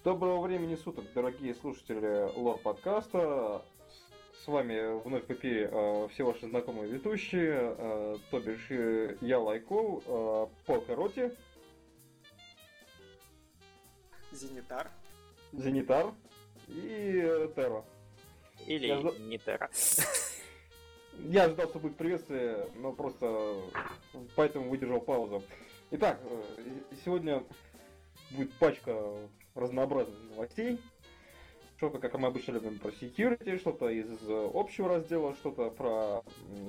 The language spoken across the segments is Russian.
Доброго времени суток, дорогие слушатели Лор подкаста. С вами вновь в эфире все ваши знакомые ведущие, то бишь я Лайков, Полка Роти, Зенитар и Терра. Или не Терра. Я ожидал, что будет приветствие, но просто поэтому выдержал паузу. Итак, сегодня будет пачка разнообразных новостей. Что-то, как мы обычно любим, про security, что-то из общего раздела, что-то про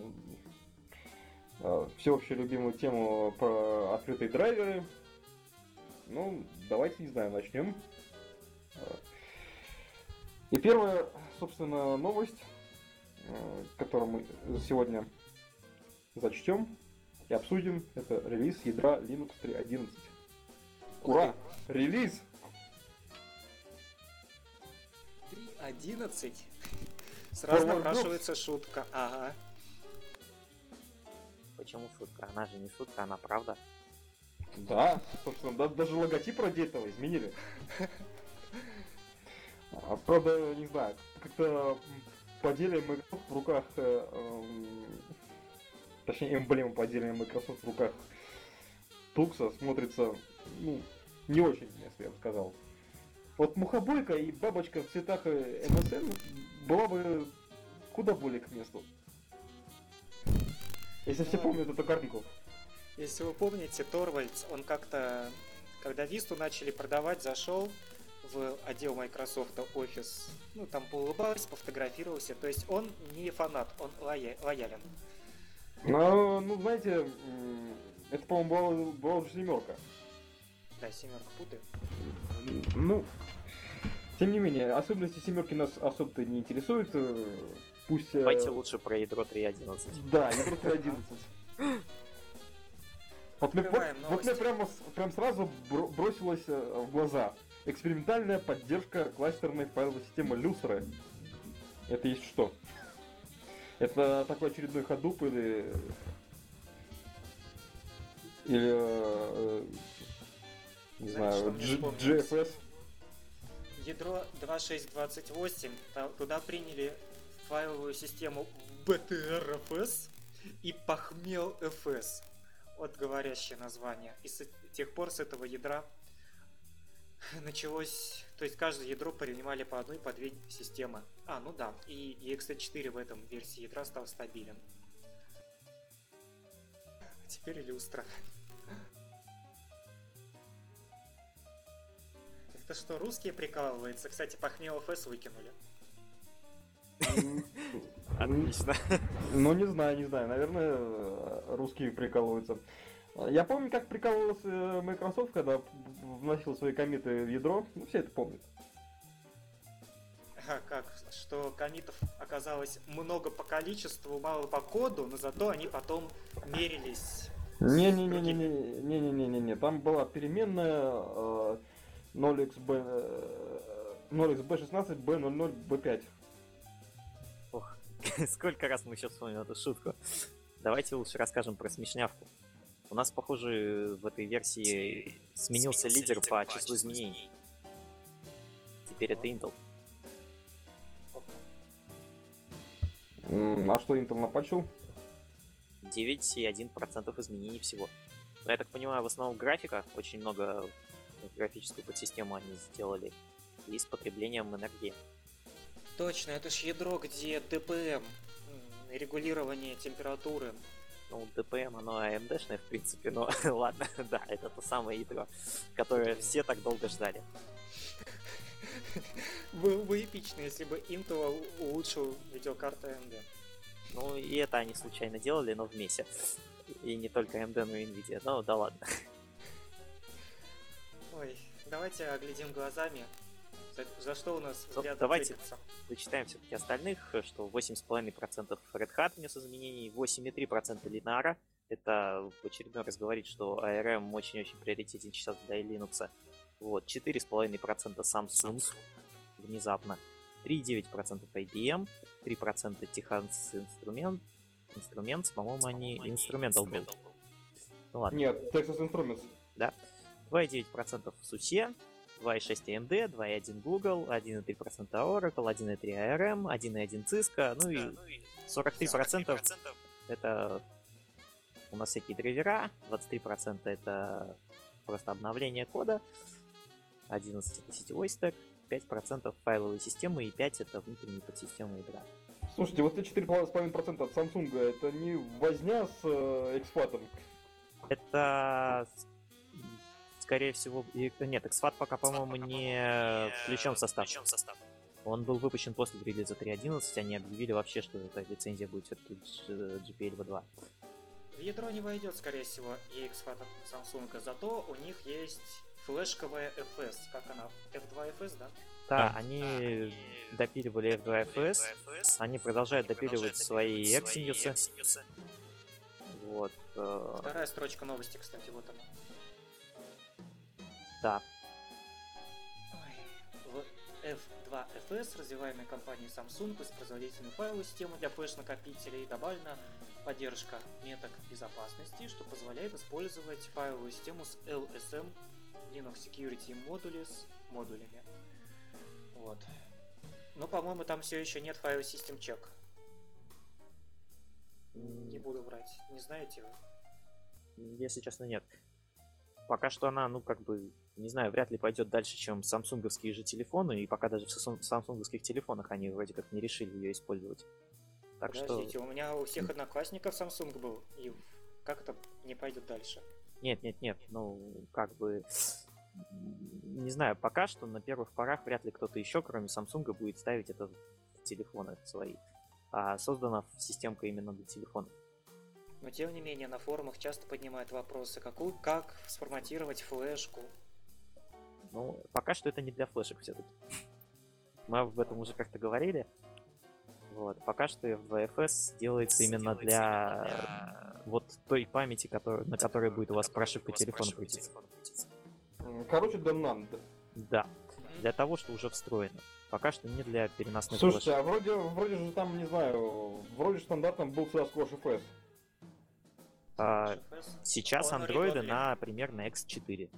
всеобщую любимую тему про открытые драйверы. Ну, давайте, не знаю, начнем. И первая, собственно, новость, которую мы сегодня зачтем и обсудим, это релиз ядра Linux 3.11. Ура! Релиз! 3.11? Сразу напрашивается шутка. Ага. Почему шутка? Она же не шутка, она правда. Да, собственно, даже логотип ради этого изменили. Правда, не знаю, как-то поделие Microsoft в руках, точнее эмблема поделия Microsoft в руках Тукса смотрится, не очень, если я бы сказал. Вот мухобойка и бабочка в цветах MSN была бы куда более к месту. Если все помнят эту картинку. Если вы помните, Торвальдс, он как-то, когда Висту начали продавать, зашел в отдел Microsoft Office, там поулыбался, пофотографировался. То есть он не фанат, он лоялен. Ну, знаете, это, по-моему, была уже семерка. Да, семерка путаю. Ну, тем не менее, особенности семерки нас особо-то не интересуют. Пусть... Давайте лучше про ядро 3.11. Да, ядро 3.11. Вот мне прям сразу бросилось в глаза. Экспериментальная поддержка кластерной файловой системы Lustre. Это есть что? Это такой очередной ходуп или не знаю, GFS? Ядро 2.6.28, туда приняли файловую систему BTRFS и PachmelFS. Вот говорящее название. И с тех пор с этого ядра началось... То есть каждое ядро принимали по одной, по две системы. Ну да, и ext4 в этом версии ядра стал стабилен. А теперь Lustre. Это что, русские прикалываются? Кстати, PachmelFS выкинули. Отлично. Ну, не знаю. Наверное, русские прикалываются. Я помню, как прикалывался Microsoft, когда вносил свои коммиты в ядро. Все это помнят. Как? Что коммитов оказалось много по количеству, мало по коду, но зато они потом мерились. Не. Там была переменная 0xb16b00b5. Ох, сколько раз мы сейчас вспомним эту шутку. Давайте лучше расскажем про смешнявку. У нас, похоже, в этой версии сменился лидер по числу изменений. Теперь это Intel. А что Intel напачил? 9,1% изменений всего. Но я так понимаю, в основном графика. Очень много графическую подсистему они сделали. И с потреблением энергии. Точно, это ж ядро, где DPM, регулирование температуры. DPM, оно AMD-шное, в принципе, но ладно, да, это то самое ядро, которое все так долго ждали. Было бы эпично, если бы Intel улучшил видеокарту AMD. И это они случайно делали, но вместе. И не только AMD, но и Nvidia. Да ладно. Ой, давайте оглядим глазами. За что у нас взгляд давайте цепится. вычитаем все-таки остальных, что 8,5% Red Hat внес изменений, 8,3% Linara. Это в очередной раз говорит, что ARM очень-очень приоритетен сейчас для Linux. 4,5% Samsung внезапно, 3,9% IBM, 3% Texas Instruments, по-моему, они Instrumental был. Нет, Texas Instruments. Да. 2,9% SUSE, 2,6 AMD, 2,1 Google, 1,3% Oracle, 1,3 ARM, 1,1 Cisco, ну и 43% это у нас всякие драйвера, 23% это просто обновление кода, 11% это сетевой стек, 5% файловые системы и 5% это внутренние подсистемы ядра. Слушайте, вот эти 4,5% от Samsung, это не возня с XFAT? Это, скорее всего... Нет, XFAT пока, по-моему, не включен в состав. Он был выпущен после релиза 3.11, они объявили вообще, что эта лицензия будет все-таки GPL v2. В ядро не войдет, скорее всего, и XFAT от Samsung, зато у них есть флешковая FS, как она? F2FS, да? Да, они допиливали F2FS, они продолжают допиливать свои Exynos. Вот. Вторая строчка новости, кстати, вот она. Да. В F2FS, развиваемой компанией Samsung, с производительной файловой системой для флеш-накопителей, добавлена поддержка меток безопасности, что позволяет использовать файловую систему с LSM, Linux Security модули с модулями. Вот. Но, по-моему, там все еще нет файл System Check. Не буду врать. Не знаете вы? Если честно, нет. Пока что она, не знаю, вряд ли пойдет дальше, чем самсунговские же телефоны, и пока даже в самсунговских телефонах они вроде как не решили ее использовать. Так Подождите, у меня у всех одноклассников Samsung был, и как это не пойдет дальше? Нет, не знаю, пока что на первых порах вряд ли кто-то еще, кроме Samsung, будет ставить это в телефоны свои. А создана системка именно для телефонов. Но тем не менее, на форумах часто поднимают вопросы, как сформатировать флешку. Ну, пока что это не для флешек все-таки. Мы об этом уже как-то говорили. Вот. Пока что F2FS делается именно для вот той памяти, на которой будет у вас прошивка телефона крутиться. Короче, для NAND. Да. Для того, что уже встроено. Пока что не для переносных Слушайте, флешек. а вроде же там, не знаю, вроде стандартом был всегда Squash FS. Сейчас андроиды на примерно X4.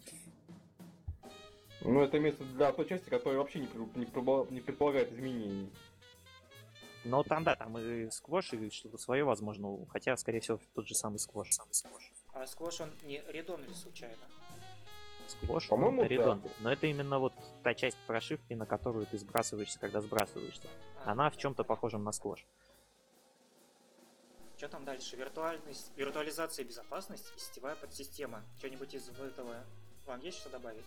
Ну, это место для той части, которая вообще не предполагает изменений. Но там, да, там и сквош, и что-то свое, возможно, хотя, скорее всего, тот же самый сквош. А сквош он не редон ли случайно? Сквош, по-моему, это редон. Да. Но это именно вот та часть прошивки, на которую ты сбрасываешься, когда сбрасываешься. Она в чем-то похожа на сквош. Что там дальше? Виртуализация и безопасность и сетевая подсистема. Что-нибудь из этого вам есть что добавить?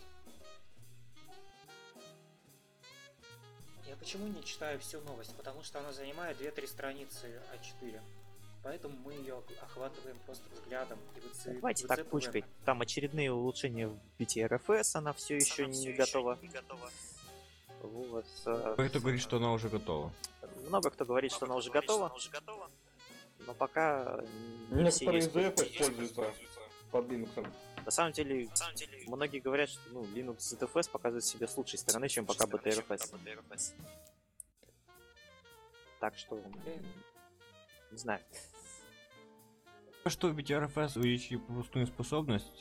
Я почему не читаю всю новость? Потому что она занимает 2-3 страницы А4. Поэтому мы ее охватываем просто взглядом и давайте так пучкой. Там очередные улучшения в BTRFS, она все еще не готова. Вот. Кто говорит, что она уже готова? Много кто говорит, что она уже готова. Но пока не все ее используются под Linux. На самом деле, многие говорят, что Linux ZFS показывает себя с лучшей стороны, чем пока BTRFS. Так что, не знаю. Что BTRFS увеличили пропускную способность?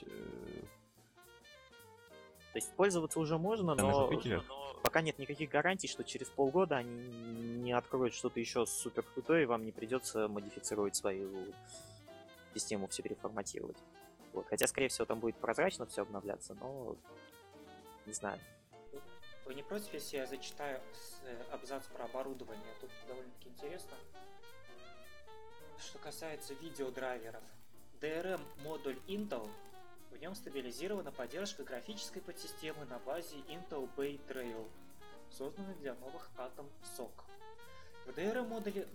То есть пользоваться уже можно, но пока нет никаких гарантий, что через полгода они не откроют что-то еще супер крутое, и вам не придется модифицировать свою систему, все переформатировать. Вот. Хотя, скорее всего, там будет прозрачно все обновляться, но не знаю. Вы не против, если я зачитаю абзац про оборудование? Тут довольно-таки интересно. Что касается видеодрайверов. DRM-модуль Intel, в нем стабилизирована поддержка графической подсистемы на базе Intel Bay Trail, созданной для новых Atom SoC. В DRM-модуле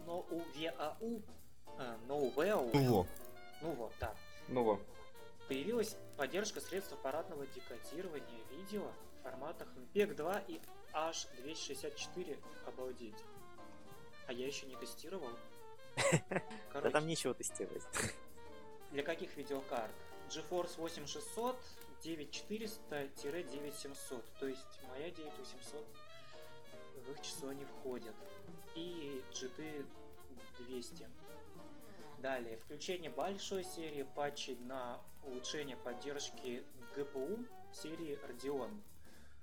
Nuvo появилась поддержка средств аппаратного декодирования видео в форматах MPEG 2 и H264. Обалдеть. А я еще не тестировал. Да там нечего тестировать. Для каких видеокарт? GeForce 8600, 9400-9700. То есть моя 9800 в их число не входит. И GT 200. Далее, включение большой серии патчей на улучшение поддержки GPU серии Radeon.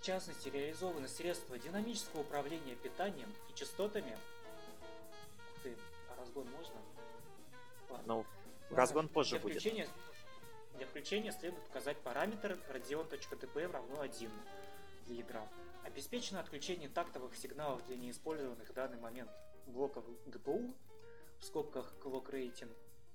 частности, реализованы средства динамического управления питанием и частотами. Ух ты, а разгон можно? Ладно. Ну, Ладно, разгон позже будет. Для включения следует указать параметр Radeon.dpm равно 1 для ядра. Обеспечено отключение тактовых сигналов для неиспользованных в данный момент блоков ГПУ, в скобках Clock Gating.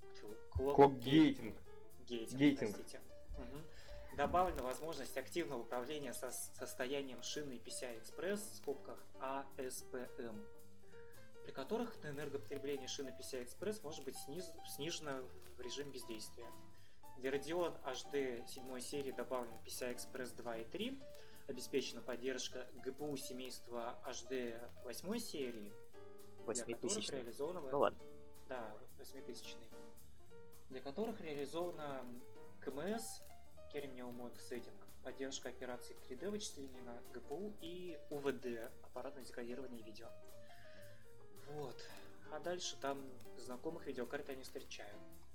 Простите. Угу. Добавлена возможность активного управления состоянием шины PCI-Express, в скобках ASPM, при которых энергопотребление шины PCI-Express может быть снижено в режим бездействия. Для Radeon HD 7 серии добавлен PCI-Express 2 и 3, обеспечена поддержка GPU семейства HD 8 серии, 8000. реализована... Ну ладно. Да, 8000. Для которых реализована КМС, Kernel Mode Setting, поддержка операций 3D вычислений на GPU и UVD, аппаратное декодирование видео. Вот. А дальше там знакомых видеокарт я не встречаю.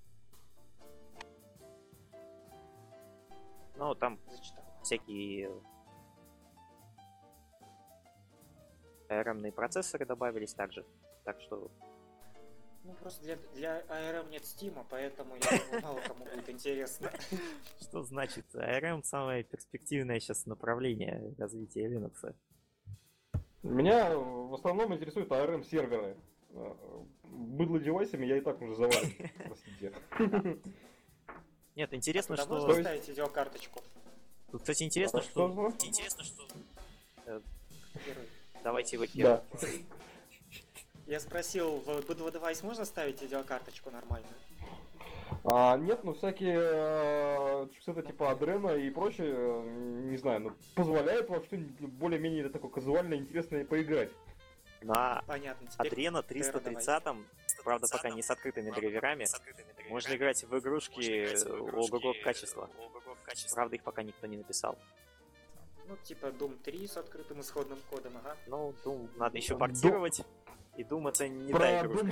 Ну, там Зачитал. всякие ARM-ные процессоры добавились также. Так что Ну, просто для ARM нет стима, поэтому я думаю, мало кому будет интересно. что значит? ARM самое перспективное сейчас направление развития Linux. Меня в основном интересуют ARM серверы. Быдло девайсами я и так уже завален. Простите. Нет, интересно, Туда что... можно ставить видеокарточку? Тут, кстати, интересно, что... Первый. Давайте вы Да. первый. Я спросил, в Bydlo девайс можно ставить видеокарточку нормально? Нет, ну всякие чипсеты типа Adreno и прочее, не знаю, ну позволяют вам что-нибудь более-менее такое казуальное, интересное поиграть. На Понятно. Теперь Adreno 330, правда, пока не с открытыми драйверами, можно играть в игрушки ого-го качества. Правда, их пока никто не написал. ну, типа Doom 3 с открытым исходным кодом, ага. Ну, Doom надо еще портировать, и Doom это не Про та игрушка.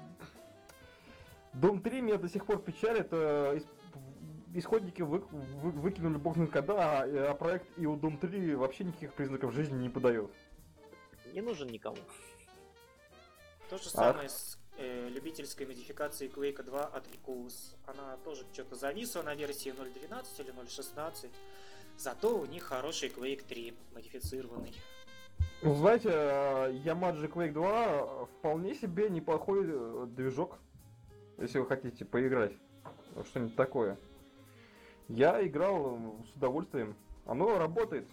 Doom 3 меня до сих пор печалит. Исходники выкинули бог знает когда, а проект и у Doom 3 вообще никаких признаков жизни не подает. Не нужен никому. То же самое с любительской модификацией Quake 2 от Vicus. Она тоже что-то зависла на версии 0.12 или 0.16. Зато у них хороший Quake 3 модифицированный. Ну, знаете, Yamaha Quake 2 вполне себе неплохой движок, если вы хотите поиграть. Что-нибудь такое. Я играл с удовольствием. Оно работает.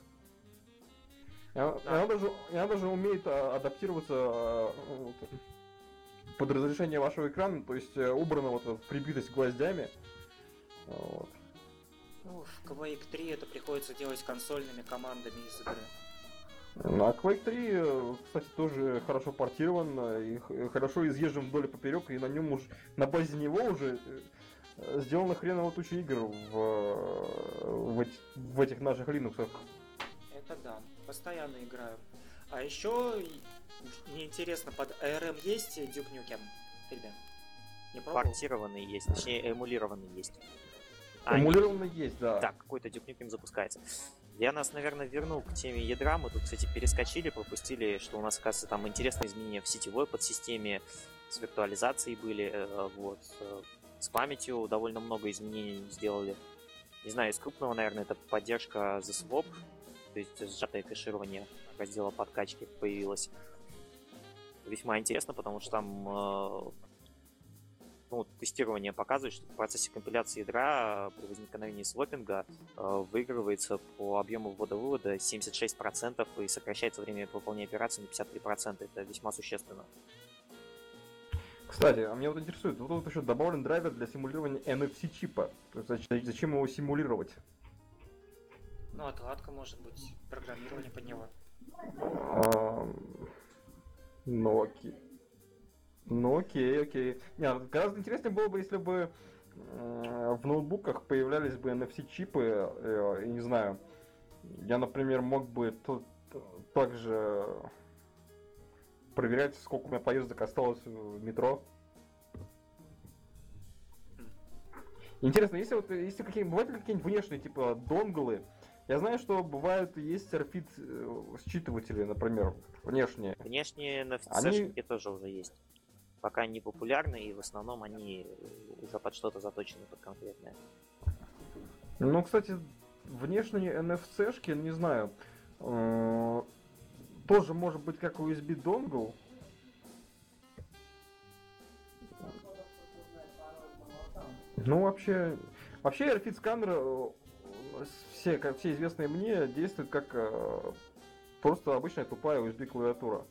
Она даже умеет адаптироваться под разрешение вашего экрана, то есть убрана вот эта прибитость гвоздями. Вот. Ну, в Quake 3 это приходится делать консольными командами из игры. А Quake 3, кстати, тоже хорошо портирован и хорошо изъезжен вдоль и поперек, и на нем уже, на базе него уже сделано хреново туча игр в этих наших Linux. Это да, постоянно играю. А еще мне интересно, под ARM есть Duke Nukem 3D? Не пробовал? Портированный есть, точнее эмулированный есть. Эмулированный есть, да. Да, какой-то Duke Nukem запускается. Я нас, наверное, верну к теме ядра. Мы тут, кстати, перескочили, пропустили, что у нас, оказывается, там интересные изменения в сетевой подсистеме, с виртуализацией были, вот. С памятью довольно много изменений сделали. Не знаю, из крупного, наверное, это поддержка The Swap, то есть сжатое кэширование раздела подкачки появилось. Весьма интересно, потому что там тестирование показывает, что в процессе компиляции ядра при возникновении свопинга выигрывается по объему ввода-вывода 76% и сокращается время выполнения операции на 53%. Это весьма существенно. Кстати, а меня вот интересует, вот тут еще добавлен драйвер для симулирования NFC чипа. То есть, зачем его симулировать? Ну, отладка может быть, программирование под него. Ну окей. Нет, гораздо интереснее было бы, если бы в ноутбуках появлялись бы NFC чипы, не знаю, я, например, мог бы также проверять, сколько у меня поездок осталось в метро. Интересно, если бывают ли какие-нибудь внешние, типа, донглы, Я знаю, что бывают есть RFID считыватели, например, внешние. Внешние Они- NFC-шники тоже уже есть. Пока не популярны, и в основном они уже под что-то заточены под конкретное. Ну, кстати, внешние NFC-шки, не знаю, тоже может быть как USB донгл. Ну, вообще RFID сканер, все известные мне, действует как просто обычная тупая USB клавиатура.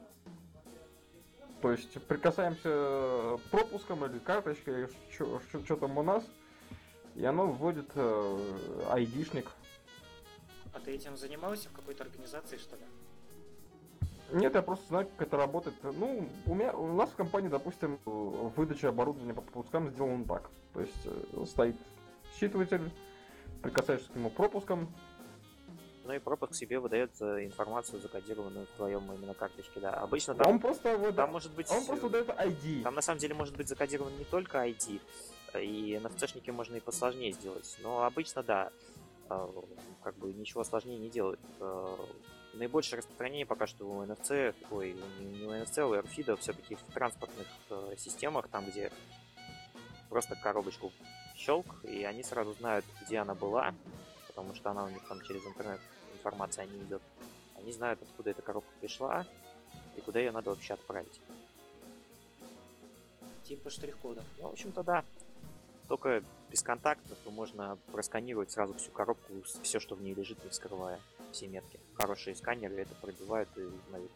То есть прикасаемся пропуском или карточкой, что там у нас, и оно вводит ID-шник. А ты этим занимался в какой-то организации, что ли? Нет, я просто знаю, как это работает. Ну, у нас в компании, допустим, выдача оборудования по пропускам сделана так. То есть стоит считыватель, прикасаешься к нему пропуском. Ну и пропуск себе выдает информацию, закодированную в твоем именно карточке, да. Обычно Он там, просто там может быть... он просто выдает ID. Там на самом деле может быть закодирован не только ID, и NFC-шники можно и посложнее сделать. Но обычно, да, как бы ничего сложнее не делают. Наибольшее распространение пока что у NFC, не у NFC, а у RFID все-таки в транспортных системах, там где просто коробочку щелк, и они сразу знают, где она была, потому что она у них там через интернет информация не идет. Они знают, откуда эта коробка пришла и куда ее надо вообще отправить. Типа штрих-кода. Ну, в общем-то, да. Только без контактов можно просканировать сразу всю коробку, все, что в ней лежит, не вскрывая все метки. Хорошие сканеры это пробивают и узнают.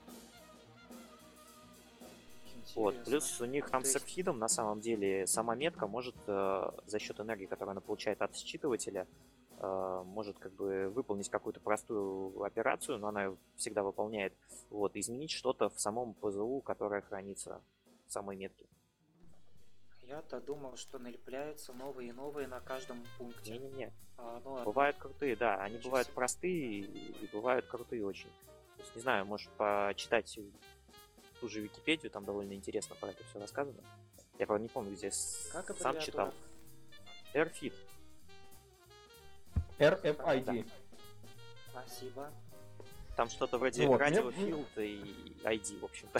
Вот. Интересно. Плюс у них там То с есть- RFID на самом деле сама метка может за счет энергии, которую она получает от считывателя, может как бы выполнить какую-то простую операцию, но она ее всегда выполняет. Вот, изменить что-то в самом ПЗУ, которое хранится в самой метке. Я-то думал, что налепляются новые и новые на каждом пункте. Не-не-не. А, ну ладно. Бывают крутые, да. Они Ничего бывают себе. простые и бывают крутые очень. То есть, не знаю, можешь почитать ту же Википедию, там довольно интересно про это все рассказано. Я, правда, не помню, где Как сам читал. RFID. RFID. Спасибо. Там что-то вроде Вот, радиофилд и ID, в общем-то.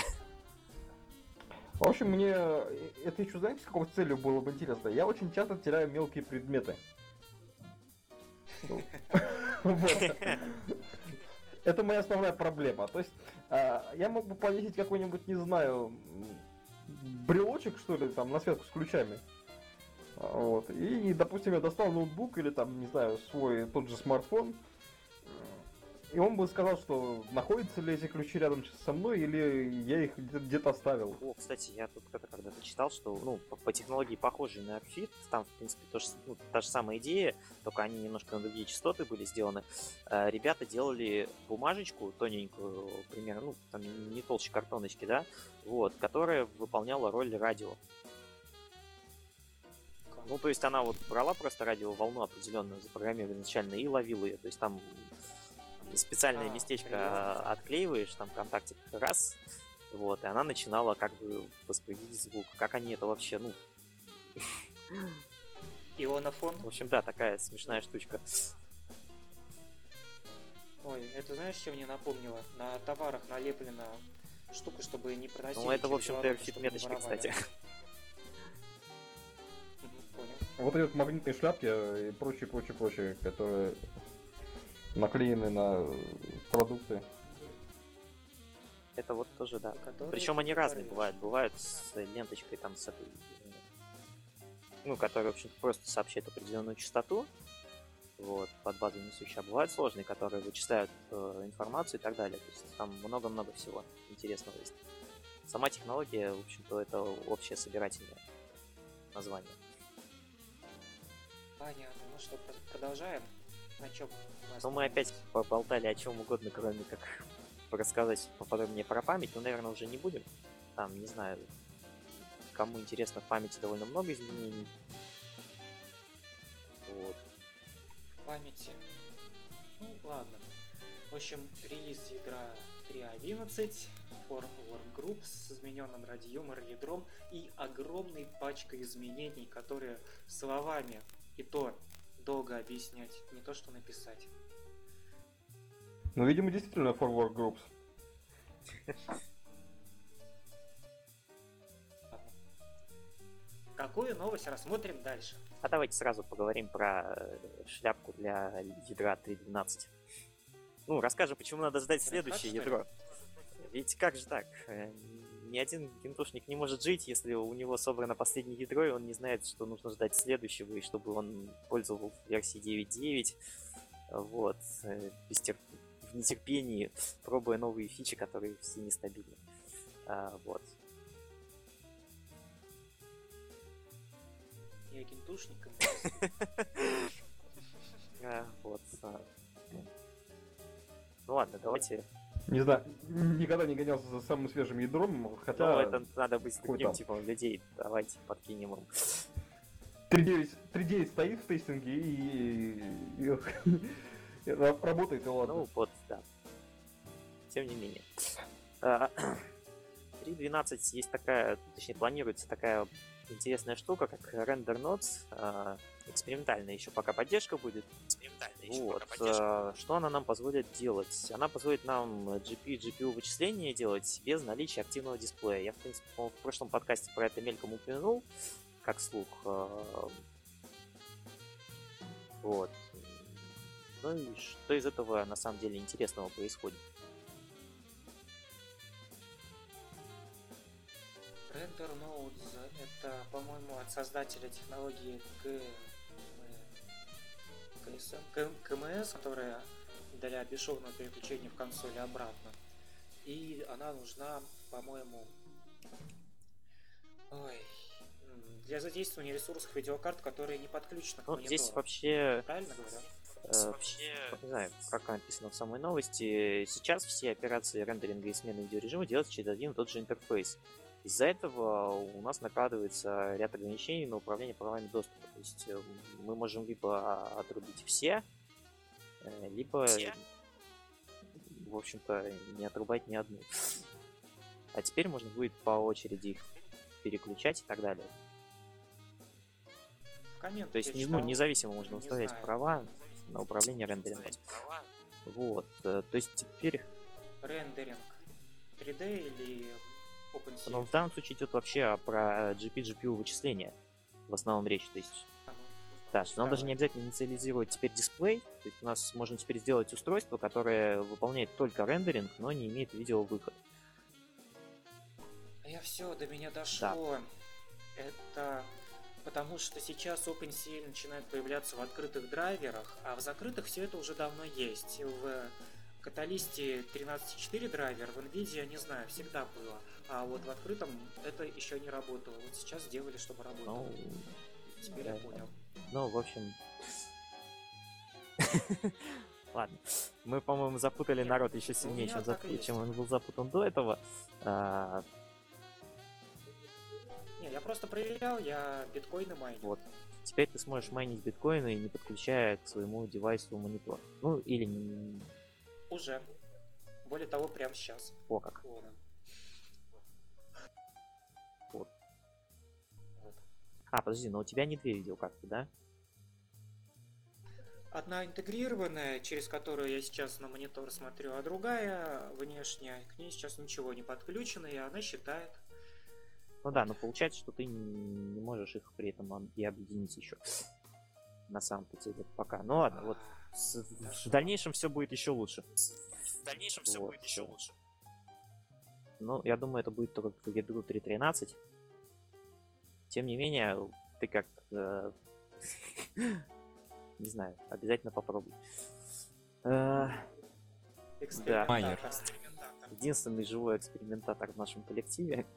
В общем, мне это еще, знаете, с какой целью было бы интересно? Я очень часто теряю мелкие предметы. Вот. Это моя основная проблема. То есть, я мог бы повесить какой-нибудь, не знаю, брелочек, что ли, там, на связку с ключами. Вот. И, допустим, я достал ноутбук или там, не знаю, свой тот же смартфон. И он бы сказал, что находятся ли эти ключи рядом со мной, или я их где-то оставил. О, кстати, я тут когда-то читал, что, ну, по технологии похожей на RFID, там, в принципе, та же самая идея, только они немножко на другие частоты были сделаны. Ребята делали бумажечку тоненькую, примерно, ну, там не толще картоночки, да, вот, которая выполняла роль радио. Ну, то есть она вот брала просто радиоволну определенную, запрограммированную изначально, и ловила ее. То есть там специальное местечко прикольно. отклеиваешь, там контактик раз, вот, и она начинала как бы воспроизводить звук. Как они это вообще, ну... Ионофон. В общем, да, такая смешная штучка. Ой, это знаешь, что мне напомнило? На товарах налеплена штука, чтобы не проносили. Ну, это, в через общем-то, дорогу, RFID чтобы не меточка, воровали. кстати. Понял. Вот эти вот магнитные шляпки и прочее, которые наклеены на продукты. Это вот тоже, да. Которые Причем ты они разные говоришь. бывают. Бывают с ленточкой там с этой... Ну, которая, в общем-то, просто сообщает определенную частоту. Вот, под базу несущая. А бывают сложные, которые вычисляют информацию и так далее. То есть там много-много всего интересного есть. Сама технология, в общем-то, это общее собирательное название. Понятно. Ну что, продолжаем? На чем? Но мы опять поболтали о чем угодно, кроме как рассказать поподробнее про память. Но, наверное, уже не будем. Там, не знаю, кому интересно, в памяти довольно много изменений. Вот. Памяти. Ну, ладно. В общем, релиз ядра 3.11, For Workgroup с измененным радиомер ядром и огромной пачкой изменений, которые словами и то долго объяснять, не то что написать. Ну, видимо, действительно forward groups. Какую новость рассмотрим дальше? А давайте сразу поговорим про шляпку для ядра 3.12. Ну, расскажем, почему надо ждать следующее ядро. Ведь как же так? Ни один гентушник не может жить, если у него собрано последнее ядро, и он не знает, что нужно ждать следующего, и чтобы он пользовал версии 9.9. Вот. В нетерпении, пробуя новые фичи, которые все нестабильны. Вот. Я гентушник. Вот. Ну ладно, давайте. Не знаю, никогда не гонялся за самым свежим ядром, хотя... Ну, это надо быть какой таким там? типом людей. Давайте подкинем им. 3.9 стоит в тестинге и работает, и ладно. Ну вот, да. Тем не менее. 3.12 есть такая, точнее планируется такая интересная штука, как Render Nodes. Экспериментальная еще пока поддержка будет. Вот. Что она нам позволит делать? Она позволит нам GP и GPU вычисления делать без наличия активного дисплея. Я, в принципе, в прошлом подкасте про это мельком упомянул, как слух. Вот. Ну и что из этого на самом деле интересного происходит? Render Nodes — это, по-моему, от создателя технологии КМС, которая для бесшовного переключения в консоли обратно. И она нужна, по-моему, для задействования ресурсов видеокарт, которые не подключены к монитору. Здесь вообще... Правильно говорю? Не знаю, как написано в самой новости. Сейчас все операции рендеринга и смены видеорежима делаются через один и тот же интерфейс. Из-за этого у нас накладывается ряд ограничений на управление правами доступа. То есть мы можем либо отрубить все, либо, в общем-то, не отрубать ни одну. А теперь можно будет по очереди их переключать и так далее. То есть независимо можно выставлять права на управление рендерингом. Вот. То есть теперь... Рендеринг 3D или OpenCL? Но в данном случае идет вообще про GPU вычисления. В основном речь. То есть... Да, что нам даже не обязательно инициализировать теперь дисплей. То есть у нас можно теперь сделать устройство, которое выполняет только рендеринг, но не имеет видеовыход. До меня дошло. Да. Это потому что сейчас OpenCL начинает появляться в открытых драйверах, а в закрытых все это уже давно есть. В каталисте 13.4 драйвер, в NVIDIA, не знаю, всегда было. А вот в открытом это еще не работало. Вот сейчас сделали, чтобы работало. Теперь я понял. Ну, в общем... Ладно. Мы, по-моему, запутали народ еще сильнее, чем он был запутан до этого. Я просто проверял, я биткоины майню. Вот. Теперь ты сможешь майнить биткоины, не подключая к своему девайсу монитор. Ну, или... Уже. Более того, прямо сейчас. О, как. Вот. Подожди, но у тебя не две видеокарты, да? Одна интегрированная, через которую я сейчас на монитор смотрю, а другая внешняя. К ней сейчас ничего не подключено, и она считает. Ну да, но получается, что ты не можешь их при этом и объединить еще. На самом-то деле пока. Ну ладно, вот в дальнейшем все будет еще лучше. Ну, я думаю, это будет только к ядру 3.13. Тем не менее, ты как... не знаю, обязательно попробуй. Да. Единственный живой экспериментатор в нашем коллективе.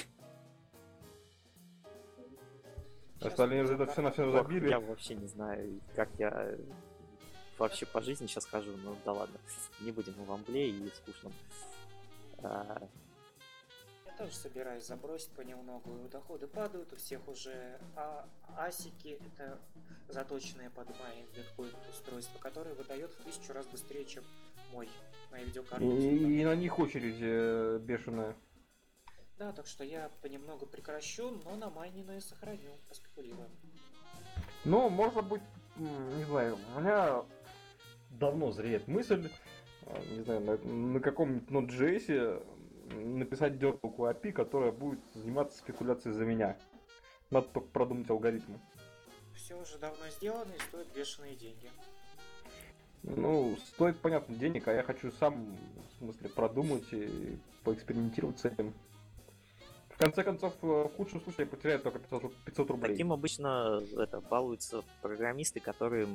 Остальные уже это все на все забили. Я вообще не знаю, как я вообще по жизни сейчас хожу, но да ладно. Не будем в амбле и скучном. Я тоже собираюсь забросить понемногу. Доходы падают, у всех уже асики, это заточенные под мои биткоин устройства, которые выдает в 1000 раз быстрее, чем моя видеокарта. И на них очередь бешеная. Да, так что я понемногу прекращу, но на майненное сохраню, поспекулируем. Ну, можно будет не знаю, у меня давно зреет мысль, не знаю, на каком-нибудь Node.js написать дёртовку API, которая будет заниматься спекуляцией за меня. Надо только продумать алгоритмы. Все уже давно сделано и стоит бешеные деньги. Ну, стоит, понятно, денег, а я хочу сам, в смысле, продумать и поэкспериментировать с этим. В конце концов, в худшем случае я потеряю только 500 рублей. Таким обычно балуются программисты, которые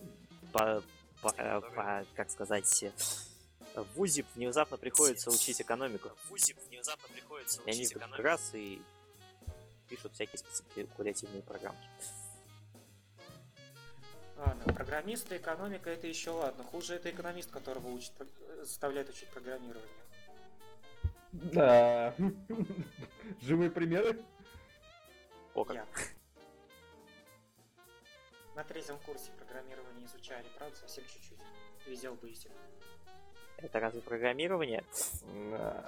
как сказать, в ВУЗе внезапно приходится учить экономику. И они вдруг раз и пишут всякие спекулятивные программы. Ладно, программисты, экономика это еще ладно. Хуже это экономист, которого заставляет учить программирование. Да. Живые примеры? О, как. Я. На третьем курсе программирования изучали, правда, совсем чуть-чуть. Везел Basic. Это разве программирование? Да.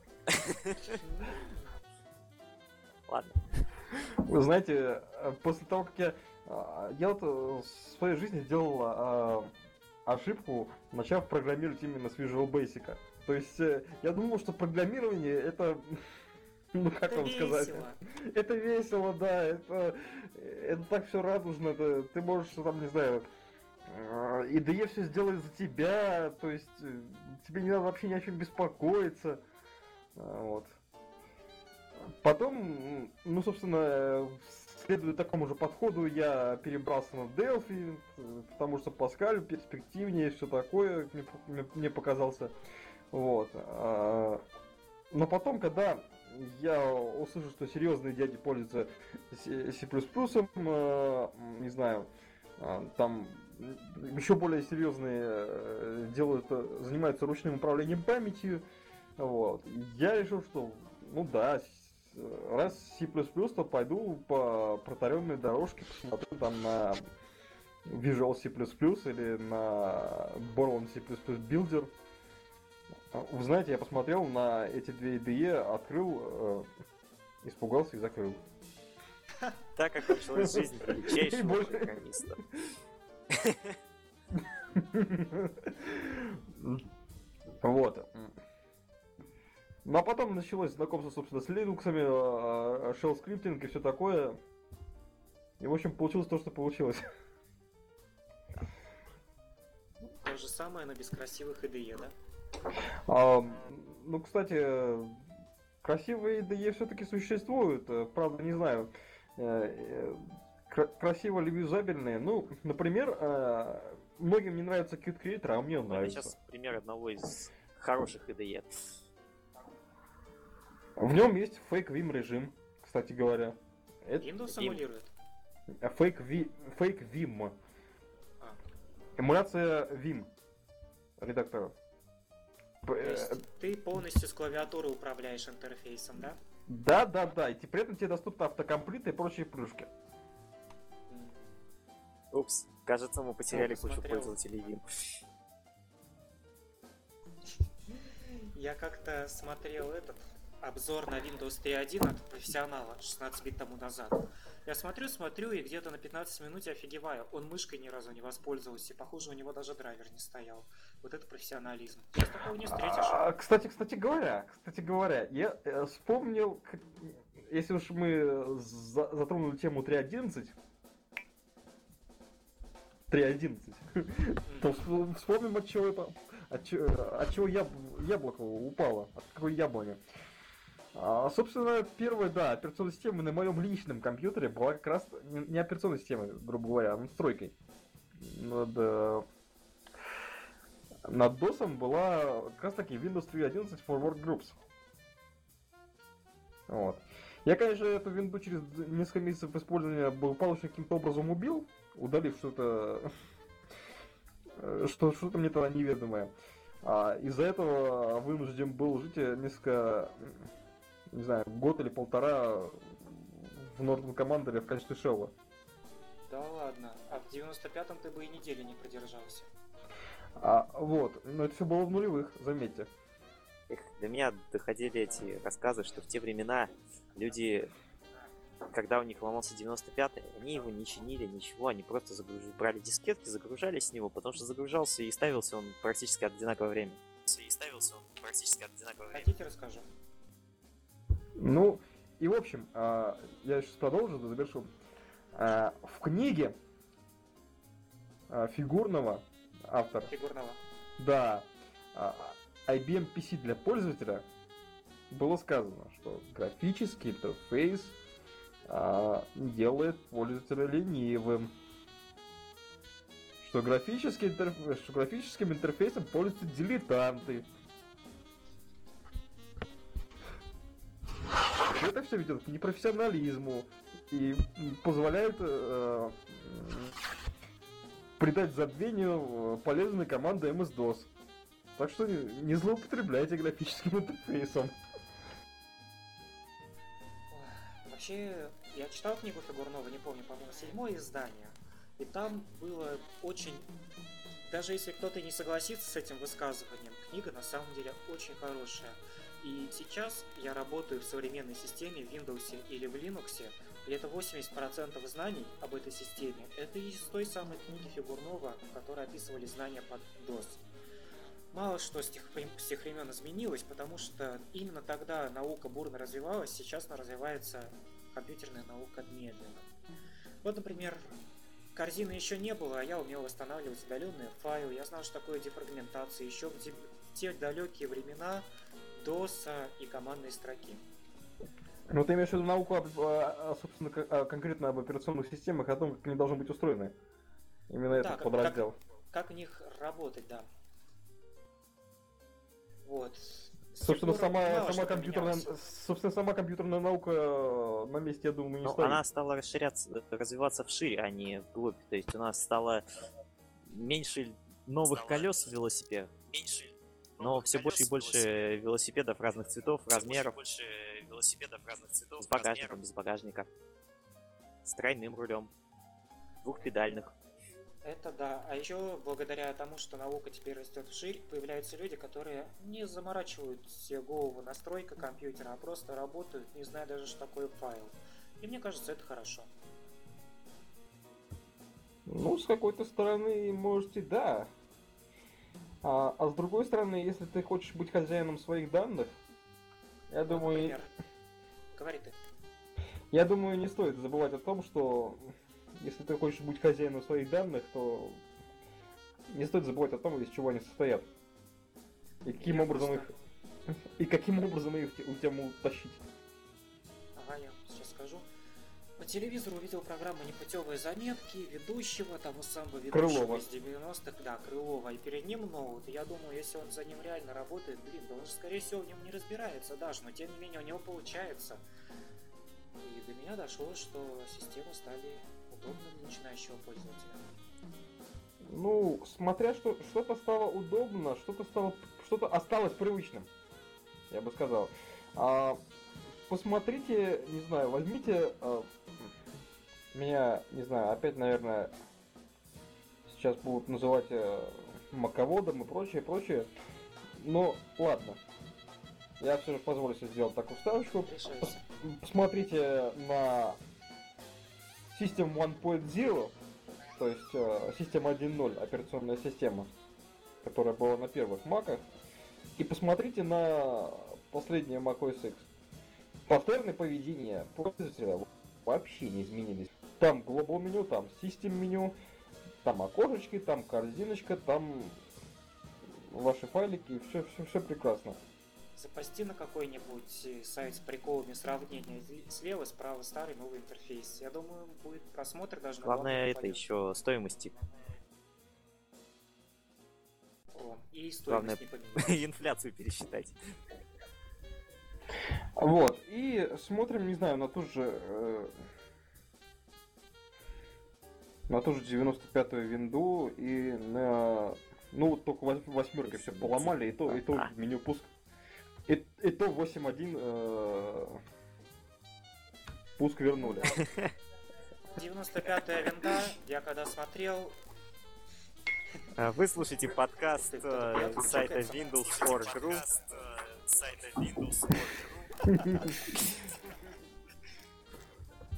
Ладно. Вы знаете, после того, как я вот в своей жизни сделал ошибку, начав программировать именно с Visual Basic. То есть я думал, что программирование это, ну как Это вам сказать, весело. это весело, да, это так все радужно, ты можешь там, не знаю, IDE все сделает за тебя, то есть тебе не надо вообще ни о чем беспокоиться, вот. Потом, ну, собственно, следуя такому же подходу, я перебрался на Delphi, потому что Pascal перспективнее, все такое, мне показался. Вот. Но потом, когда я услышал, что серьезные дяди пользуются C++, не знаю, там еще более серьезные занимаются ручным управлением памятью, вот, я решил, что, ну да, раз C++, то пойду по протаренной дорожке, посмотрю там на Visual C++ или на Borland C++ Builder. Вы знаете, я посмотрел на эти две IDE, открыл, испугался и закрыл. Так как началась жизнь величайшего программиста. Вот. Ну а потом началось знакомство, собственно, с Linux, shell скриптинг и все такое. И, в общем, получилось то, что получилось. То же самое, но без красивых IDE, да? Ну, кстати, красивые IDE все-таки существуют. Правда, не знаю, красиво ли юзабельные. Ну, например, многим не нравится Qt Creator, а мне он Это нравится. сейчас пример одного из хороших IDE. В нем есть Fake Vim режим, кстати говоря. Windows эмулирует. Fake Vim. А. Эмуляция Vim редактора. То есть ты полностью с клавиатуры управляешь интерфейсом, да? Да. И при этом тебе доступны автокомплит и прочие плюшки. Упс, кажется, мы потеряли Ну, кучу посмотрел. пользователей Vim. Я как-то смотрел обзор на Windows 3.1 от профессионала 16 бит тому назад. Я смотрю, и где-то на 15 минут я офигеваю. Он мышкой ни разу не воспользовался, и, похоже, у него даже драйвер не стоял. Вот это профессионализм. Здесь такого не встретишь. Кстати говоря, я вспомнил, если уж мы затронули тему 3.11, то вспомним, от чего яблоко упало, от какой яблони. Собственно, первая, операционная система на моем личном компьютере была как раз не операционной системой, грубо говоря, а настройкой. Над DOS была как раз таки Windows 3.11 for Workgroups. Вот. Я, конечно, эту винду через несколько месяцев использования благополучно каким-то образом убил, удалив что-то мне тогда неведомое. Из-за этого вынужден был жить несколько, не знаю, год или полтора в Northern Commander в качестве шелла. Да ладно, а в 95-м ты бы и недели не продержался. Вот, но это все было в нулевых, заметьте. До меня доходили эти рассказы, что в те времена люди когда у них ломался 95-й, они его не чинили, ничего, они просто брали дискетки, загружали с него, потому что загружался и ставился он практически от одинаковое время. Хотите, расскажу? Ну, и в общем, я сейчас продолжу, завершу. В книге фигурного автора, да, IBM PC для пользователя было сказано, что графический интерфейс делает пользователя ленивым. Что графическим интерфейсом пользуются дилетанты. Это все ведет к непрофессионализму и позволяет придать забвению полезной команды MS-DOS. Так что не злоупотребляйте графическим интерфейсом. Вообще, я читал книгу Фигурнова, не помню, по-моему, 7-е издание. И там было очень... Даже если кто-то не согласится с этим высказыванием, книга на самом деле очень хорошая. И сейчас я работаю в современной системе в Windows или в Linux, и это 80% знаний об этой системе. Это из той самой книги Фигурнова, в которой описывали знания под DOS. Мало что с тех времен изменилось, потому что именно тогда наука бурно развивалась, сейчас она развивается, компьютерная наука, медленно. Вот, например, корзины еще не было, а я умел восстанавливать удаленные файлы, я знал, что такое дефрагментация, еще в те далекие времена DOS и командной строки. Ну, ты имеешь в виду науку, собственно, конкретно об операционных системах, о том, как они должны быть устроены. Именно этот подраздел. Как в них работать, да. Вот. Собственно, сама компьютерная наука на месте, я думаю, не стоит. Она стала развиваться вширь, а не вглубь. То есть у нас стало меньше новых колес в велосипеде, но все больше и больше велосипедов разных цветов, размеров. С багажником, без багажника. С тройным рулем. Двухпедальных. Это да. А еще благодаря тому, что наука теперь растет вширь, появляются люди, которые не заморачивают себе голову настройка компьютера, а просто работают, не зная даже, что такое файл. И мне кажется, это хорошо. Ну, с какой-то стороны, может и да. А с другой стороны, если ты хочешь быть хозяином своих данных, я думаю... Например, говори ты. Я думаю, не стоит забывать о том, что если ты хочешь быть хозяином своих данных, то не стоит забывать о том, из чего они состоят. И каким образом их у тебя могут тащить. Ага, я сейчас скажу. По телевизору увидел программу «Непутевые заметки» ведущего, того самого ведущего Крылова. из 90-х, да, Крылова, и перед ним ноут. И я думаю, если он за ним реально работает, да он же, скорее всего, в нем не разбирается даже, но тем не менее у него получается. И до меня дошло, что системы стали удобны для начинающего пользователя. Ну, смотря что-то стало удобно, что-то осталось привычным, я бы сказал. Посмотрите, не знаю, возьмите меня, не знаю, опять, наверное, сейчас будут называть маководом и прочее. Но ладно. Я все же позволю себе сделать такую вставочку. Посмотрите на System 1.0, то есть система 1.0, операционная система, которая была на первых маках, и посмотрите на последнее macOS X. Паттерны поведения пользователя вообще не изменились. Там Global меню, там System меню, там окошечки, там корзиночка, там ваши файлики, все прекрасно. Запусти на какой-нибудь сайт с приколами сравнения слева, справа старый, новый интерфейс. Я думаю, будет просмотр даже. Главное, это еще стоимости. О, и стоимость не поменять. Инфляцию пересчитать. Вот, и смотрим, не знаю, на ту же 95-ю винду и на... Ну, вот только восьмеркой все поломали, и то меню пуск. И то 8.1 пуск вернули. 95-я винда, я когда смотрел... Вы слушаете подкаст сайта Windows4.ru.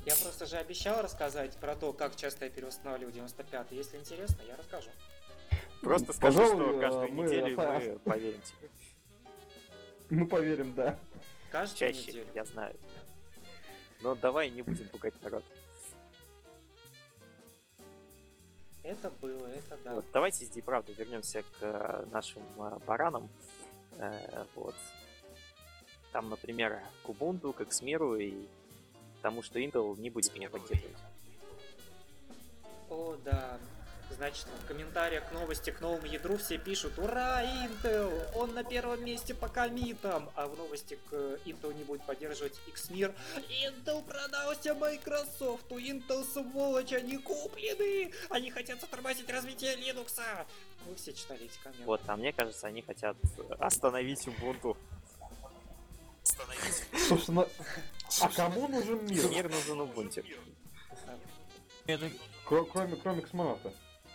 Я просто же обещал рассказать про то, как часто я переустанавливаю 95-й. Если интересно, я расскажу. Просто скажи, Пожалуй, что каждую мы неделю оста- мы поверим тебе. Мы поверим, да. Каждую Чаще, неделю. я знаю. Но давай не будем пугать народ. Это было, это да. Вот, давайте здесь, правда, вернемся к нашим баранам. Вот. Там, например, к Ubuntu, к Xmiru и тому, что Intel не будет его поддерживать. О, да. Значит, в комментариях к новости к новому ядру все пишут: «Ура, Intel! Он на первом месте по коммитам!» А в новости к Intel не будет поддерживать Xmir: «Intel продался Microsoft! Intel сволочь, они куплены! Они хотят затормозить развитие Linux!» Вы все читали эти комменты. Вот, а мне кажется, они хотят остановить Ubuntu. Собственно, а кому нужен мир? Мир нужен Ubuntu. Это... Кроме космонавта.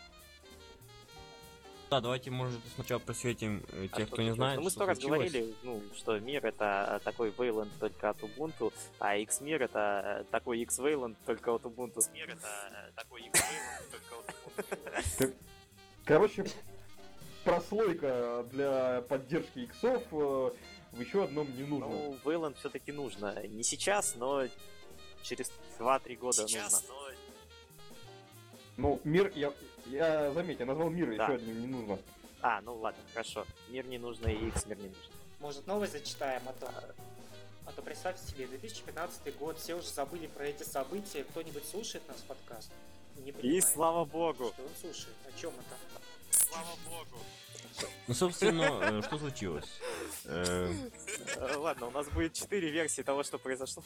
Да, давайте, может, сначала просветим тех, кто не знает, мы что 100 раз случилось. говорили, что мир это такой Wayland только от Ubuntu, а Xmir это такой X-Wayland только от Ubuntu. Xmir это такой X-Wayland только от Ubuntu. Короче, прослойка для поддержки иксов в еще одном не нужно. Ну, Wayland все-таки нужно. Не сейчас, но через 2-3 года нужно. Ну, мир, я заметь, я назвал мир Да. еще одним не нужно. А, ну ладно, хорошо. Мир не нужно и Xmir не нужно. Может, новость зачитаем, а то представьте себе, 2015 год, все уже забыли про эти события, кто-нибудь слушает нас подкаст? Не И понимает, слава богу! что он слушает, о чем это? Слава богу! Ну, собственно, что случилось? Ладно, у нас будет 4 версии того, что произошло.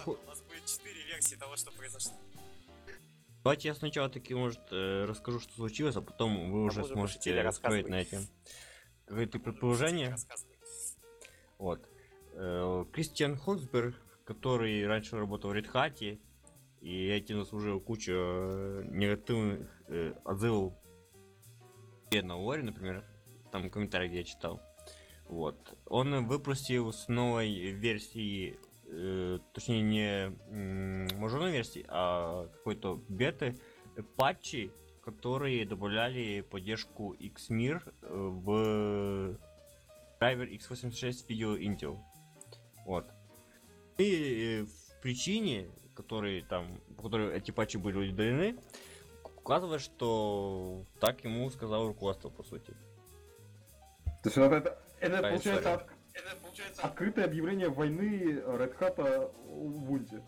Давайте я сначала таки, может, расскажу, что случилось, а потом вы уже уже сможете пошутили, рассказать рассказывай. на эти какое-то предположение. Вот. Кристиан Хоксберг, который раньше работал в Red Hat, и этим заслужил кучу негативных отзывов на Лоре, например, там комментарий, где я читал. Вот. Он выпустил с новой версии, точнее не мажорной версии, а какой-то беты, патчи, которые добавляли поддержку Xmir в драйвер x86 Video Intel. Вот. И в причине, по которой эти патчи были удалены, указывает, что так ему сказал руководство, по сути. То есть это Такая получается открытое объявление войны Red Hat Ubuntu.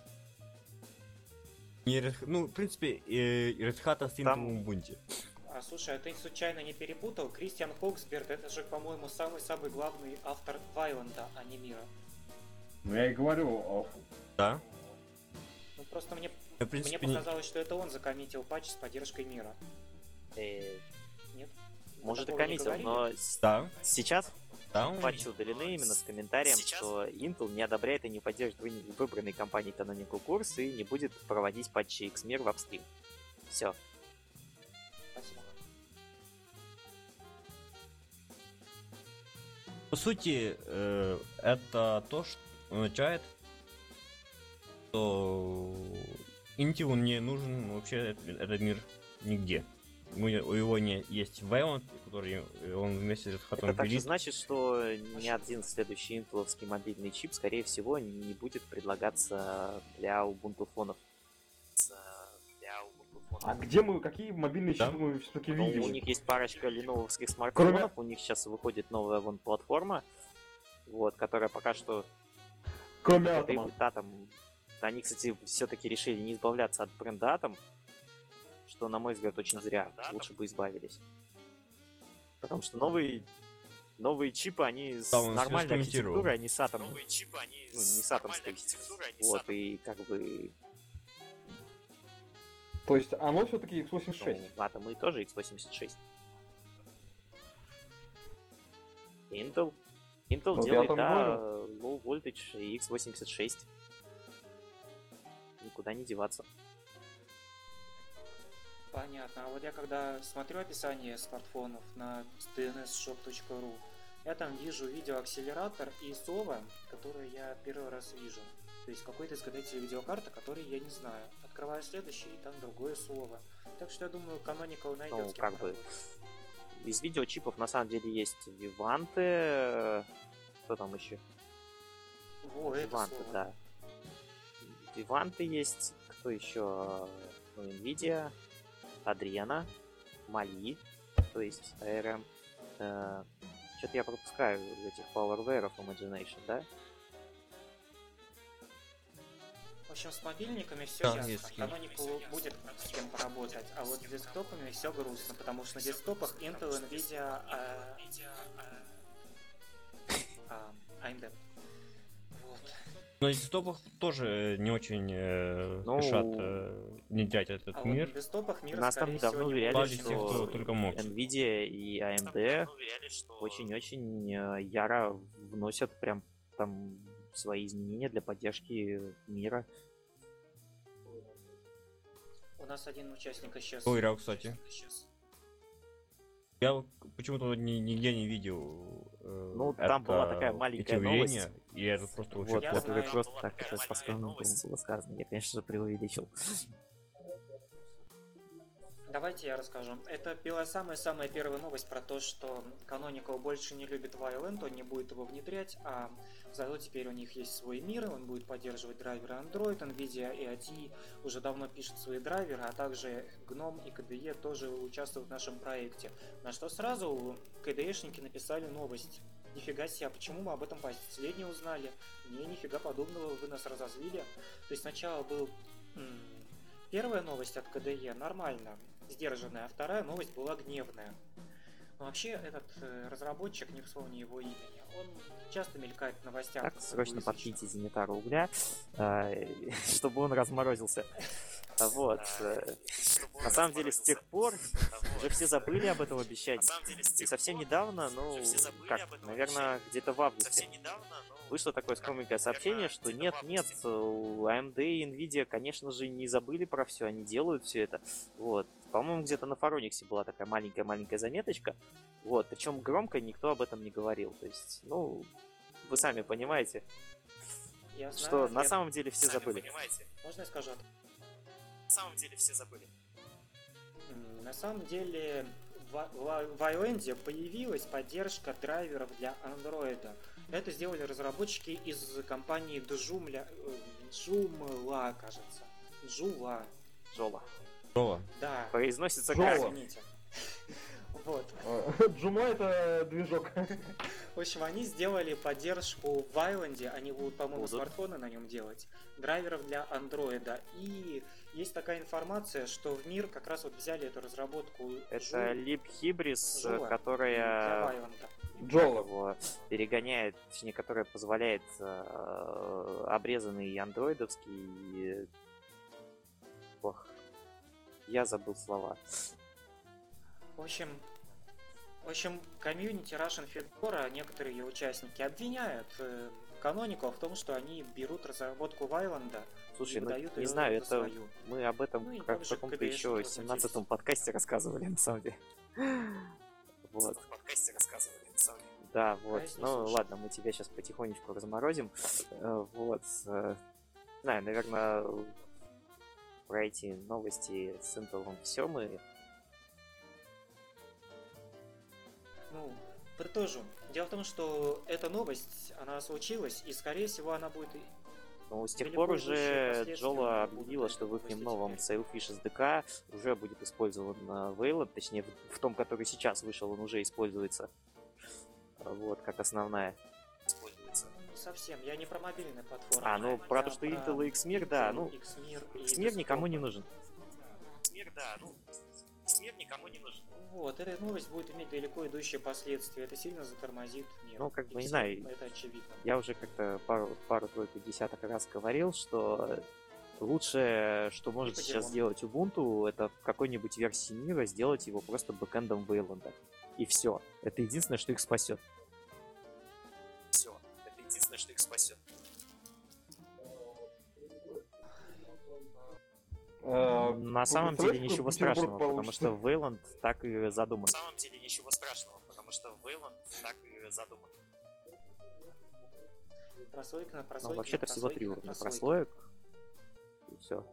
Ну, в принципе, Red Hat с Там- Intel в Ubuntu. А слушай, а ты случайно не перепутал? Кристиан Хоксберг, это же, по-моему, самый-самый главный автор Вайленда, а не мира. Ну я и говорю, Да. Ну просто мне В принципе, не- показалось, что это он закоммитил патч с поддержкой мира. Нет? Может и Такого не коммитил, говорили? но Да. сейчас Да, он- патчи удалены именно с комментарием, что Intel не одобряет и не поддерживает выбранный компанией Canonical курс и не будет проводить патчи Xmir в апстрим. Все. Спасибо. По сути, это то, что означает, что Intel не нужен вообще этот мир нигде. У его не есть Wayland, который он вместе с Red Hat Это также пилит. значит, что ни один следующий интеловский мобильный чип, скорее всего, не будет предлагаться для Ubuntu фонов. а где мы, какие мобильные Да. чипы мы все-таки Ну, видим? у них есть парочка леновских смартфонов, Кроме- у них сейчас выходит новая платформа, вот, которая пока что Кроме это Атома. Atom. Они, кстати, все-таки решили не избавляться от бренда Atom, что, на мой взгляд, очень зря. Лучше бы избавились. Потому что новые чипы, они с Да, он нормальной слишком имитировал. архитектурой, они с Atom. Ну, не с атомской. Вот, и как бы... То есть оно все-таки x86. Ну, Atom и тоже x86. Intel Вот я делает, там да, low voltage и x86. Никуда не деваться. Понятно. А вот я когда смотрю описание смартфонов на dnsshop.ru, я там вижу видеоакселератор и сова, которые я первый раз вижу. То есть какой-то изготовитель видеокарты, который я не знаю. Открываю следующий, и там другое слово. Так что я думаю, Canonical найдет Ну, с кем как бы, поработать. из видеочипов на самом деле есть Виванты. Что там еще? Во, это Виванты, слово. да. Виванты есть. Кто еще? Ну, Nvidia, Adreno, Mali, то есть ARM. Что-то я пропускаю этих PowerWare Imagination, да? В общем, с мобильниками все Да, ясно. есть. Canonical будет с кем поработать, а вот с десктопами все грустно, потому что на десктопах Intel, Nvidia, AMD. Вот. Но на десктопах тоже не очень Ну, спешат внедрять этот А вот мир. на десктопах мир, Нас там скорее недавно всего, не уверяли, будет Бали тех, кто что только мог. Nvidia и AMD очень-очень яро вносят прям там свои изменения для поддержки мира. У нас один участник исчез. Ой, реал, кстати. Я вот почему-то нигде не видел Ну, там была такая маленькая эти новость. уверения, и это просто вообще Вот, Я плохо. который знаю. просто так сейчас по-скромному было сказано. Я, конечно же, преувеличил. Давайте я расскажу. Это была самая-самая первая новость про то, что Canonical больше не любит Violent, он не будет его внедрять, а зато теперь у них есть свой мир, он будет поддерживать драйверы Android, Nvidia и ATI уже давно пишут свои драйверы, а также GNOME и KDE тоже участвуют в нашем проекте. На что сразу KDE-шники написали новость. Нифига себе, а почему мы об этом последнее узнали? Не, нифига подобного, вы нас разозлили. То есть сначала был первая новость от KDE, нормально, сдержанная, а вторая новость была гневная. Но вообще этот разработчик, не вспомню его имени, он часто мелькает в новостях. Так, срочно англоязычных. подкиньте Зенитару угля, чтобы он разморозился. Вот. На самом деле, с тех пор уже все забыли об этом обещании. И совсем недавно, ну, как, наверное, где-то в августе, вышло такое скромненькое сообщение, что нет-нет, AMD и Nvidia, конечно же, не забыли про все, они делают все это. Вот. По-моему, где-то на Фарониксе была такая маленькая-маленькая заметочка. Вот. Причем громко никто об этом не говорил. То есть, ну, вы сами понимаете, Я знаю, что на самом деле все забыли. Можно я скажу? На самом деле все забыли. На самом деле в Island появилась поддержка драйверов для Android. Это сделали разработчики из компании Joomla, кажется. Joomla. Жола. Здорово. Да. Произносится Жола. как? Извините. Вот. Джума это движок. В общем, они сделали поддержку в Island, они будут, по-моему, Будут. смартфоны на нем делать, драйверов для Android. И есть такая информация, что в мир как раз вот взяли эту разработку Это libhybris, Joomla для которая Island. Джола. его перегоняет, точнее, которая позволяет обрезанный андроидовский... Ох, я забыл слова. В общем, комьюнити Russian Fedora, некоторые ее участники обвиняют Canonical в том, что они берут разработку Вайланда Слушай, и ну, выдают не ее знаю, за это свою. мы об этом Ну и как в также каком-то KDE еще возмутились. 17-м подкасте рассказывали, на самом деле. Вот. Да, вот. если Ну слушать. ладно, мы тебя сейчас потихонечку разморозим. Вот. Не знаю, наверное, про эти новости с Intel все мы. Ну, подытожу. Дело в том, что эта новость, она случилась, и, скорее всего, она будет... Ну, с тех Далеко пор идущие уже последствия Джола будут объявила, что в их выпустить новом теперь. Sailfish SDK уже будет использован Wayland, точнее в том, который сейчас вышел, он уже используется. Вот, как основная. Не совсем, я не про мобильные платформы. А, ну я про то, что Intel и Xmir, да, Intel, ну, Xmir и Xmir никому не десктопы. нужен. Xmir никому не нужен. Вот, эта новость будет иметь далеко идущие последствия, это сильно затормозит мир. Ну, как бы, И не всем знаю, это очевидно. Я уже как-то пару-тройку десяток раз говорил, что лучшее, что может по сейчас делам. сделать Ubuntu, это в какой-нибудь версии мира сделать его просто бэкэндом Wayland. И все. Это единственное, что их спасет. Все. Это единственное, что их спасет. На самом деле ничего страшного, потому что Wayland так и задуман. На самом деле ничего страшного, потому что Wayland так и задуман. Прослойка на Ну, прослойке. вообще-то на всего прослойке 3 на уровня прослойке. прослоек. И все.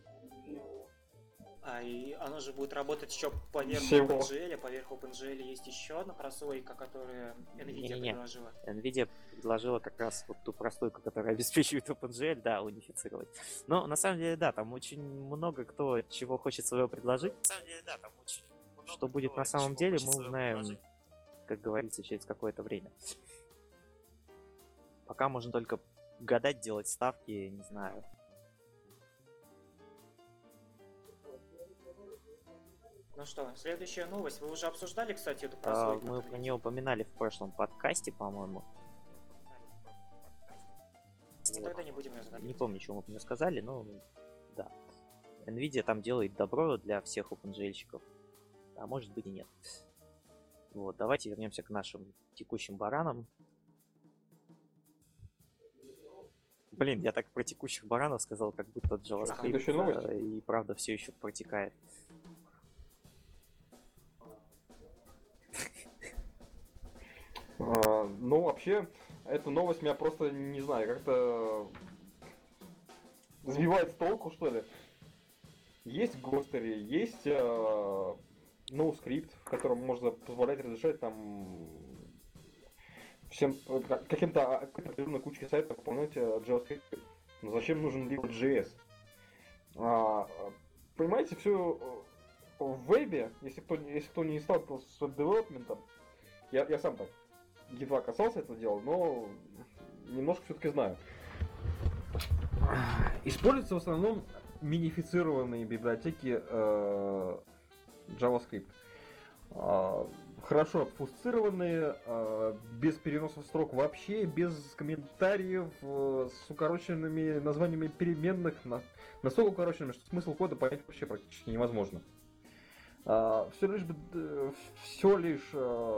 И оно же будет работать еще поверх Всего. OpenGL, а поверх OpenGL есть еще одна прослойка, которую NVIDIA Не-не-не. предложила. NVIDIA предложила как раз вот ту прослойку, которая обеспечивает OpenGL, да, унифицировать. Но на самом деле, да, там очень много кто чего хочет своего предложить. На самом деле, да, там очень много что будет на самом деле, мы узнаем, как говорится, через какое-то время. Пока можно только гадать, делать ставки, не знаю. Ну что, следующая новость. Вы уже обсуждали, кстати, эту прослойку? Мы про нее упоминали в прошлом подкасте, по-моему. Ну, тогда не будем ее Не загадывать. помню, чего мы про нее сказали, но да. NVIDIA там делает добро для всех OpenGL-щиков. А может быть и нет. Вот, давайте вернемся к нашим текущим баранам. Блин, я так про текущих баранов сказал, как будто Следующая новость? JavaScript и правда все еще протекает. Ну, вообще, эта новость меня просто, не знаю, как-то сбивает с толку, что ли. Есть Гостери, есть NoScript, в котором можно позволять разрешать там всем каким-то определенной кучке сайтов выполнять JavaScript. Но зачем нужен Libre.js? Понимаете, все в вебе, если кто не сталкивался с веб-девелопментом, я сам так едва касался этого дела, но немножко все-таки знаю. Используются в основном минифицированные библиотеки JavaScript. Хорошо обфусцированные, без переносов строк вообще, без комментариев, с укороченными названиями переменных, настолько укороченными, что смысл кода понять вообще практически невозможно. Все лишь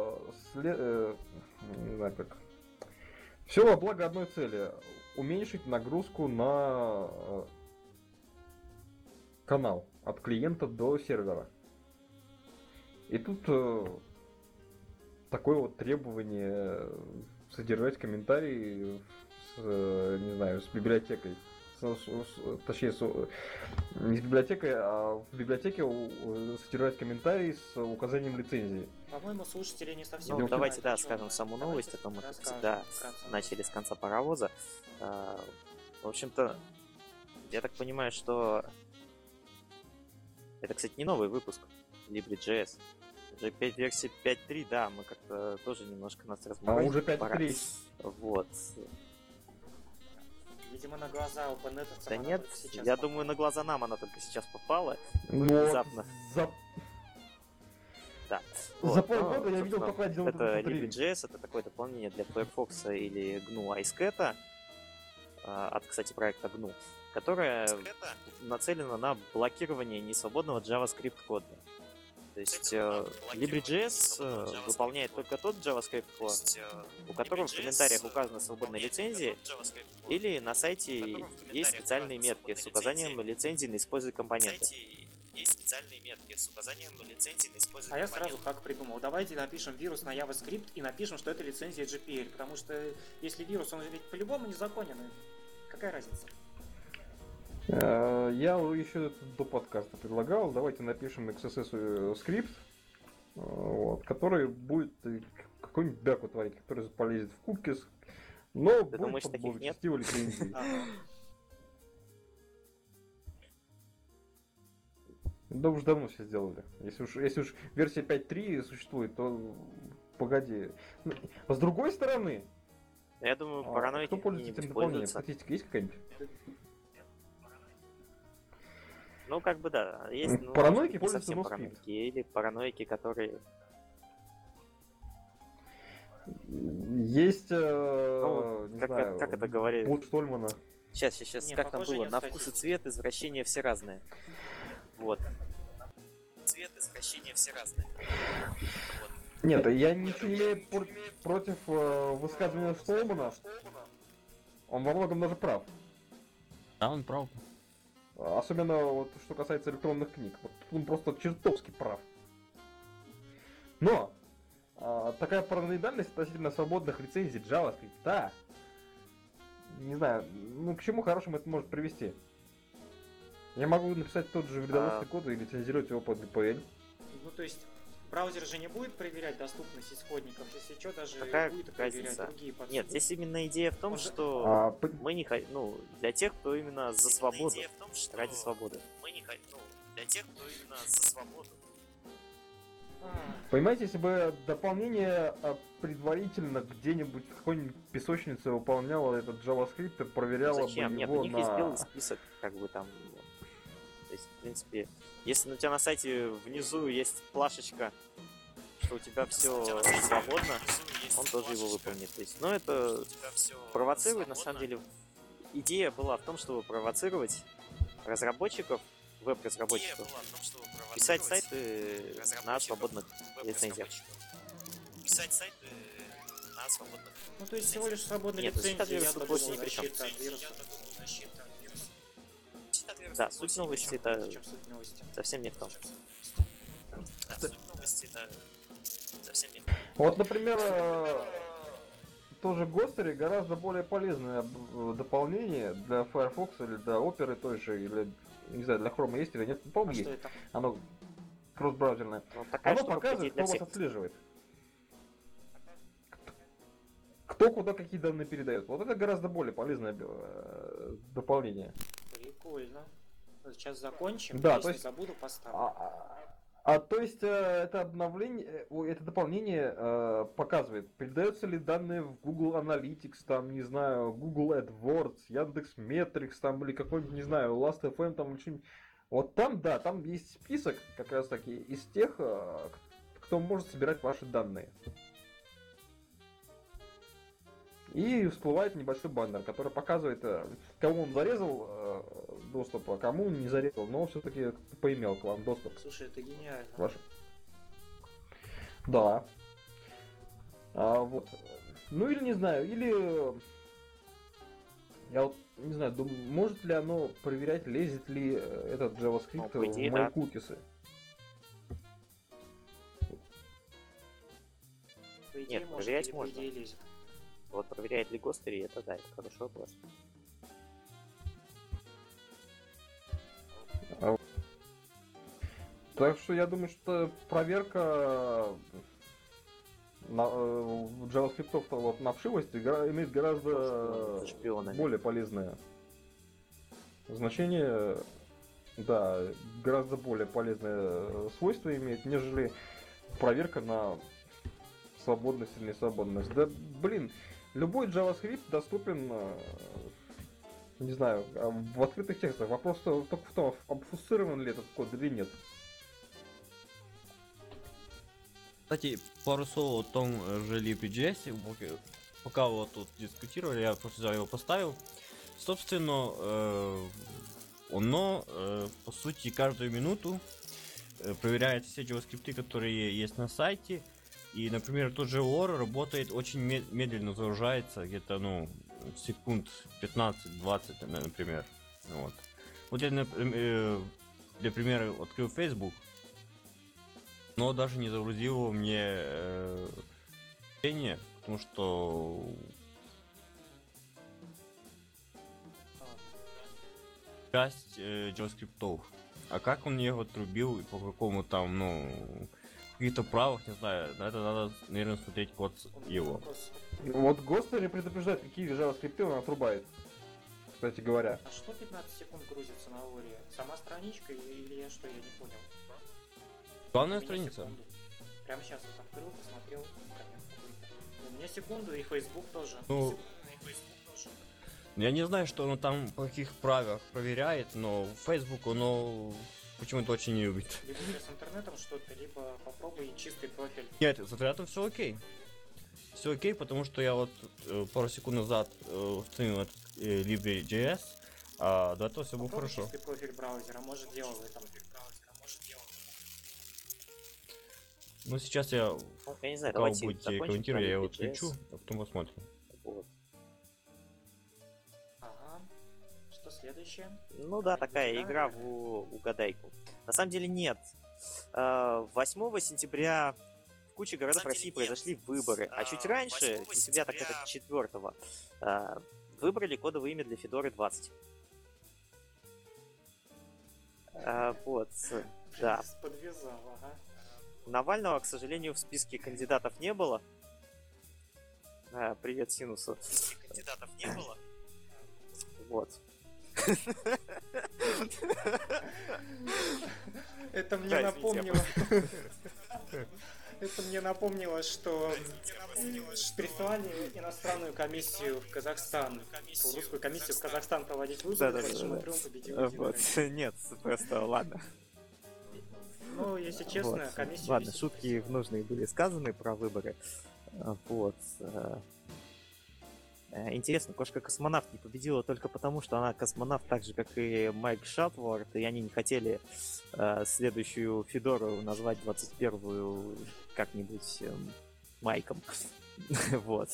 не знаю как. Все во благо одной цели: уменьшить нагрузку на канал от клиента до сервера. И тут такое вот требование содержать комментарии не знаю, с библиотекой. Точнее, не с библиотекой, а в библиотеке содержать комментарий с указанием лицензии. По-моему, слушатели не совсем Ну, понимают, давайте, да, о чём скажем мы. саму Давайте новость, а то мы, как расскажем всегда, вкратце. начали с конца паровоза. В общем-то, я так понимаю, что это, кстати, не новый выпуск Libre.js. Уже версия 5.3, да, мы как-то тоже немножко нас разморозили. уже пора. 5.3. Вот. Видимо, на глаза OpenNet Да нет, я думаю, на глаза нам она только сейчас попала. Внезапно. Да. За Вот, полгода ну, я видел собственно, только один это этот Libre.js, это такое дополнение для Firefox или GNU iSCAT, от, кстати, проекта GNU, которое нацелено на блокирование несвободного JavaScript кода. То есть Libre.js выполняет только тот JavaScript код, у которого в комментариях указана свободная лицензия, или на сайте есть специальные метки с указанием лицензии на использование компонента. А я сразу как придумал. Давайте напишем вирус на JavaScript и напишем, что это лицензия GPL. Потому что если вирус, он ведь по-любому незаконен. Какая разница? Я еще до подкаста предлагал, давайте напишем XSS скрипт, вот, который будет какой-нибудь бяку творить, который полезет в cookies, но Ты будет думаешь, под таких нет? благочестивой лицензией. Да уж давно все сделали. Если уж версия 5.3 существует, то погоди. С другой стороны, Я думаю, параноики кто пользуется этим дополнением? пользуются. Статистика есть какая-нибудь? Ну, как бы да. Есть, ну, Параноики может быть, не пользуются совсем NoScript. параноики. Или параноики, которые... Есть, Ну, не как, знаю, как это говорили? Бут Штольмана. Сейчас, Не, как там похоже, было? нет, На кстати. вкус и цвет, извращения все разные. Вот. Цвет, извращения все разные. Нет, я ничего не имею против высказывания Штольмана. Он во многом даже прав. Да, он прав. Особенно вот что касается электронных книг. Вот он просто чертовски прав. Но такая параноидальность относительно свободных лицензий JavaScript, да. Не знаю, ну к чему хорошему это может привести? Я могу написать тот же вредоносный код и лицензировать его под VPN. Ну, то есть, браузер же не будет проверять доступность исходников, если что, даже Какая будет проверять разница? другие подсудные. Нет, здесь именно идея в том, Он же- что мы не хотим, ну, для тех, кто именно за свободу, ради свободы. Мы не хотим, ну, для тех, кто именно за свободу. Понимаете, если бы дополнение предварительно где-нибудь в какой-нибудь песочнице выполняло этот JavaScript и проверяло Зачем? бы Нет, его у них есть белый список, как бы там. То есть, в принципе, если у тебя на сайте внизу есть плашечка, что у тебя все свободно, он тоже его выполнит. То есть, ну, это провоцирует, на самом деле. Идея была в том, чтобы провоцировать разработчиков, веб-разработчиков, писать сайты на свободных лицензиях. Писать сайты на свободных. Ну, то есть, всего лишь свободная Нет, лицензия, защита от я вирусов думал, больше ни при чем. защита от вирусов. Да, суть новости это В чем суть новости? совсем не в том. Да, суть новости это совсем не в Вот, например, тоже Гостери гораздо более полезное дополнение для Firefox или для Opera той же, или, не знаю, для Chrome есть или нет, не помню, А что есть. это? Оно кросс-браузерное. Ну, такая Оно штука, показывает, для кто вас всех. отслеживает. Кто куда какие данные передает. Вот это гораздо более полезное дополнение. Прикольно. Сейчас закончим, Да, если то есть- забуду, поставлю. То есть это обновление, это дополнение показывает, передаются ли данные в Google Analytics, там, не знаю, Google AdWords, Яндекс.Метрикс, там, или какой-нибудь, не знаю, Last.fm, там, или что-нибудь. Вот там, да, там есть список, как раз таки, из тех, кто может собирать ваши данные. И всплывает небольшой баннер, который показывает, кому он зарезал доступ, а кому он не зарезал, но все-таки поимел к вам доступ. Слушай, это гениально. Ваш. Да. Вот. Ну или не знаю, или я вот не знаю, может ли оно проверять, лезет ли этот JavaScript Ну, по идее, в мои да. кукисы. По идее, Нет, может, проверять или по можно. идее лезет. Вот проверяет ли Гостери, это да, это хороший вопрос. Так что я думаю, что проверка JavaScript вот на вшивость имеет гораздо Шпионами. более полезное значение, да, гораздо более полезное свойство имеет, нежели проверка на свободность или несвободность. Да, блин, любой JavaScript доступен, не знаю, в открытых текстах. Вопрос только в том, обфусцирован ли этот код или нет. Кстати, пару слов о том же LibreJS, пока вот тут дискутировали, я просто взял его поставил. Собственно, оно, по сути, каждую минуту проверяет все JavaScript, которые есть на сайте. И, например, тот же OR работает очень медленно, загружается, где-то, ну, секунд 15-20, например. Вот я, для примера, открыл Facebook, но даже не загрузил его мне чтение, потому что часть JavaScript. А как он его отрубил и по какому там, ну, каких-то правах, не знаю, на это надо, наверное, смотреть код У меня его. вопрос. Вот Гостери предупреждает, какие JavaScript он отрубает, кстати говоря. А что 15 секунд грузится на Оре? Сама страничка или я что, я не понял? Главная У меня страница. секунду. Прямо сейчас вот открыл, посмотрел. У меня секунду и Facebook тоже. Ну, я не знаю, что оно там по каких правилах проверяет, но Facebook оно почему-то очень не любит. Либо с интернетом что-то, либо попробуй чистый профиль. Нет, с интернетом все окей. Все окей, потому что я вот пару секунд назад установил LibreJS, а до этого все было Попробуй хорошо. чистый профиль браузера, может дело в этом. Ну сейчас я, Ну, я не знаю, пока вы давайте будете закончим комментировать, я его про LibreJS. отключу, а потом посмотрим. Вот. Ага. Что следующее? Ну да, такая Да, игра наверное. в угадайку. На самом деле нет. 8 сентября в куче городов России произошли выборы, а чуть раньше, сентября так это 4-го, выбрали кодовое имя для Федоры 20. Вот, да. Подвязал, ага. Навального, к сожалению, в списке кандидатов не было. Привет Синусу. Кандидатов не было. Вот. Это мне напомнило... Это мне напомнило, что прислали иностранную комиссию в Казахстан, русскую комиссию в Казахстан проводить выборы, почему Трумп победил. Вот, нет, просто ладно. Ну, если честно, Вот. комиссия... Ладно, шутки нужные были сказаны про выборы. Вот. Интересно, кошка-космонавт не победила только потому, что она космонавт так же, как и Майк Шатворд, и они не хотели следующую Федору назвать 21-ю как-нибудь Майком. Вот.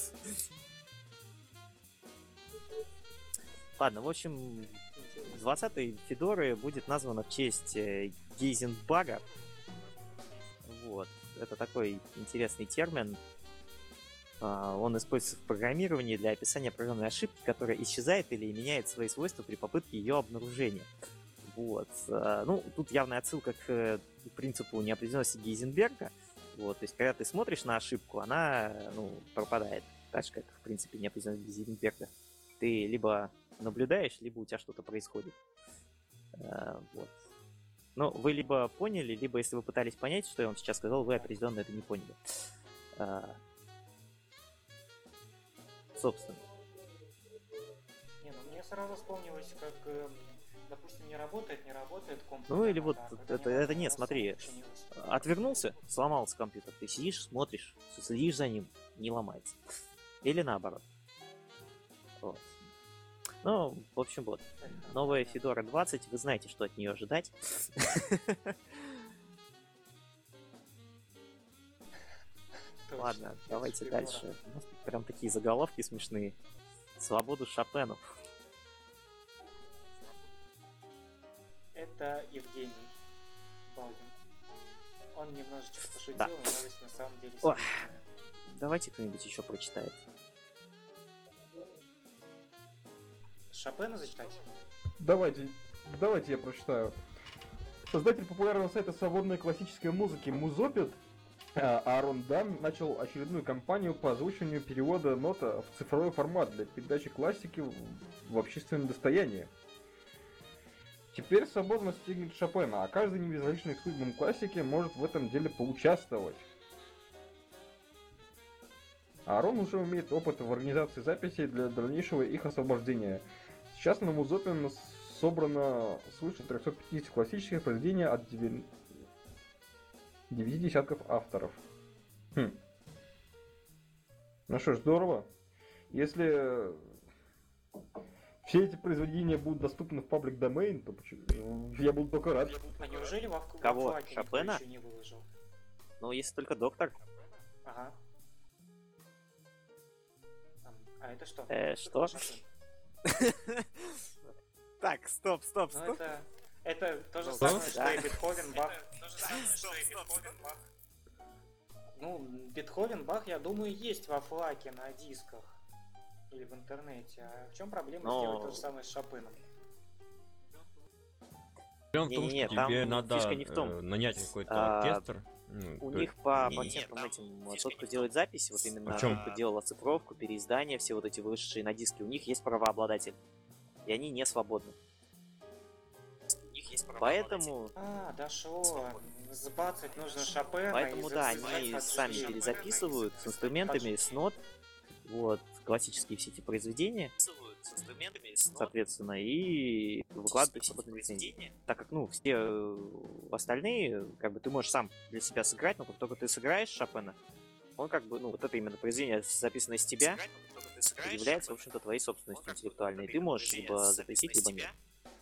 Ладно, в общем, 20-й Федоры будет названа в честь Гейзенбага. Вот. Это такой интересный термин. Он используется в программировании для описания программной ошибки, которая исчезает или меняет свои свойства при попытке ее обнаружения. Вот. Ну, тут явная отсылка к принципу неопределенности Гейзенберга. Вот. То есть, когда ты смотришь на ошибку, она пропадает. Так же, как, в принципе, неопределенность Гейзенберга. Ты либо наблюдаешь, либо у тебя что-то происходит. Вот. Ну, вы либо поняли, либо, если вы пытались понять, что я вам сейчас сказал, вы определенно это не поняли. Собственно. Не, ну мне сразу вспомнилось, как, допустим, не работает компьютер. Ну или вот это нет, смотри, отвернулся, сломался компьютер, ты сидишь, смотришь, следишь за ним, не ломается. Или наоборот. Вот. Ну, в общем, вот. Новая Федора 20, вы знаете, что от нее ожидать. Ладно, давайте дальше. У нас тут прям такие заголовки смешные. Свободу Шопену. Это Евгений Балдин. Он немножечко пошутил, Да. но новость на самом деле... Ой. Давайте кто-нибудь еще прочитает. Шопена зачитать? Давайте я прочитаю. Создатель популярного сайта свободной классической музыки Музопит Аарон Дан начал очередную кампанию по озвучиванию перевода нота в цифровой формат для передачи классики в общественное достояние. Теперь свободно стигнет Шопена, а каждый небезразличный к судьбам классики может в этом деле поучаствовать. Аарон уже имеет опыт в организации записей для дальнейшего их освобождения. Сейчас на Музопин собрано свыше 350 классических произведений от 9 десятков авторов. Ну что ж, здорово. Если все эти произведения будут доступны в паблик домен, то я буду только рад. А неужели Кого? Вафлаке никто Шопена? еще не выложил? Ну, если только доктор. Ага. А это что? Что? Шопен? Так, стоп. Ну, это то же Что? самое, что Да. и Бетховен, Бах. Ну, Бетховен, Бах, я думаю, есть во флаке на дисках или в интернете. А в чем проблема Но- сделать то же самое с Шопеном? Проблема в том, Не-не-не, что там тебе надо фишка не в том. нанять какой-то А, оркестр. У то них по патентам этим, тот, кто делает записи, вот именно О чём? тот, кто делал оцифровку, переиздание, все вот эти вышедшие на диске, у них есть правообладатель. И они не свободны. Поэтому, Дошло. Сбацать нужно Шопена. поэтому и да, записать они под сами ключ. перезаписывают с инструментами, с нот, вот, классические все эти произведения, соответственно, и выкладывают их в свободные лицензии. Так как, все остальные, как бы, ты можешь сам для себя сыграть, но как только ты сыграешь Шопена, он как бы, вот это именно произведение, записанное с тебя, является, в общем-то, твоей собственностью интеллектуальной. И ты можешь либо запретить, либо нет.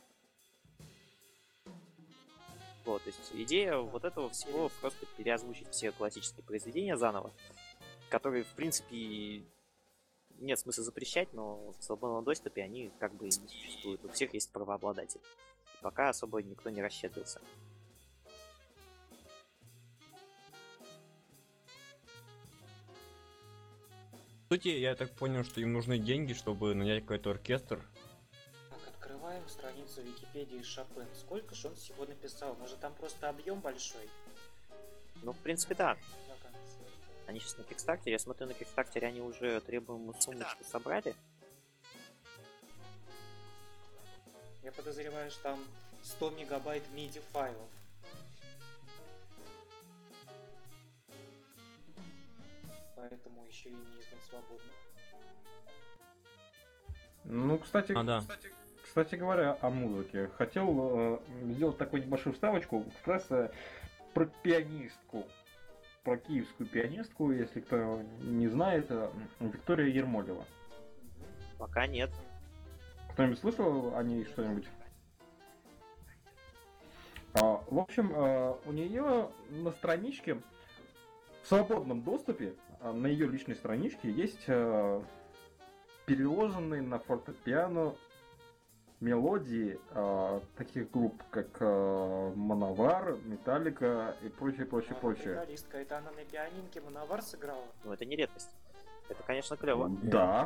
Вот, то есть идея вот этого всего просто переозвучить все классические произведения заново, которые, в принципе, нет смысла запрещать, но в свободном доступе они как бы и не существуют. У всех есть правообладатель. Пока особо никто не расщедрился. По сути, я так понял, что им нужны деньги, чтобы нанять какой-то оркестр. Так, открываем страницу Википедии Шопен. Сколько же он всего написал? Может, там просто объем большой? Ну, в принципе, да. Вакансии. Они сейчас на Кикстартере. Я смотрю, на Кикстартере они уже требуемую суммочку собрали. Я подозреваю, что там 100 мегабайт MIDI файлов. Поэтому еще и не издан свободно. Ну, кстати, Да. кстати говоря, о музыке. Хотел сделать такую небольшую вставочку как раз про пианистку. Про киевскую пианистку, если кто не знает, Виктория Ермолева. Пока нет. Кто-нибудь слышал о ней что-нибудь? В общем, у нее на страничке, в свободном доступе, на ее личной страничке есть переложенные на фортепиано мелодии таких групп, как Мановар, Металлика и прочее. Вокалистка, это она на пианинке Мановар сыграла? Ну, это не редкость. Это, конечно, клево. Да.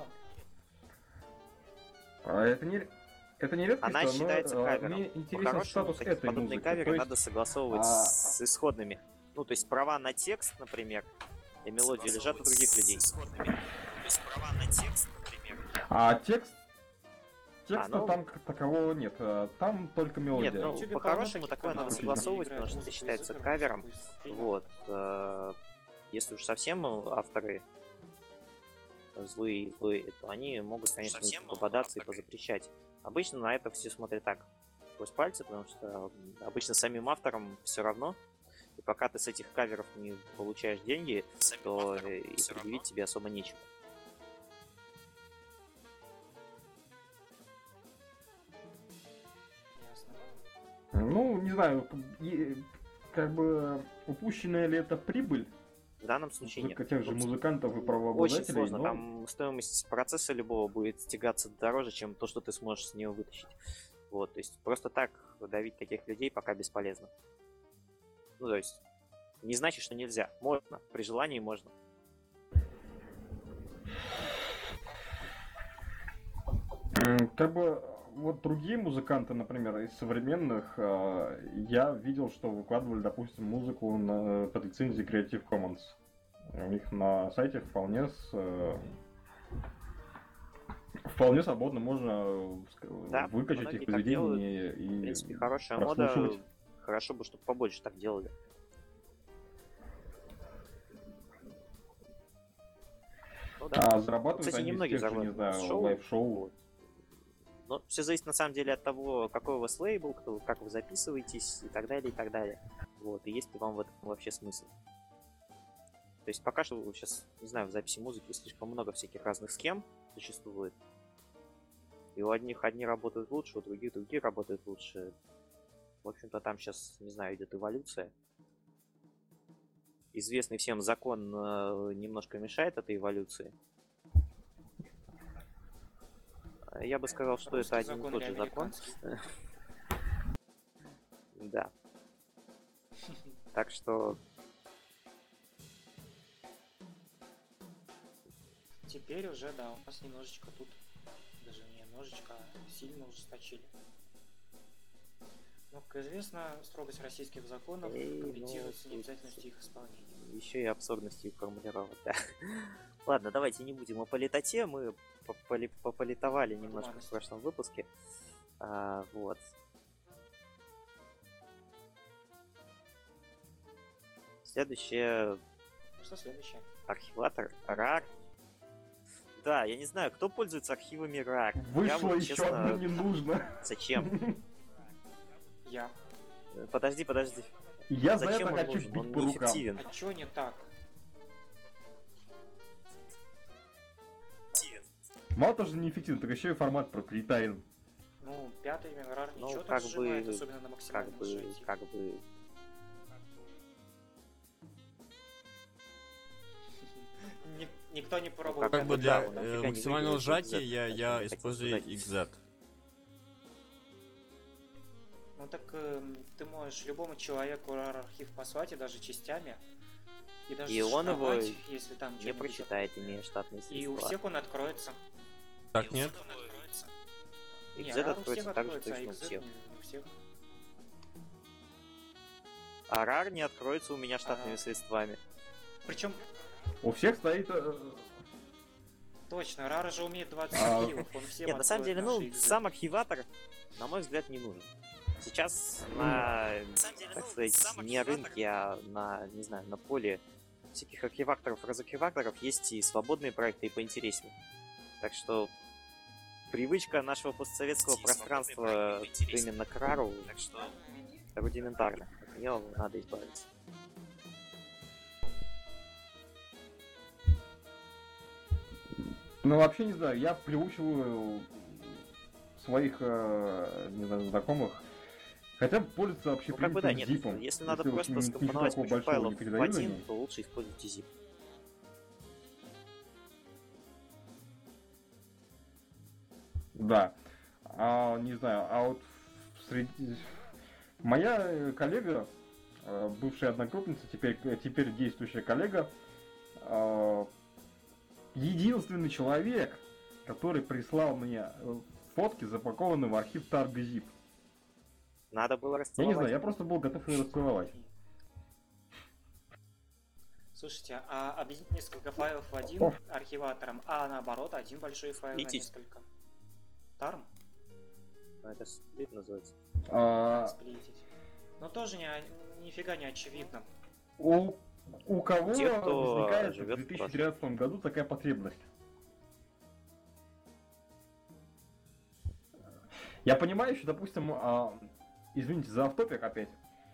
Это не редкость, Она считается кавером. мне интересен По-хорошему, статус такие этой подобные музыки. каверы То есть, надо согласовывать с исходными. Ну, то есть права на текст, например, и мелодию лежат у других людей. То есть права на текст, например. Текста там как такового нет. Там только мелодия. Нет, ну, по-хорошему такое надо согласовывать, потому что это считается кавером. Вот. Если уж совсем авторы злые, то они могут, конечно, попадаться и позапрещать. Обычно на это все смотрят так, сквозь пальцы, потому что обычно самим авторам все равно. И пока ты с этих каверов не получаешь деньги, то и предъявить тебе особо нечего. Ну, не знаю, как бы упущенная ли это прибыль? В данном случае нет. Тех же музыкантов и Очень правообладателей. сложно. Там стоимость процесса любого будет стягаться дороже, чем то, что ты сможешь с него вытащить. Вот, то есть просто так давить таких людей пока бесполезно. Ну, то есть, не значит, что нельзя. Можно. При желании можно. Как бы вот другие музыканты, например, из современных, я видел, что выкладывали, допустим, музыку под лицензией Creative Commons. У них на сайте вполне свободно можно выкачать их произведения и в принципе, хорошая мода. Хорошо бы, чтобы побольше так делали. Ну, да. Зарабатывают, кстати, они немногие с тех же, не знаю, зарабатывают лайв-шоу. Вот. Но все зависит на самом деле от того, какой у вас лейбл, как вы записываетесь и так далее, и так далее. Вот, и есть ли вам в этом вообще смысл. То есть пока что сейчас, не знаю, в записи музыки слишком много всяких разных схем существует. И у одних одни работают лучше, у других другие работают лучше. В общем-то, там сейчас, не знаю, идет эволюция. Известный всем закон немножко мешает этой эволюции. Я бы сказал, что это один и тот же закон. Да. Так что... Теперь уже, да, у нас немножечко тут, даже не немножечко, а сильно ужесточили. Но, как известно, строгость российских законов компенсируется необязательностью их исполнения. Еще и абсурдностью формулировок, да. Ладно, давайте не будем о политоте, мы пополитовали немножко в прошлом выпуске. Вот. Следующее... Что следующее? Архиватор RAR. Да, я не знаю, кто пользуется архивами RAR. Вышло еще честно... одно не нужно. Зачем? Я. Подожди. Я зачем за это хочу бить по рукам. А чё не так? Мало того, что неэффективно, так еще и формат проприетарен. Ну, пятый Меграр ничего как так сжимает, особенно на максимальном сжатии. Как бы... Никто не пробовал. Как бы для да, максимального сжатия я использую XZ. Ну так ты можешь любому человеку RAR архив послать, и даже частями, И даже И он его шифровать, если там не что-нибудь прочитает, имея штатные средства. И у всех он откроется. Так нет? Не, XZ RAR у откроется всех так же откроется, а точно у XZ всех. не у всех. А RAR не откроется у меня штатными средствами. Причем, У всех стоит... точно, RAR же умеет 20 А, архивов, он всем Нет, на самом откроет деле, ну, наши XZ. сам архиватор, на мой взгляд, не нужен. Сейчас на, так сказать, не рынке, а на, не знаю, на поле всяких архиваторов, разархиваторов есть и свободные проекты, и поинтереснее. Так что привычка нашего постсоветского пространства именно к рару рудиментарна. От нее надо избавиться. Ну, вообще не знаю, я приучиваю своих, не знаю, знакомых хотя бы пользоваться Ну, как бы да, общепринятым нет, зипом. если надо уж просто ничего скомпоновать такого кучу большого файлов не в передают один, они. то лучше используйте zip. Да. Не знаю, а вот среди... Моя коллега, бывшая одногруппница, теперь действующая коллега, единственный человек, который прислал мне фотки, запакованные в архив TargZip. Надо было Я расцеловать. не знаю, я просто был готов ее расцеловать. Слушайте, а объединить несколько файлов в один архиватором, а наоборот, один большой файл на Сплитить. несколько. Тарм? Это сплит называется. Сплитить. Но тоже нифига не очевидно. У кого Те, кто возникает в живет в 2013 году такая потребность? Я понимаю еще, допустим, извините за автопик опять.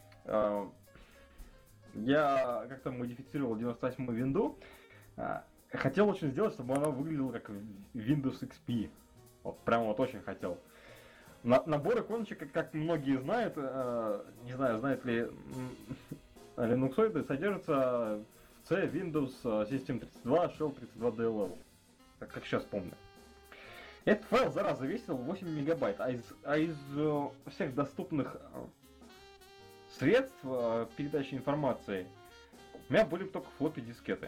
Я как-то модифицировал 98-ю винду. Хотел очень сделать, чтобы она выглядела как Windows XP. Вот, прям вот очень хотел. Набор иконочек, как многие знают, не знаю, знают ли линуксоиды, содержатся в C, Windows, System 32, Shell 32 DLL. Как сейчас помню. Этот файл, зараза, весил 8 мегабайт, а из всех доступных средств передачи информации у меня были только флоппи-дискеты.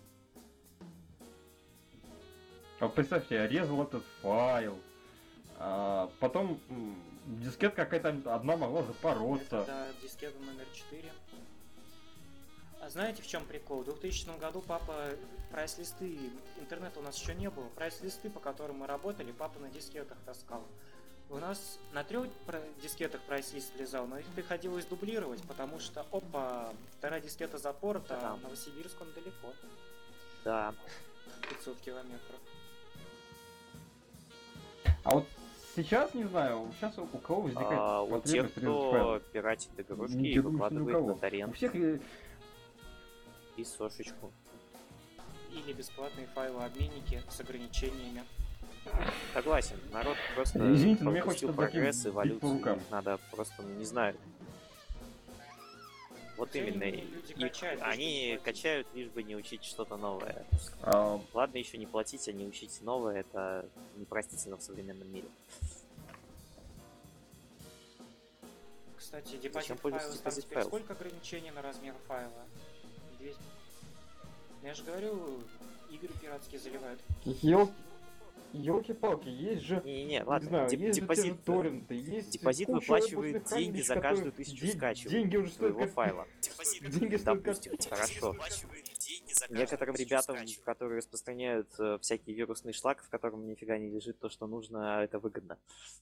Вот представьте, я резал этот файл, потом дискетка какая-то одна могла запороться. Да, дискета номер 4. А знаете, в чем прикол? В 2000 году папа прайс-листы, интернета у нас еще не было, прайс-листы, по которым мы работали, папа на дискетах таскал. У нас на 3 дискетах прайс-лист лежал, но их приходилось дублировать, потому что, опа, вторая дискета запорта, а Новосибирск он далеко. Да. 500 километров. А вот сейчас, не знаю, сейчас у кого возникает у тех, потребность резать файлы? кто пиратит игрушки Я и думаю, что ни у выкладывает кого. на торрент У всех и сошечку. Или бесплатные файлообменники с ограничениями. Согласен, народ просто Извините, но мне пропустил хочется прогресс, бить по эволюцию, рукам. их надо просто, не знаю. Вот Хотя именно, люди качают, они лишь бы не качают, лишь бы не учить что-то новое. а, Ладно, еще не платить, а не учить новое, это непростительно в современном мире. Кстати, Зачем депозит пользоваться файла, там депозит теперь файл? сколько ограничений на размер файла? 200. Я же говорю, игры пиратские заливают. Елки-палки, есть же, Не-не-не, не ладно, знаю, есть же те же депозит, торренты, есть депозит куча выплачивает облачных деньги хранилищ, за каждую которых 1000 скачиваний деньги уже стоят своего как... файла. Деньги стоят как... Допустим, хорошо. Некоторым ребятам, которые распространяют всякий вирусный шлак, в котором нифига не лежит то, что нужно, это выгодно.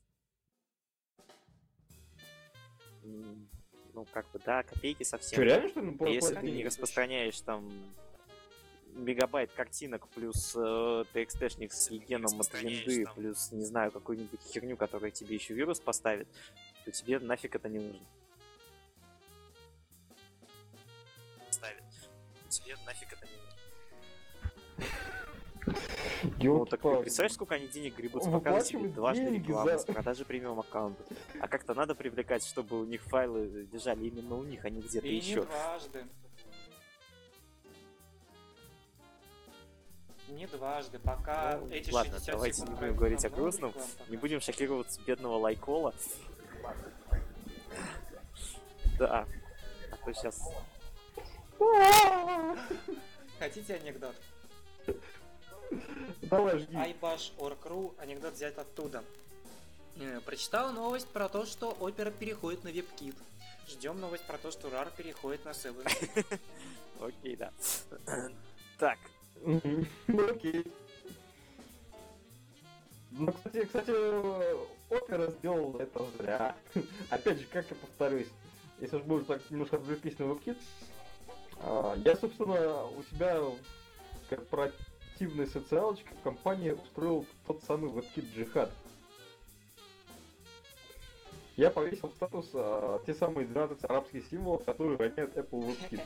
Ну, как бы, да, копейки совсем. Что, реально, что ли? Если платить? ты не распространяешь там мегабайт картинок плюс TXT-шник с геном от винды, плюс, не знаю, какую-нибудь херню, которая тебе еще вирус поставит, то тебе нафиг это не нужно. Тебе нафиг это не нужно. Ну, так ты представляешь, сколько они денег гребут с показа себе дважды рекламы, с продажи премиум аккаунта. А как-то надо привлекать, чтобы у них файлы лежали именно у них, а не где-то И еще. не дважды. Не дважды, пока Ну, эти ладно, 60 давайте секунд не будем говорить о много грустном, реклам не показывают. будем шокироваться бедного лайкола. Да. А то сейчас Хотите анекдот? Давай, жги. iBash.org.ru, анекдот взят оттуда. Прочитал новость про то, что Opera переходит на WebKit. Ждем новость про то, что RAR переходит на 7. Окей, да. Так, Ну окей. Ну, кстати, Opera сделал это зря. Опять же, как я повторюсь, если уж будем так немножко отвлеклись на WebKit, я, собственно, у себя в корпоративной социалочке в компании устроил тот самый WebKit джихад. Я повесил в статус те самые 12 арабских символов, которые роняют Apple WebKit.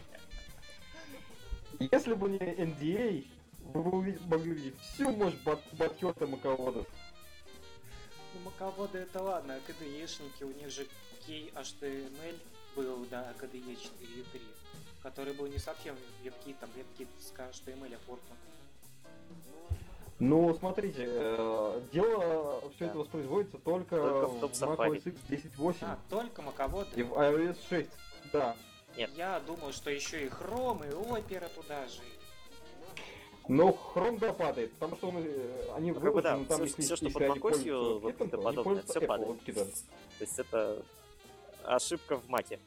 Если бы не NDA, вы бы могли увидеть всю мощь батхёрта маководов. Ну, маководы это ладно, а KDE-шники, у них же KHTML был, да, KDE 4.3, который был не совсем WebKit, там WebKit с HTML оформлен. Ну, смотрите, дело все это воспроизводится только в Top в Safari. macOS X 10.8 А, только маководы? и в iOS 6, да. Нет. Я думал, что еще и Chrome, и Opera туда же. Но Chrome, да, падает, потому что они Ну, как бы да, выложены, там, все, если что под они macOS, пользуются вот WebKit, это то они подобное, пользуются все Apple падает. WebKit. То есть это ошибка в маке.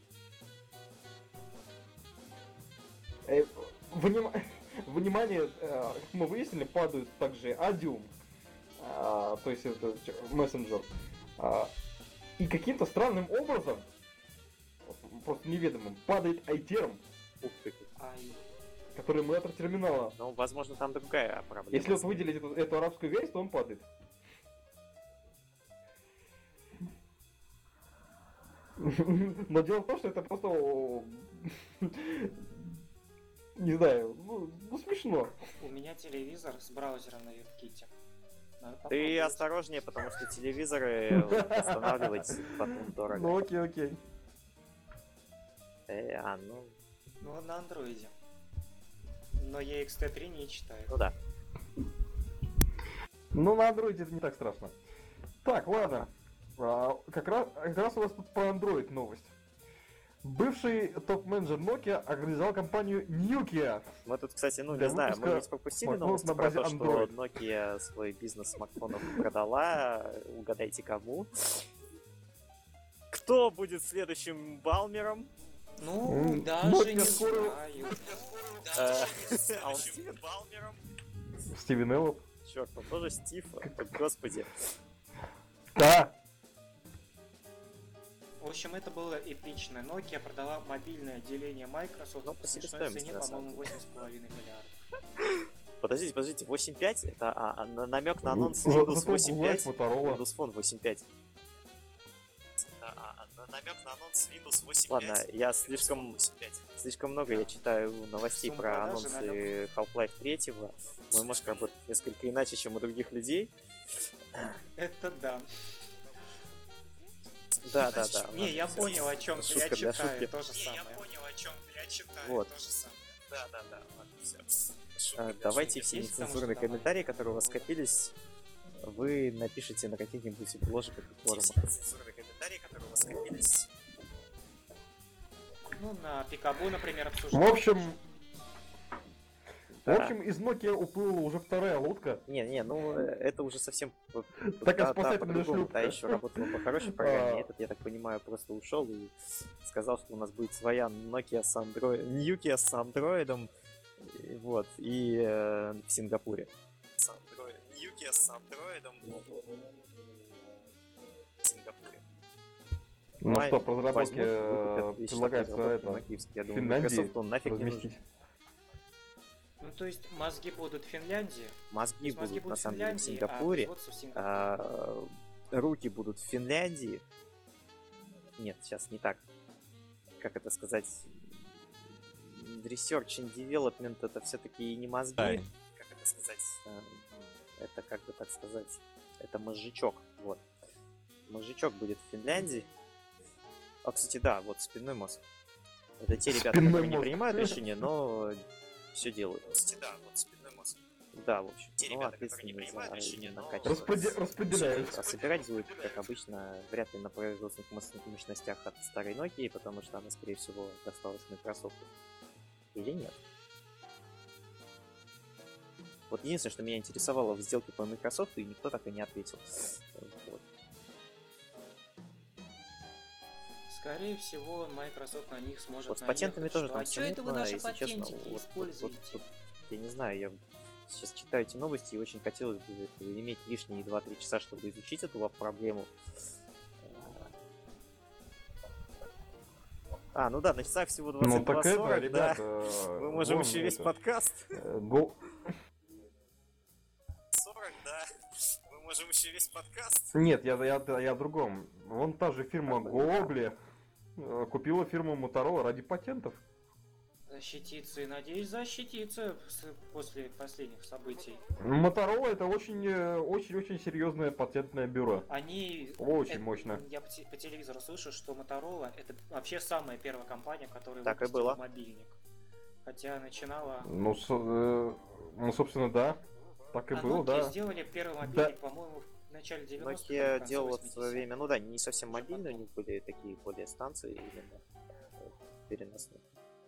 Внимание, как мы выяснили, падают также Adium, то есть это мессенджер, и каким-то странным образом, просто неведомым, падает iTerm, Ух ты. Ай. который эмулятор терминала. Ну, возможно, там другая проблема. Если вот выделить эту арабскую версию, то он падает. Но дело в том, что это просто... Не знаю, ну смешно. У меня телевизор с браузером на WebKit. Надо Ты попробовать. осторожнее, потому что телевизоры восстанавливать потом дорого. Ну окей. Ну Ну, на андроиде. Но я XT3 не читаю. да. Ну на андроиде это не так страшно. Так, ладно. Как раз у вас тут по Android новость. Бывший топ-менеджер Nokia организовал компанию Nokia. Мы тут, кстати, ну Для не знаю, мы выпуска ведь пропустили смартфонов новости на про базе то, что Android. Nokia свой бизнес смартфонов продала. Угадайте кому. Кто будет следующим Балмером? Ну, даже Nokia не скоро- знаю. А он Стивен Балмером? Стивен Эллоп. Черт, он тоже Стив, господи. Да. В общем, это было эпично. Nokia продала мобильное отделение Microsoft Ну, по по смешной себестоимости, цене, на самом по-моему, 8,5 миллиардов. Подождите, 8.5? Это намек на анонс За- Windows зато бывает 8.5? Motorola. Windows Phone 8.5. Намек на анонс Windows 8.5. Ладно, я слишком много я читаю новостей Сумма про продажи анонсы Half-Life 3. Мой мозг работает несколько иначе, чем у других людей. Это да. Да. Не, я понял, о чем Шутка я для читаю шутки. то же самое. Я понял, о чем я читаю Вот. то же самое. Да, ладно, все. Давайте все Есть, потому нецензурные что там- комментарии, которые у вас скопились, вы напишите на каких-нибудь бложиках и форумах. Ну, на Пикабу, например, В обсуждали. общем, из Nokia уплыла уже вторая лодка. Не, ну это уже совсем Такая та спасательная по-другому, шлюпка. та еще работала по хорошей программе. Этот, я так понимаю, просто ушел и сказал, что у нас будет своя Nokia с Android, Nokia с андроидом, и вот, и в Сингапуре. Nokia с андроидом в Singapore. Ну что, по разработке предлагается это Я в думаю, Финляндии Microsoft он нафиг не нужен. разместить. Ну, то есть мозги будут в Финляндии, Мозги мозги будут на будут в самом деле в Финляндии, а Сингапуре, производство в Сингапуре. руки будут в Финляндии. Нет, сейчас не так. Как это сказать? Research and Development это все-таки не мозги. Да. Как это сказать? Это как бы так сказать? Это мозжечок. Вот. Мозжечок будет в Финляндии. А, кстати, да, вот спинной мозг. Это те ребята, Спинной которые не мозг. принимают решения, но все делают. Кстати, да, вот спинной мозг. Да, в общем. Те Ну, ребята, ответственные которые не принимают за решения, но накачивание. Распределяют. А собирать будет, как обычно, вряд ли на производственных мощностях от старой Nokia, потому что она, скорее всего, досталась Microsoft. или нет. Вот единственное, что меня интересовало в сделке по Microsoft, и никто так и не ответил. Вот. Скорее всего, Microsoft на них сможет Вот с патентами тоже там а что это вы смутно, наши если честно. патентики Вот, используете? я не знаю, я сейчас читаю эти новости, и очень хотелось бы иметь лишние 2-3 часа, чтобы изучить эту проблему. Ну да, на часах всего 22:40, Ну так это, да. ребята, Мы можем вон еще весь это, подкаст. 40, да. Мы можем еще весь подкаст. Нет, я о другом. Вон та же фирма Google купила фирму Motorola ради патентов. Защититься и, надеюсь, защититься после последних событий. Motorola это очень серьезное патентное бюро. Они... Очень мощно. Я по телевизору слышу, что Motorola это вообще самая первая компания, которая Так и выпустила было. мобильник. Хотя начинала... Ну, собственно, да. Так и было, Nokia да. сделали первый мобильник, по-моему, в начале 90-х. Nokia делала в свое время, ну да, не совсем мобильные, у них были такие более станции именно переносные.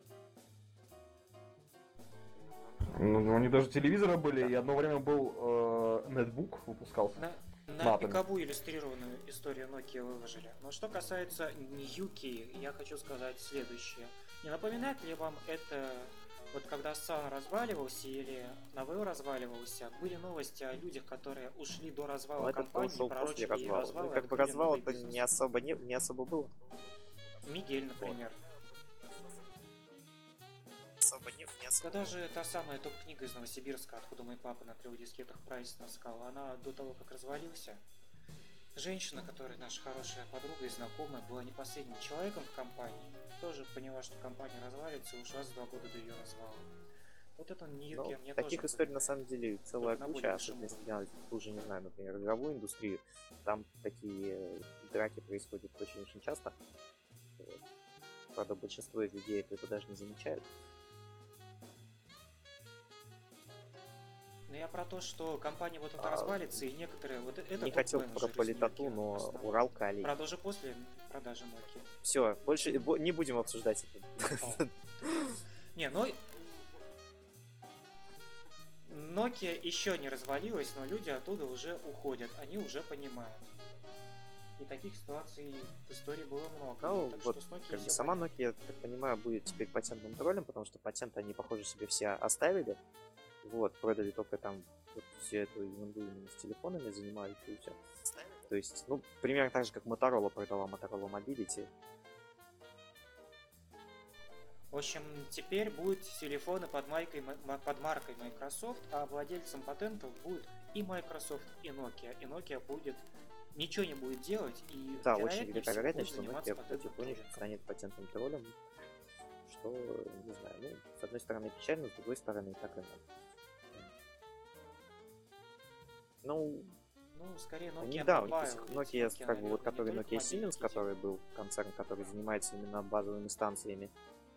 Ну, они даже телевизоры были, и одно время был нетбук выпускался. На пикабу иллюстрированную историю Nokia выложили. Но что касается Ньюки, я хочу сказать следующее. Не напоминает ли вам это, вот когда Sun разваливался или Novell разваливался, были новости о людях, которые ушли до развала Но этот компании, ушел после пророчили развала. развал, Ну, и как бы открыли развала новый это бизнес. не особо было. Мигель, например. Особо не особо. Да даже та самая топ-книга из Новосибирска, откуда мой папа на 3 дискетах прайс таскал, она до того, как развалился. Женщина, которая наша хорошая подруга и знакомая, была не последним человеком в компании. Тоже поняла, что компания развалится, и ушла за 2 года до ее развала. Вот это Ньюки, мне таких тоже историй на напоминает. самом деле целая Только на куча, более особенно если высшем взять ту же, не знаю, например, игровую индустрию. Там такие драки происходят очень-очень часто. Вот. Правда, большинство из людей это даже не замечают. Но я про то, что компания вот это развалится, и некоторые вот это... Не хотел про топ-менеджеры из политоту, Ньюки но останутся. Урал Калий. Правда, уже после продажи Nokia. Все, больше не будем обсуждать это. Не, ну... Nokia еще не развалилась, но люди оттуда уже уходят, они уже понимают. И таких ситуаций в истории было много. Ну, так вот, что с Nokia как бы всё сама понятно. Nokia, я так понимаю, будет теперь патентным троллем, потому что патенты они, похоже, себе все оставили. Вот, продали только там вот всю эту ерунду именно с телефонами, занимались и все. То есть, ну, примерно так же, как Motorola продала Motorola Mobility. В общем, теперь будут телефоны под маркой Microsoft, а владельцем патентов будет и Microsoft, и Nokia. И Nokia будет ничего не будет делать, и Да, очень велика всего вероятность, будет что заниматься Nokia патентным потихонечку троллингом. станет патентным троллем. Что, не знаю, ну, с одной стороны печально, с другой стороны так и надо. Ну, скорее у Nokia них, да, у них Mobile, ведь Nokia, как бы, наверное, вот не который только Nokia Siemens, мобильники который был концерн, который занимается именно базовыми станциями.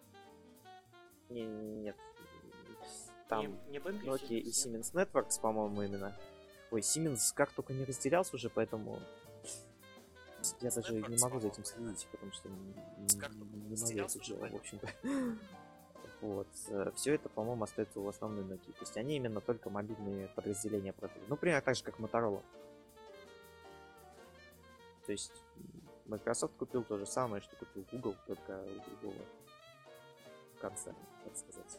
Нет. Там не Bentley, Nokia и Siemens, нет. Siemens Networks, по-моему, именно. Ой, Siemens как только не разделялся уже, поэтому я даже не могу за этим следить, потому что не мое это дело, в общем-то. Вот. Все это, по-моему, остается в основной Nokia. То есть они именно только мобильные подразделения продают. Ну, примерно так же, как Motorola. То есть Microsoft купил то же самое, что купил Google, только у другого конца, так сказать.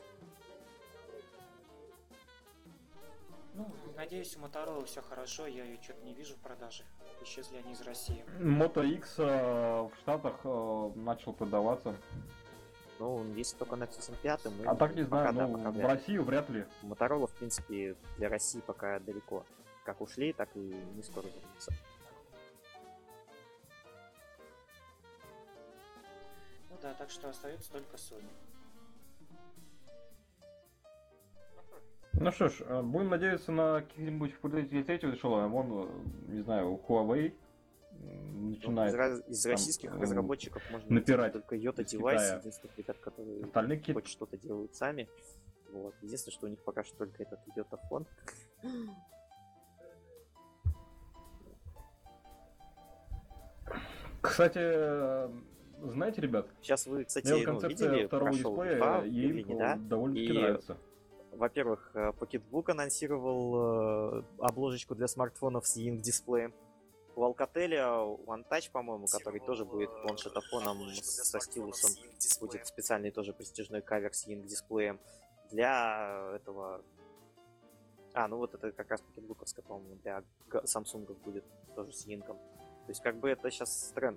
Ну, надеюсь, у Motorola все хорошо, я ее что-то не вижу в продаже. Исчезли они из России. Moto X в Штатах начал продаваться. Ну, если только Nexus 5, мы А так не пока, знаю, да, ну, пока в вряд ли. Россию вряд ли. Motorola, в принципе, для России пока далеко. Как ушли, так и не скоро вернутся. Ну да, так что остается только Sony. Ну что ж, будем надеяться на каких-нибудь представителей третьего эшелона. Вон, не знаю, Huawei начинает. Из там, российских разработчиков можно напирать найти только Yota из Device, Китая. единственных ребят, которые Остальные какие-то хоть что-то делают сами. Вот. Единственное, что у них пока что только этот Yota фон. Кстати, знаете, ребят, Сейчас вы, кстати, мне вот концепция видели, второго прошел дисплея FIFA, ей Берлине, да? довольно-таки И, нравится. во-первых, Pocketbook анонсировал обложечку для смартфонов с Ying дисплеем. У Alcatel One Touch, по-моему, который тоже будет планшетофоном со стилусом, будет специальный тоже престижной кавер с Ying дисплеем. Для этого... ну вот это как раз Pocketbook'овская, по-моему, для Samsung будет тоже с Ying. То есть как бы это сейчас тренд.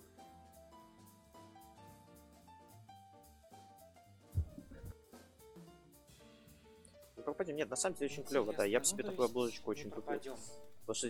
Не пропадем. Нет, на самом деле очень клево, да. Я бы себе такую обложечку очень купил. Потому что...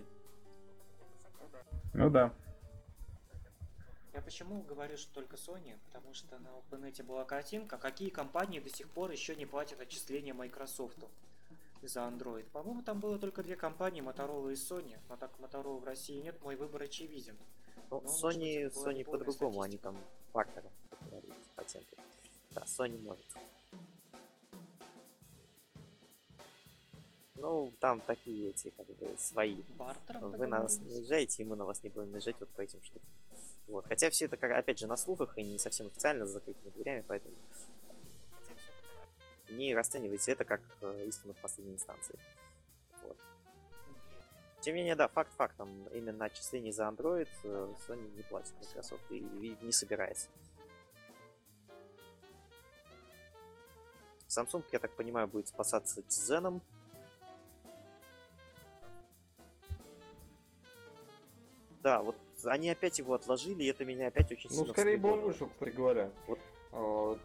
Ну да. Я почему говорю, что только Sony? Потому что на OpenNet была картинка, какие компании до сих пор еще не платят отчисления Microsoft за Android. По-моему, там было только две компании, Motorola и Sony. Но так Motorola в России нет, мой выбор очевиден. Ну, Sony по-другому, они там партнеры патенты. Да, Sony может. Ну, там такие эти, как бы, свои. Бартером Вы на нас наезжаете, и мы на вас не будем наезжать вот по этим штукам. Вот. Хотя все это, опять же, на слухах и не совсем официально, с закрытыми дверями, поэтому не расценивайте это как истину в последней инстанции. Вот. Тем не менее, да, факт фактом, именно отчисление за Android Sony не платит Microsoft и не собирается. Samsung, я так понимаю, будет спасаться Tizen. Да, вот они опять его отложили, и это меня опять очень сильно... Ну, скорее бы он вышел, кстати говоря. Вот.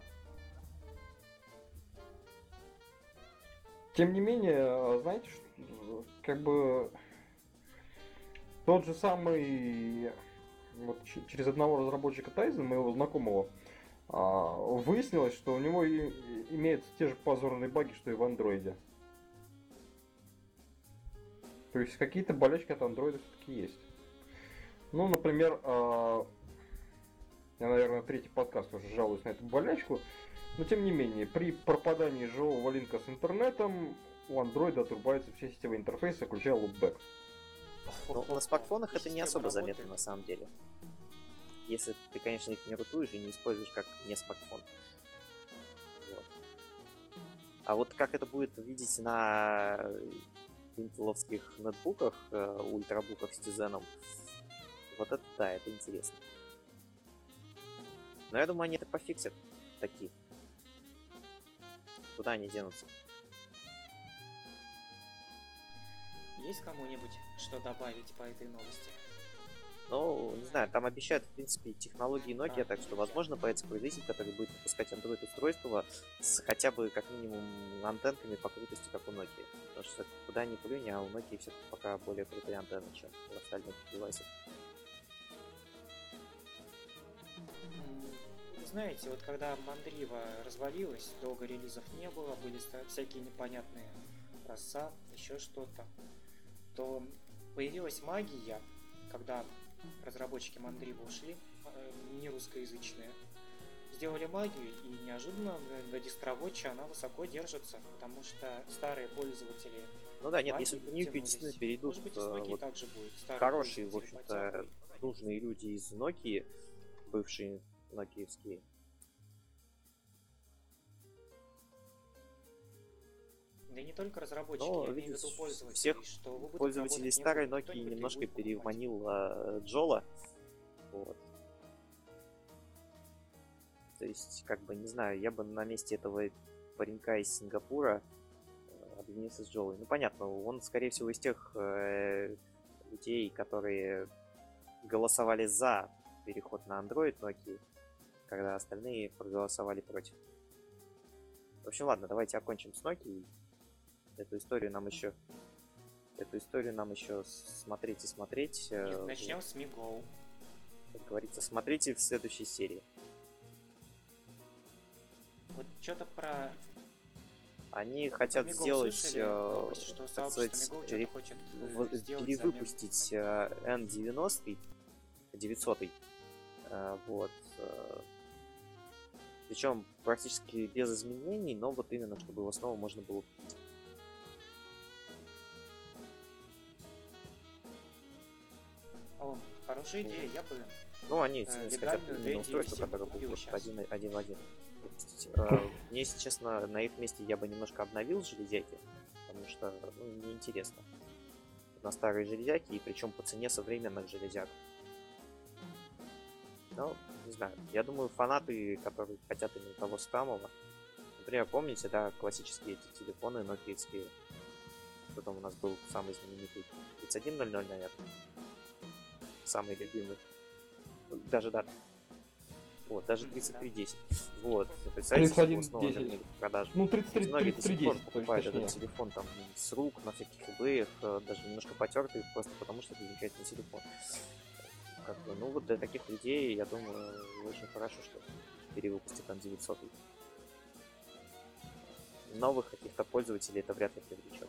Тем не менее, знаете, как бы тот же самый, вот через одного разработчика Tizen, моего знакомого, выяснилось, что у него имеются те же позорные баги, что и в андроиде. То есть какие-то болячки от андроида все-таки есть. Ну, например, я, наверное, третий подкаст уже жалуюсь на эту болячку, но тем не менее, при пропадании живого линка с интернетом у андроида отрубаются все сетевые интерфейсы, включая лупбэк. Но на смартфонах это не особо заметно на самом деле. Если ты, конечно, их не рутуешь и не используешь как не смартфон. Вот. А вот как это будет видеть на интеловских нетбуках, ультрабуках с Tizen, вот это да, это интересно. Но я думаю, они это пофиксят такие. Куда они денутся? Есть кому-нибудь что добавить по этой новости? Ну, не знаю, там обещают, в принципе, технологии Nokia, так что, возможно, появится производитель, который будет выпускать Android-устройство с хотя бы, как минимум, антенками по крутости, как у Nokia. Потому что куда ни плюнь, а у Nokia все-таки пока более крутые антенны, чем у остальных девайсов. Знаете, вот когда Мандрива развалилась, долго релизов не было, были всякие непонятные роса, еще что-то, то появилась магия, когда разработчики Мандривы ушли, не русскоязычные, сделали магию, и неожиданно на дистровотче она высоко держится, потому что старые пользователи... Ну да, нет, если в Nokia действительно перейдут вот также будет. Хорошие, в общем-то, нужные люди из Nokia, бывшие нокиевские. Да и не только разработчики, но, я имею в виду пользователей. Всех что вы пользователей старой Nokia немножко переманил Джола. Вот. То есть, как бы, не знаю, я бы на месте этого паренька из Сингапура объединился с Джолой. Ну, понятно, он, скорее всего, из тех людей, которые голосовали за переход на Android Nokia, когда остальные проголосовали против. В общем, ладно, давайте окончим с Nokia. Эту историю нам еще смотреть и смотреть. Начнем с MiGo. Как говорится, смотрите в следующей серии. Вот что-то про... Они хотят сделать, так сказать, перевыпустить N90, 900, вот. Причем практически без изменений, но вот именно, чтобы его снова можно было купить. хорошая идея, я бы... Ну, они хотят легальную именно устройство, DND которое купил будет щас. один в один. Мне, если честно, на их месте я бы немножко обновил железяки, потому что неинтересно. На старые железяки, и причем по цене современных железяк. Ну, не знаю. Я думаю, фанаты, которые хотят именно того самого. Например, помните, да, классические эти телефоны нокиевские. Потом у нас был самый знаменитый 3100, наверное. Самый любимый. Даже, да. Вот, даже 3310. Вот. Представляете, если его снова 3110. вернули в продажу. Ну, Многие до сих пор 3310, покупают точнее. этот телефон там с рук, на всяких eBay, даже немножко потертый, просто потому что это замечательный телефон. Как бы, ну вот для таких людей, я думаю, очень хорошо, что перевыпустят там 900. Новых каких-то пользователей это вряд ли привлечет.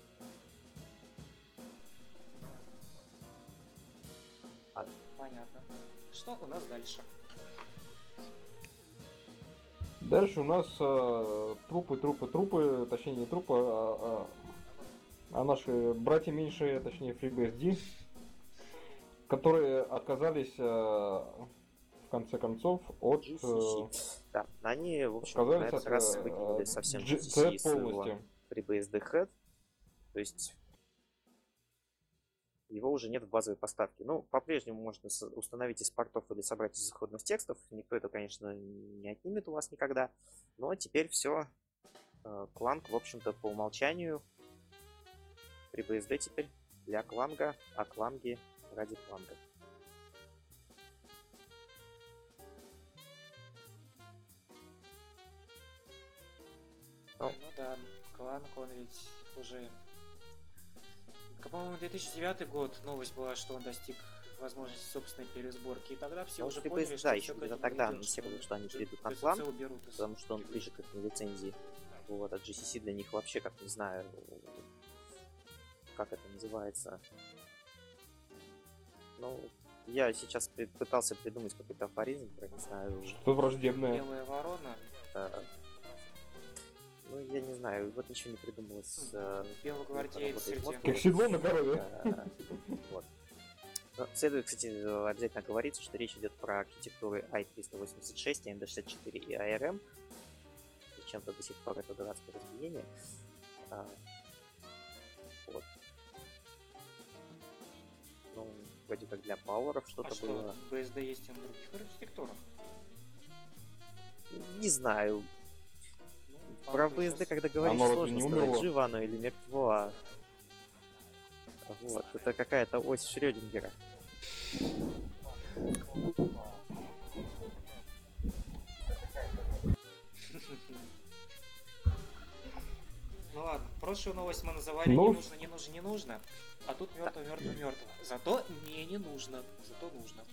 Понятно. Что у нас дальше? Дальше у нас трупы, точнее не трупы, а наши братья меньшие, точнее FreeBSD, которые отказались в конце концов от... Да, они, в общем, отказались на этот от раз выкинули совсем GC GCC из своего полностью. FreeBSD Head. То есть его уже нет в базовой поставке. Ну, по-прежнему можно установить из портов или собрать из исходных текстов. Никто это, конечно, не отнимет у вас никогда. Но теперь все. Кланг, в общем-то, по умолчанию. FreeBSD теперь для кланга, а кланги ради кланга. Ну да, кланг, он ведь уже... По-моему, 2009 год новость была, что он достиг возможности собственной пересборки, и тогда все уже поняли, да, что еще всё к этому тогда идёт, анонсировали, что они перейдут на GCC кланг, уберут из потому что он игры. ближе к их лицензии. Вот, а GCC для них вообще, как не знаю, как это называется. Ну, я сейчас пытался придумать какой-то афоризм, про, не знаю, Что враждебное. Белая ворона. ну, я не знаю, вот ничего не придумалось. Белогвардеец среди... Как седло на корове. Вот. Но следует, кстати, обязательно говорится, что речь идет про архитектуры i386, AMD64 и ARM. Зачем-то до сих пор это дурацкое разделение. Вот. Ну, вроде как для пауэров что-то что, было. BSD есть и на других архитектурах? Не знаю. Ну, Про Power BSD, когда говоришь, Оно разве сложно не сказать, умерло? живо оно или мертво. Вот, это какая-то ось Шрёдингера. Ну ладно, прошлую новость мы называли Ну, не нужно, а тут мертво. Зато не нужно, зато нужно.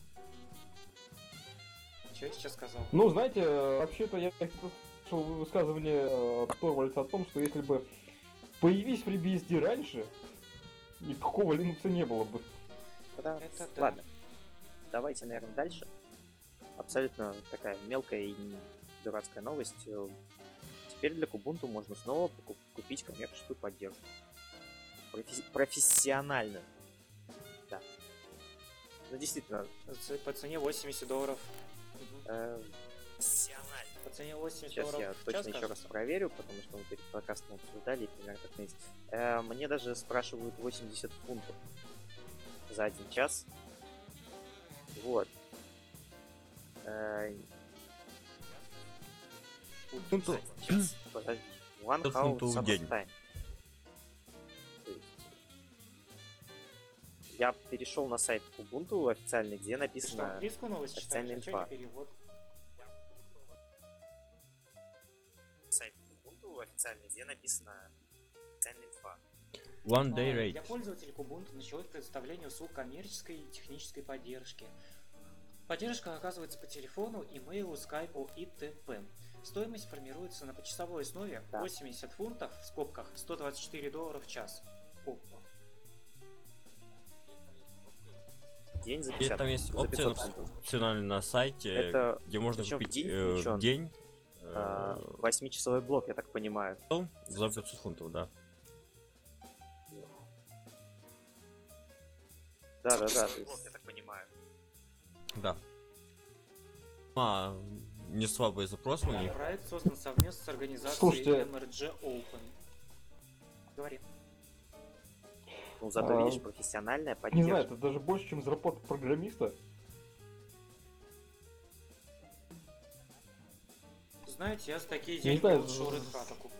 Что я сейчас сказал? Ну, знаете, вообще-то я слышал высказывание Торвальца о том, что если бы появись FreeBSD раньше, никакого Linux не было бы. Да. Это да. Ладно, давайте, наверное, дальше. Абсолютно такая мелкая и дурацкая новость. Теперь для Kubuntu можно снова купить коммерческую поддержку. Профессиональную. Да. Ну, действительно. По цене $80. Профессионально. По цене $80 Сейчас я в час, точно еще раз проверю, потому что мы перед подкастом обсуждали и примерно как есть. Мне даже спрашивают 80 фунтов за 1 час. Вот. Фунтов. Подожди. One Тут hour фунтов в день. time. То есть, я перешел на сайт Ubuntu официальный, где Ты что, написано английскую новость читаешь? официальная А чё инфа. не перевод? Сайт Ubuntu официальный, где написано официальная инфа. One day Для rate. пользователей Ubuntu началось предоставление услуг коммерческой и технической поддержки. Поддержка оказывается по телефону, имейлу, скайпу и т.п. Стоимость формируется на почасовой основе Да. 80 фунтов, в скобках $124 в час. Опа. День за И 50, там есть за опция 500 фунтов. опциональная на сайте, Это где можно причём в купить день в включён. день 8-часовой блок, я так понимаю. за 500 фунтов, да. Да. То есть Да. Не слабый запрос у них. Проект создан совместно с организацией Слушайте. MRG Open. Говори. Ну, зато, видишь, профессиональная поддержка. Не знаю, это даже больше, чем зарплата программиста. Знаете, я за такие Не деньги знаю, лучше у Red Hat куплю.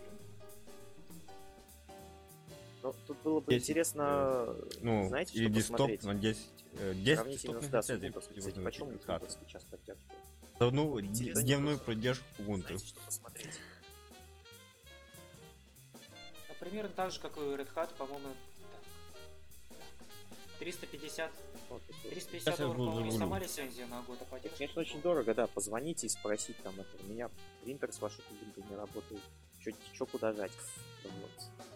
Ну, тут было бы 10, интересно, Ну, знаете, или что десктоп посмотреть? на 10. 10 Сравнительно десктопных с DAS лицензий Ubuntu, кстати, против почему Red Hat. Ubuntu сейчас поддерживает? Ну, Интересно дневную просто. поддержку Ubuntu. Знаете, что посмотреть? А примерно так же, как и у Red Hat, по-моему, так. 350 Вот, это вот. 350 Сейчас я долларов, буду по-моему, не загуглю. сама лицензия на год, а Это, поддержка. конечно, очень дорого, да, позвонить и спросить там, это, у меня принтер с вашей Ubuntu не работает, чё куда жать. Вот.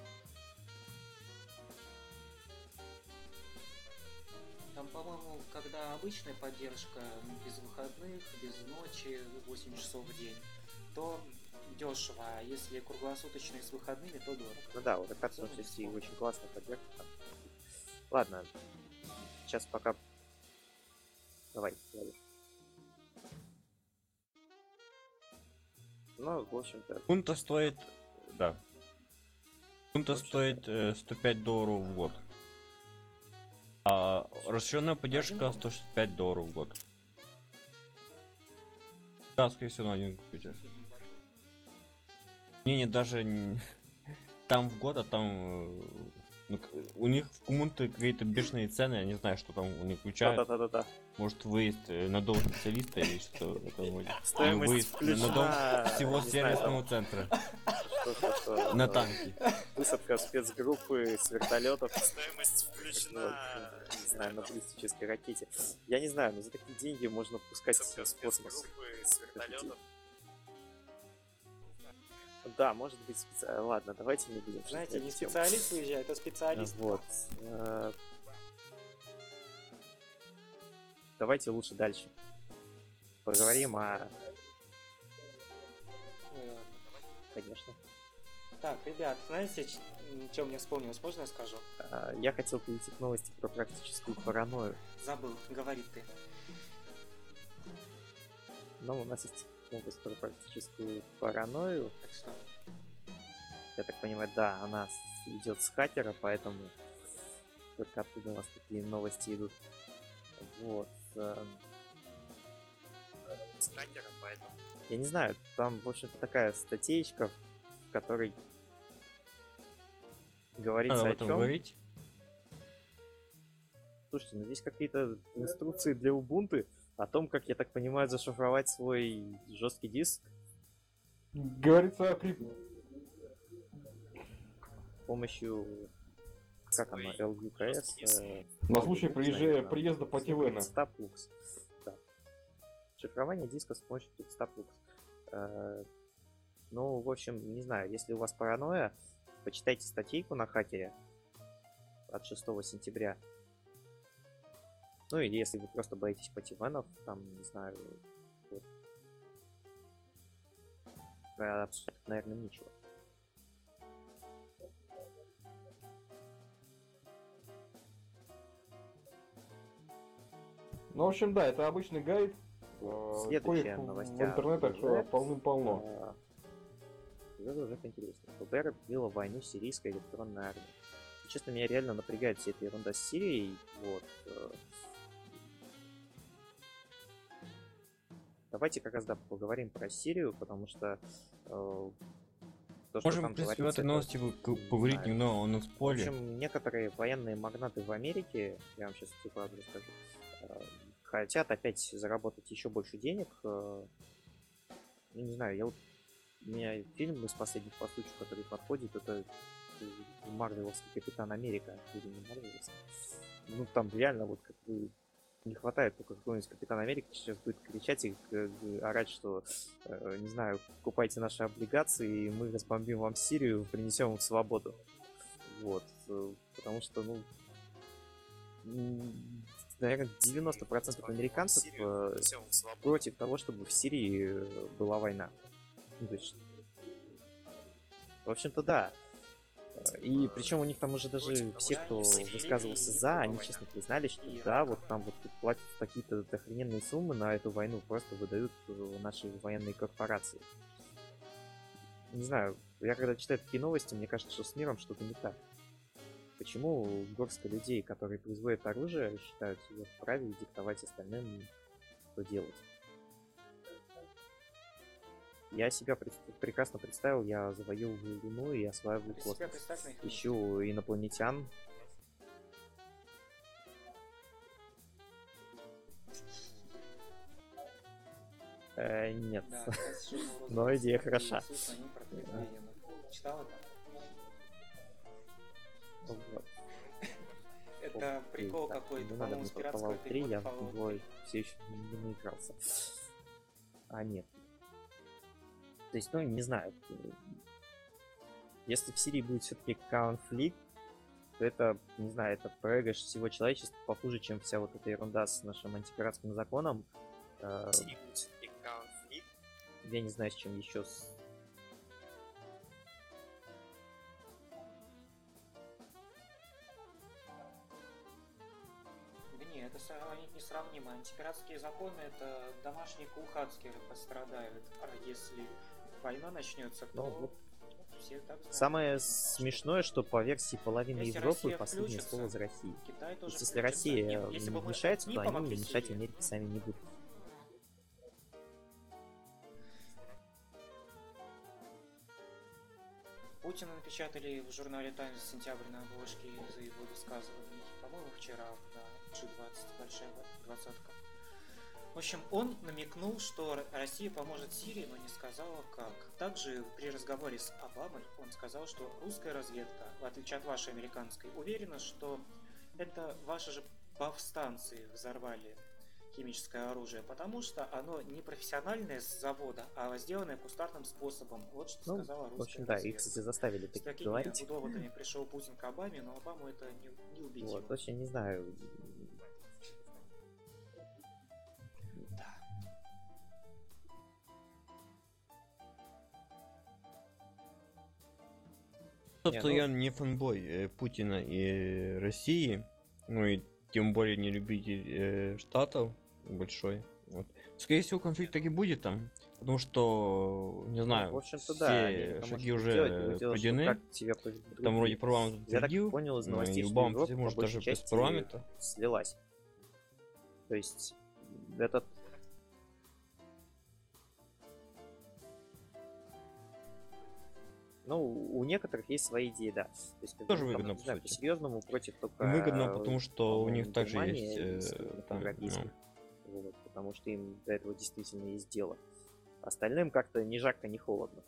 Там, по-моему, когда обычная поддержка, без выходных, без ночи, 8 часов в день, то дешево, а если круглосуточные с выходными, то дорого. Ну да, вот это все очень классная поддержка. Там. Ладно, сейчас пока... Давай, говори. Ну, в общем-то, Ubuntu стоит... Да. Ubuntu стоит $105 в год. А расширенная поддержка $165 в год. Да, скорее всего, на один компьютер. Не, даже там в год, а там... ну, у них в Ubuntu какие-то бешеные цены, я не знаю, что там у них включают. да-да-да-да. Может, выезд на дом специалиста или что это будет. Стоимость Выезд на включена, дом всего не знаю, сервисного центра. Что-то, На танке. Высадка спецгруппы с вертолетов. Стоимость включена, не знаю, на баллистической ракете. Я не знаю, но за такие деньги можно пускать в космос. Да, может быть специально. Ладно, давайте не будем. Знаете, не шутить на эту тему. специалист выезжает, а специалист. Вот. Давайте лучше дальше. Поговорим о... Конечно. Так, ребят, знаете, что мне вспомнилось, можно я скажу? Я хотел перейти к новости про практическую паранойю. Забыл, говорит ты. Но у нас есть новость про практическую паранойю. Так что, Я так понимаю, да, она идет с хакера, поэтому только оттуда у нас такие новости идут. Вот. С хакера, поэтому. Я не знаю, там, в общем-то, такая статейка, в которой говорится Надо об о этом чем. говорить. Слушайте, ну здесь какие-то инструкции для Ubuntu о том, как, я так понимаю, зашифровать свой жесткий диск Говорится о с помощью, как оно, LUKS. на случай приезда по ТВН. Предстаплукс. Да. Шифрование диска с помощью предстаплукс. Ну, в общем, не знаю, если у вас паранойя, почитайте статейку на хакере от 6 сентября. Ну или если вы просто боитесь пативенов, там, не знаю, вот. Абсолютно, наверное, ничего. Ну, в общем, да, это обычный гайд. Следующая коих новость. в интернетах полным-полно. Это уже интересно. ФБР объявила войну сирийской электронной армии. И, честно, меня реально напрягает вся эта ерунда с Сирией. Вот. Давайте как раз, да, поговорим про Сирию, потому что то, что Можем, там в принципе, в творится, этой это, новости не поговорить знаю. немного о В нацполе. общем, некоторые военные магнаты в Америке, я вам сейчас всю правду расскажу, хотят опять заработать еще больше денег. Ну, не знаю, у меня фильм из последних по случаю, который подходит, это Марвеловский Капитан Америка, или не Марвеловский. Ну, там реально вот как бы не хватает только какого-нибудь Капитана Америки сейчас будет кричать и орать, что, не знаю, покупайте наши облигации, и мы разбомбим вам Сирию, принесем вам свободу. Вот. Потому что, ну, наверное, 90% американцев против того, чтобы в Сирии была война. Ну, то есть, в общем-то, да. И причем у них там уже даже все, кто высказывался за, они честно признали, что да, вот там вот платят какие-то охрененные суммы на эту войну, просто выдают наши военные корпорации. Не знаю, я когда читаю такие новости, мне кажется, что с миром что-то не так. Почему горстка людей, которые производят оружие, считают себя вправе диктовать остальным, что делать? Я себя прекрасно представил, я завоевываю Луну и осваиваю космос. Ищу инопланетян. Нет. Но идея хороша. Читал это? Вот. Это прикол какой-то, Не надо по-моему, мне с пиратского Fallout 3, я в перевода него Fallout 3. все еще не наигрался. А, нет. То есть, ну, не знаю. Если в Сирии будет все-таки конфликт, то это, не знаю, это проигрыш всего человечества похуже, чем вся вот эта ерунда с нашим антипиратским законом. В Сирии будет все-таки конфликт. Я не знаю, с чем еще. Да не, это они несравнимы. Антипиратские законы — это домашние кулхацкие пострадают. А если война начнется, то Ну, вот. все так знают. Самое смешное, что по версии половины Если Европы Россия последнее включится, слово за Россией. Китай То тоже есть, если включится. Россия Нет, если бы мы вмешается, не то они помогли мешать Сирии. Америке сами не будут. Путина напечатали в журнале Times сентябрь на обложке за его высказывания. По-моему, вчера на G20, большая двадцатка. В общем, он намекнул, что Россия поможет Сирии, но не сказала как. Также при разговоре с Обамой он сказал, что русская разведка, в отличие от вашей американской, уверена, что это ваши же повстанцы взорвали химическое оружие, потому что оно не профессиональное с завода, а сделанное кустарным способом. Вот что сказала русская В общем, да, разведка. их, кстати, заставили С так такими говорить. доводами пришел Путин к Обаме, но Обаму это не убедило. Вот, вообще не знаю. Да. Что ну- я не фанбой Путина и России, ну и тем более не любитель Штатов большой. Вот. Скорее всего, конфликт таки будет там, потому что, не знаю, В общем-то, все да. они потому шаги что уже делать, другое дело, что пройдены. как тебя поведут Там другие. вроде парламент Я так утвердил, понял из ну, новостей, и что Обама, Европа, может, по большей даже без части, парламента. слилась. То есть, этот... Ну, у некоторых есть свои идеи, да. То есть, Тоже там, выгодно, не по знаю, сути. по-серьезному против только... Выгодно, потому что у по-моему, них также Германии есть и там, европейских. Вот, потому что им до этого действительно есть дело. Остальным как-то ни жарко, ни холодно.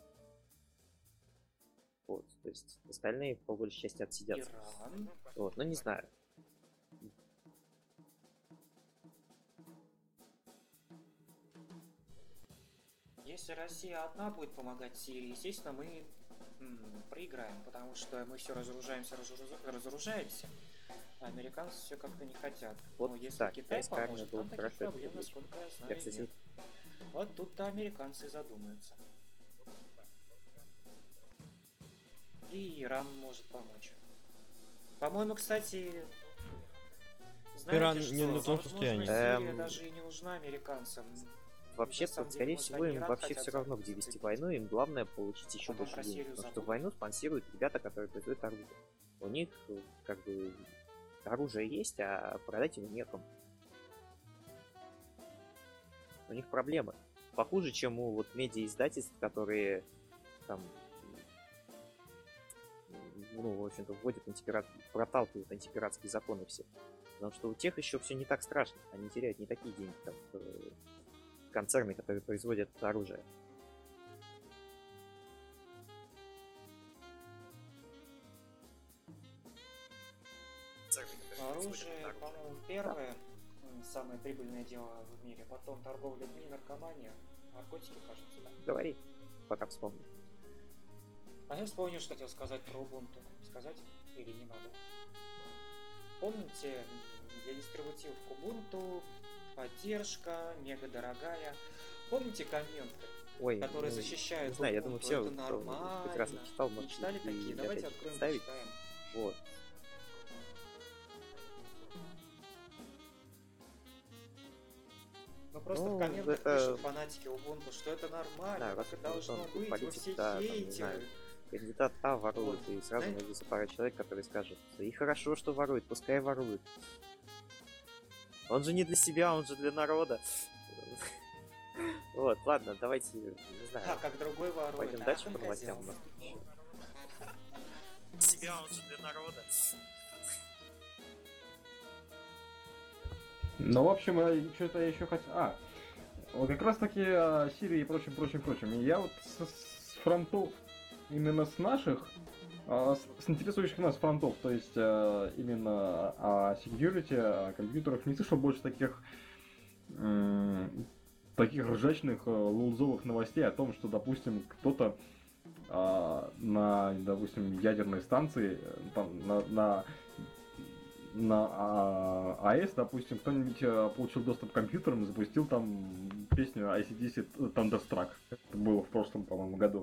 Вот, то есть остальные по большей части отсидятся. Иран. Вот, ну не знаю. Если Россия одна будет помогать Сирии, естественно, мы проиграем, потому что мы все разоружаемся, а американцы все как-то не хотят. Вот Но если так, Китай китайская армия поможет, была там бы таких хорошо, проблем, это насколько я Я, знаю, кстати, нет. Вот тут-то американцы задумаются. И Иран может помочь. По-моему, кстати, знаете, Иран что, не на том возможно, состоянии. Сирия даже и не нужна американцам. вообще-то, самом деле, скорее может, всего, они им Иран вообще хотят все равно, где вести зацепить. войну, им главное получить еще Потом больше про денег. Сирию Потому что забудут. войну спонсируют ребята, которые производят оружие. У них, как бы, оружие есть, а продать его некому. У них проблемы. Похуже, чем у вот медиа-издательств, которые там, ну, в общем-то, вводят проталкивают антипиратские законы все. Потому что у тех еще все не так страшно. Они теряют не такие деньги, как концерны, которые производят оружие. Оружие, по-моему, первое, самое прибыльное дело в мире. Потом торговля людьми, наркомания, наркотики, кажется, да. Говори, пока вспомню. А я вспомнил, что хотел сказать про Ubuntu. Сказать или не надо? Помните, для дистрибутивов Ubuntu поддержка мега дорогая. Помните комменты? Ой, которые ну, защищают не знаю, я думаю, Ubuntu. все, Это кто нормально. прекрасно читал, Не может читали такие? Давайте откроем, представить. почитаем. Вот. Ну просто Ну, в комментах это- пишут фанатики Ubuntu, что это нормально, Да, так раз и уж должно он быть, вы политик, все да, там, не хейтеры. знаю, кандидат А ворует, Вот. и сразу Знаете- найдется пара человек, которые скажут, и хорошо, что ворует, пускай ворует. Он же не для себя, он же для народа. Вот, ладно, давайте, не знаю, А, как другой ворует. пойдем а, дальше он по новостям. козел. У нас тут еще. Себя, он же для народа. Ну, в общем, что-то я еще хотел... Вот как раз таки Сирии и прочим. И я вот с фронтов, именно с наших, с интересующих нас фронтов, то есть именно о security, о компьютерах, не слышал больше таких ржачных, лулзовых новостей о том, что, допустим, кто-то на, допустим, ядерной станции, там, на АЭС, допустим, кто-нибудь получил доступ к компьютерам и запустил там песню AC/DC Thunderstruck. Это было в прошлом, по-моему, году.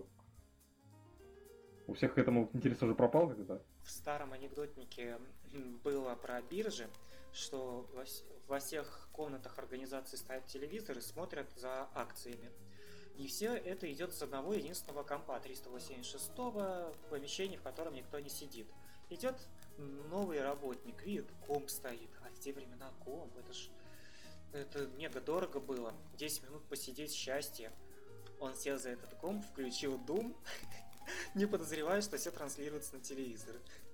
У всех к этому интерес уже пропал когда-то? В старом анекдотнике было про биржи, что во всех комнатах организации ставят телевизор и смотрят за акциями. И все это идет с одного единственного компа 386-го помещения, в котором никто не сидит. Идет новый работник, видит, комп стоит. А в те времена комп, это мега дорого было. 10 минут посидеть, счастье. Он сел за этот комп, включил Doom, не подозревая, что все транслируется на телевизор.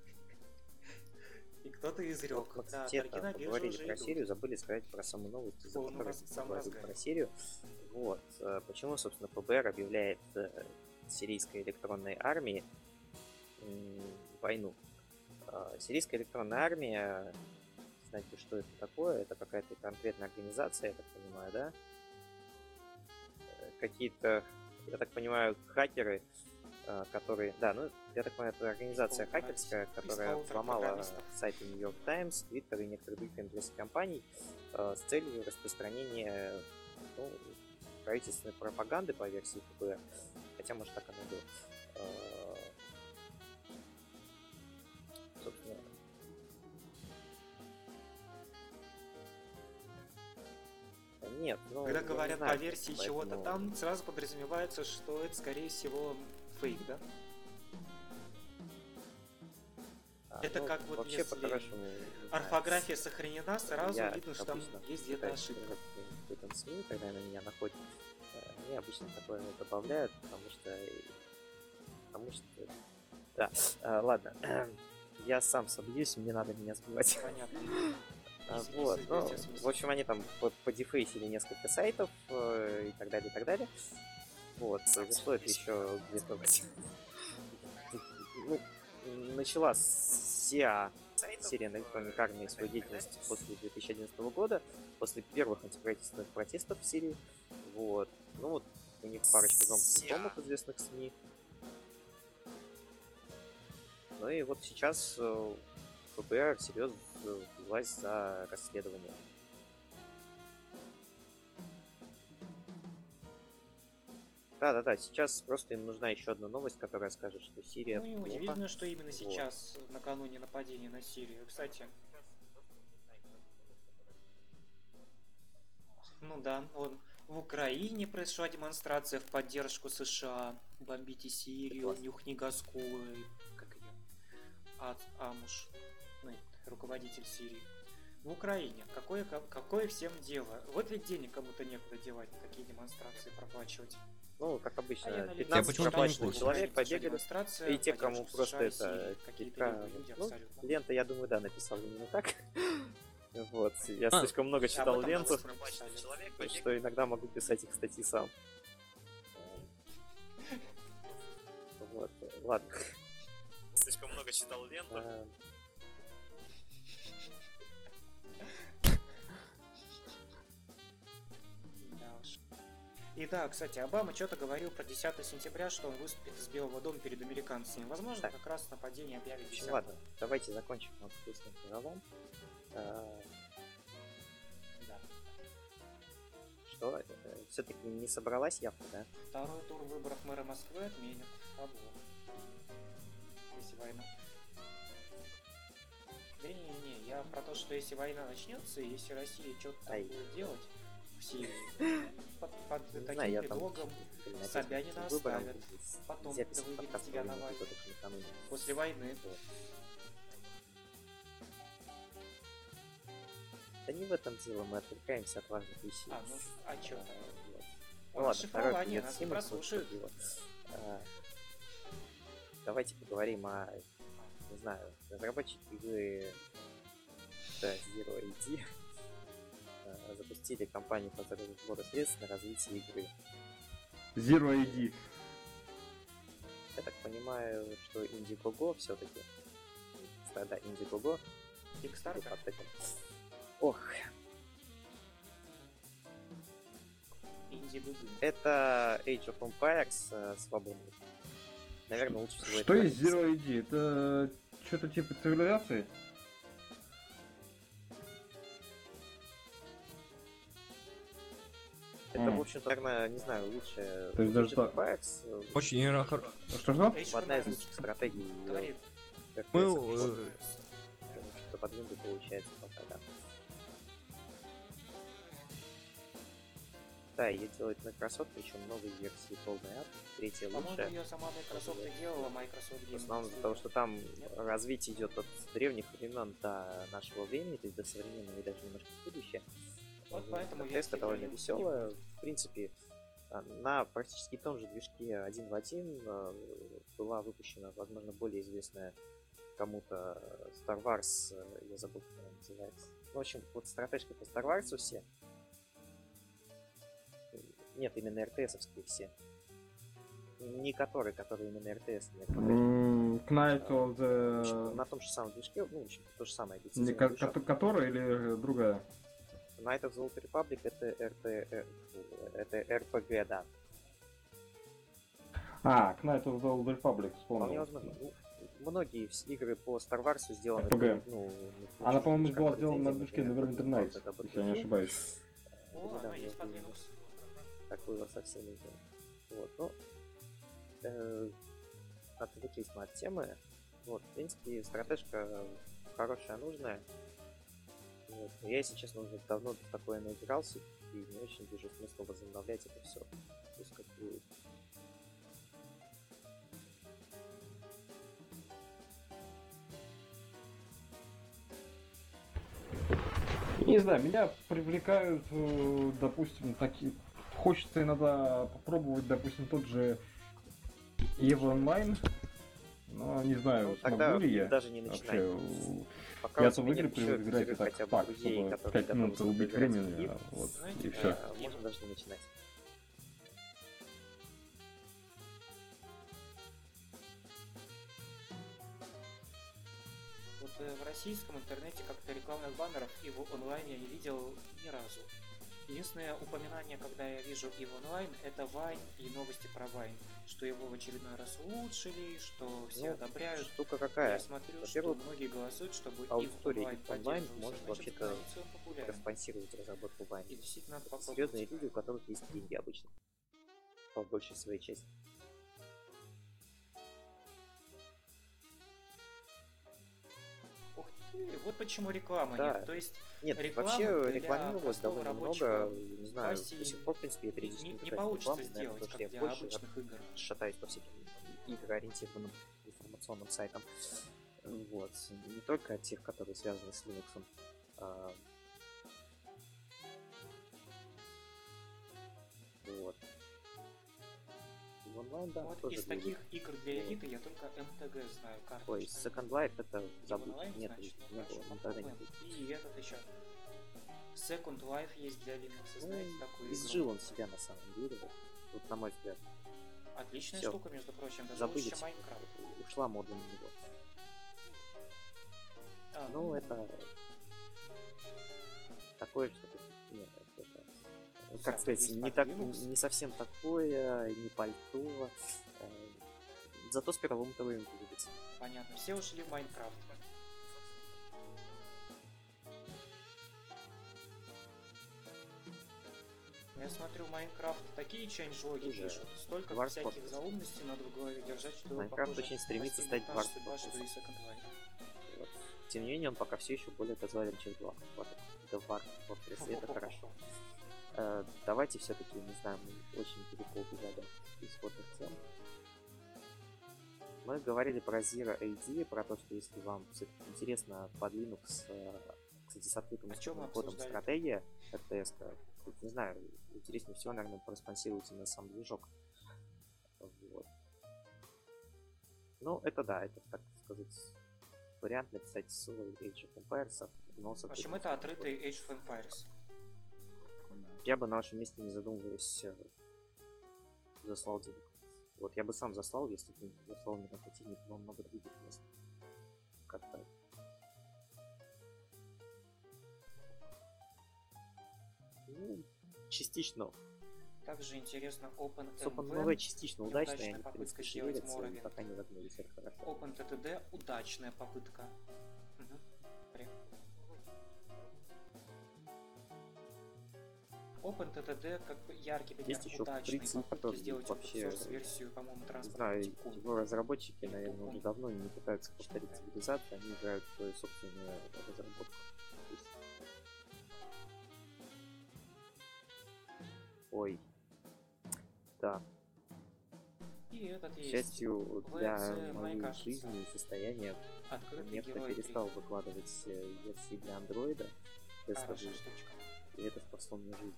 И кто-то изрек. Вот, Да, кстати, торги на бирже поговорили уже про идут. Сирию, забыли сказать про саму новость, из-за Полный которой сам говорили разгар. про Сирию. Вот. Почему, собственно, ФБР объявляет сирийской электронной армии войну? Сирийская электронная армия, знаете, что это такое? Это какая-то конкретная организация, я так понимаю, да? Какие-то, я так понимаю, хакеры, которые... Да, ну, я так понимаю, это организация хакерская, которая взломала сайты New York Times, Twitter и некоторых других интересных компаний с целью распространения правительственной пропаганды по версии ФБР. Хотя, может, так оно и было. Собственно... Нет, ну... Когда я говорят не знаю, по версии поэтому- чего-то там, сразу подразумевается, что это, скорее всего, фейк, да? Это ну, как вот вообще если по-хорошему, не знаю. орфография сохранена, сразу Я видно, что там обычно есть где-то пытаюсь ошибка. держать какой-то СМИ, когда на меня находят. Мне обычно такое добавляют, потому что... Да, ладно. Я сам собьюсь, мне надо меня сбивать. Понятно. Вот, Если ну, есть смысл. в общем, они там подефейсили несколько сайтов и так далее, и так далее. Вот, произошло это еще где-то... Ну, начала СИА, Сирия Electronic Army, свою деятельность после 2011 года, после первых антиправительственных протестов в Сирии. Вот. Ну вот, у них парочка громких симптомов известных СМИ. Ну и вот сейчас ФБР всерьез взялась за расследование. Да, сейчас просто им нужна еще одна новость, которая скажет, что Сирия Ну и плохо. удивительно, что именно Вот. сейчас, накануне нападения на Сирию. Кстати, ну да, в Украине произошла демонстрация в поддержку США. Бомбите Сирию, Классно. нюхни газку, как ее, Амуш, ну, это руководитель Сирии. В Украине. Какое всем дело? Вот ведь денег кому-то некуда девать, на такие демонстрации проплачивать. Ну, как обычно, А я на 15 почему-то проплаченных не человек побегали. демонстрация, И те, кому поддержку просто США и это Сирии. Какие-то слегка... люди Ну, абсолютно. лента, я думаю, да, написал именно так. Вот, я А. слишком много Об читал этом ленту, новость написали. что иногда могу писать их статьи сам. Вот, ладно. Слишком много читал ленту. Да уж. И да, кстати, Обама что-то говорил про 10 сентября, что он выступит из Белого дома перед американцами. Возможно, Так. как раз нападение объявит В общем, 10. ладно, давайте закончим вот вкусным пирогом. Да. Что что, все-таки не собралась явка, да? Второй тур выборов мэра Москвы отменят. Если война. Да не, я про то, что если война начнется, и если Россия что-то там будет делать в Сирии, под таким предлогом Собянина оставят. Потом выведут тебя на войну. После войны. Да не в этом дело, мы отвлекаемся от важных вещей. А чё? Ну ладно, второй нас не прослушают. Давайте поговорим о, не знаю, разработчики игры Zero ID запустили кампанию по сбору средств на развитие игры. Zero ID. Я так понимаю, что Indiegogo все-таки. Да, Indiegogo. Kickstarter. Ох. Это Age of Empires свободный. Наверное, лучше всего. Что есть Zero ID? Это что-то типа цивилизации? Это, в общем-то, наверное, не знаю, лучше. То есть даже так. Очень Что? Одна из лучших стратегий. Что под винду получается пока, да. Да, ее делает Microsoft, причем новые версии, полный ад, третья лучшая. По-моему, ее сама Microsoft и делала, Microsoft Game. В основном из-за того, что там развитие идет от древних времен до нашего времени, то есть до современного и даже немножко в будущее. Вот поэтому теста довольно веселая. В принципе, на практически том же движке один в один была выпущена, возможно, более известная кому-то Star Wars, я забыл, как она называется. В общем, вот стратежка по Star Wars все. Нет, именно РТСовские все. Не которые именно РТС. Knight of the... На том же самом движке, ну, в общем, то же самое. Не, которая или другая? Knight of the Old Republic это RPG, да. Knight of the Old Republic, вспомнил. Многие игры по Star Wars сделаны... Она, по-моему, была сделана на движке Neverwinter Nights, если я не ошибаюсь. Она есть под Linux. Так было со всеми. Вот, ну, отвлеклись мы от темы. Вот, в принципе, стратежка хорошая, нужная. Вот. Я, если честно, уже давно в такое наигрался и не очень вижу смысла возобновлять это все. Пусть как будет. Не знаю, меня привлекают, допустим, такие... Хочется иногда попробовать, допустим, тот же EVE Online, но не знаю, смогу ли я даже не начинай. вообще. Я-то в игры привык играть и так, чтобы 5 минут убить времени, вот, и все. Можно даже не начинать. Вот в российском интернете как-то рекламных баннеров EVE Online я не видел ни разу. Единственное упоминание, когда я вижу EVE Online, это Вайн и новости про Вайн. Что его в очередной раз улучшили, что все одобряют. Штука какая? Я смотрю, что многие голосуют, чтобы аудитория онлайн может вообще-то спонсировать разработку Вайн. И действительно надо попробовать. Серьезные люди, у которых есть деньги обычно. По большей своей части. Вот почему реклама да. нет. То есть нет, вообще рекламировалось довольно много, не знаю, до сих пор, в принципе, это не получится сделать, наверное, как для обычных игр. Шатаюсь по всяким игроориентированным информационным сайтам. Вот. Не только от тех, которые связаны с Linux. Вот. В онлайн, да, вот тоже из таких игр для элиты я только МТГ знаю. Ой, Second Life это забудь. Нет, не было, никогда не было. И этот еще. Second Life есть для Linux, знаете, такую изжил он себя на самом деле, вот на мой взгляд. Отличная штука, между прочим, даже забыли, лучше Майнкрафт. Ушла мода на него. Ну, это такое что-то. Нет, это, как сказать, не совсем такое, не пальто. Зато с первым-то время двигаться. Понятно, все ушли в Майнкрафт. Я смотрю, Майнкрафт такие чейндж-логи Уже. пишут. Столько War всяких Sport. заумностей надо в голове держать, что Майнкрафт похоже, очень стремится постигнет стать та же War судьба, Sport. что и Second Life. Вот. Тем не менее, он пока все еще более казуален, чем Dwarf Fortress, и это хорошо. Давайте все-таки, не знаю, мы очень далеко убежали от исходных тем. Мы говорили про Zero AD, про то, что если вам все-таки интересно под Linux, кстати, с открытым А чё мы кодом обсуждали? стратегия RTS, тут, не знаю, интереснее всего, наверное, проспонсируйте на сам движок. Вот. Ну, это да, это, так сказать, вариант написать свой Age of Empires, но с В общем, открытым это отрытый Age of Empires. Я бы на вашем месте, не задумываясь, заслал денег. Вот я бы сам заслал, если бы заслал мне на хотение во много других мест. Как-то. Ну, частично. Также интересно OpenMV. OpenMV частично удачная, неудачная они, в попытка принципе, сделать шевелятся, и Morrowind. пока не загнулись, это хорошо. OpenTTD удачная попытка. Мгм. OpenTTD как бы яркий пример Есть еще удачной фрицы, попытки которые сделать вообще, версию, по-моему, Не транспорта знаю, Тикун. его разработчики, наверное, Тикун. уже давно не пытаются повторить цивилизацию, они играют в свою собственную разработку. То есть- Ой. Да, И этот к есть. счастью, для VNC, моей мне кажется, жизни и состояния открытый некто герой 3. перестал выкладывать версии для андроида Хорошая тестовые, штучка. и это спасло мне жизнь.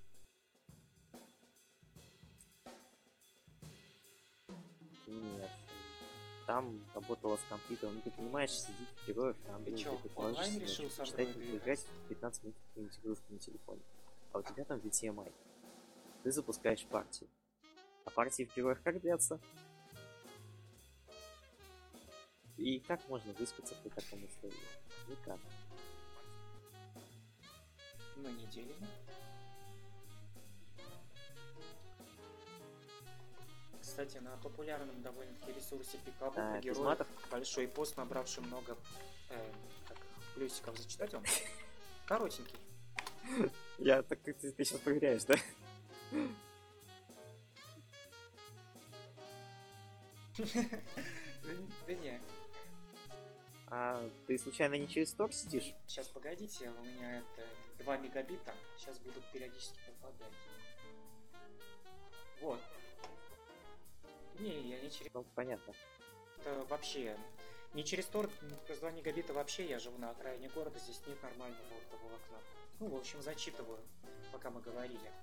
Нет. Там работала с компьютером. Ну, ты понимаешь, сидит героев на андроиде. чё, Ты онлайн ложишься, решил начинаешь с читать, андроида и играть в 15 минут в какую-нибудь игрушку на телефоне. А у тебя там VTMI. Ты запускаешь партию. А партии в героях как длятся? И как можно выспаться при таком условии? Никак. На неделе. Кстати, на популярном довольно-таки ресурсе Пикабу Да, про без героев матов. большой пост, набравший много как, плюсиков, зачитать вам. Коротенький. Я так ты сейчас проверяешь, да? Да не, А ты случайно не через Тор сидишь? сейчас погодите, у меня это 2 мегабита, сейчас будут периодически попадать. Вот. Не, я не через... Ну, понятно. Это вообще... Не через Тор, плюс 2 мегабита вообще, я живу на окраине города, здесь нет нормального волокна. Ну, в общем, зачитываю, пока мы говорили.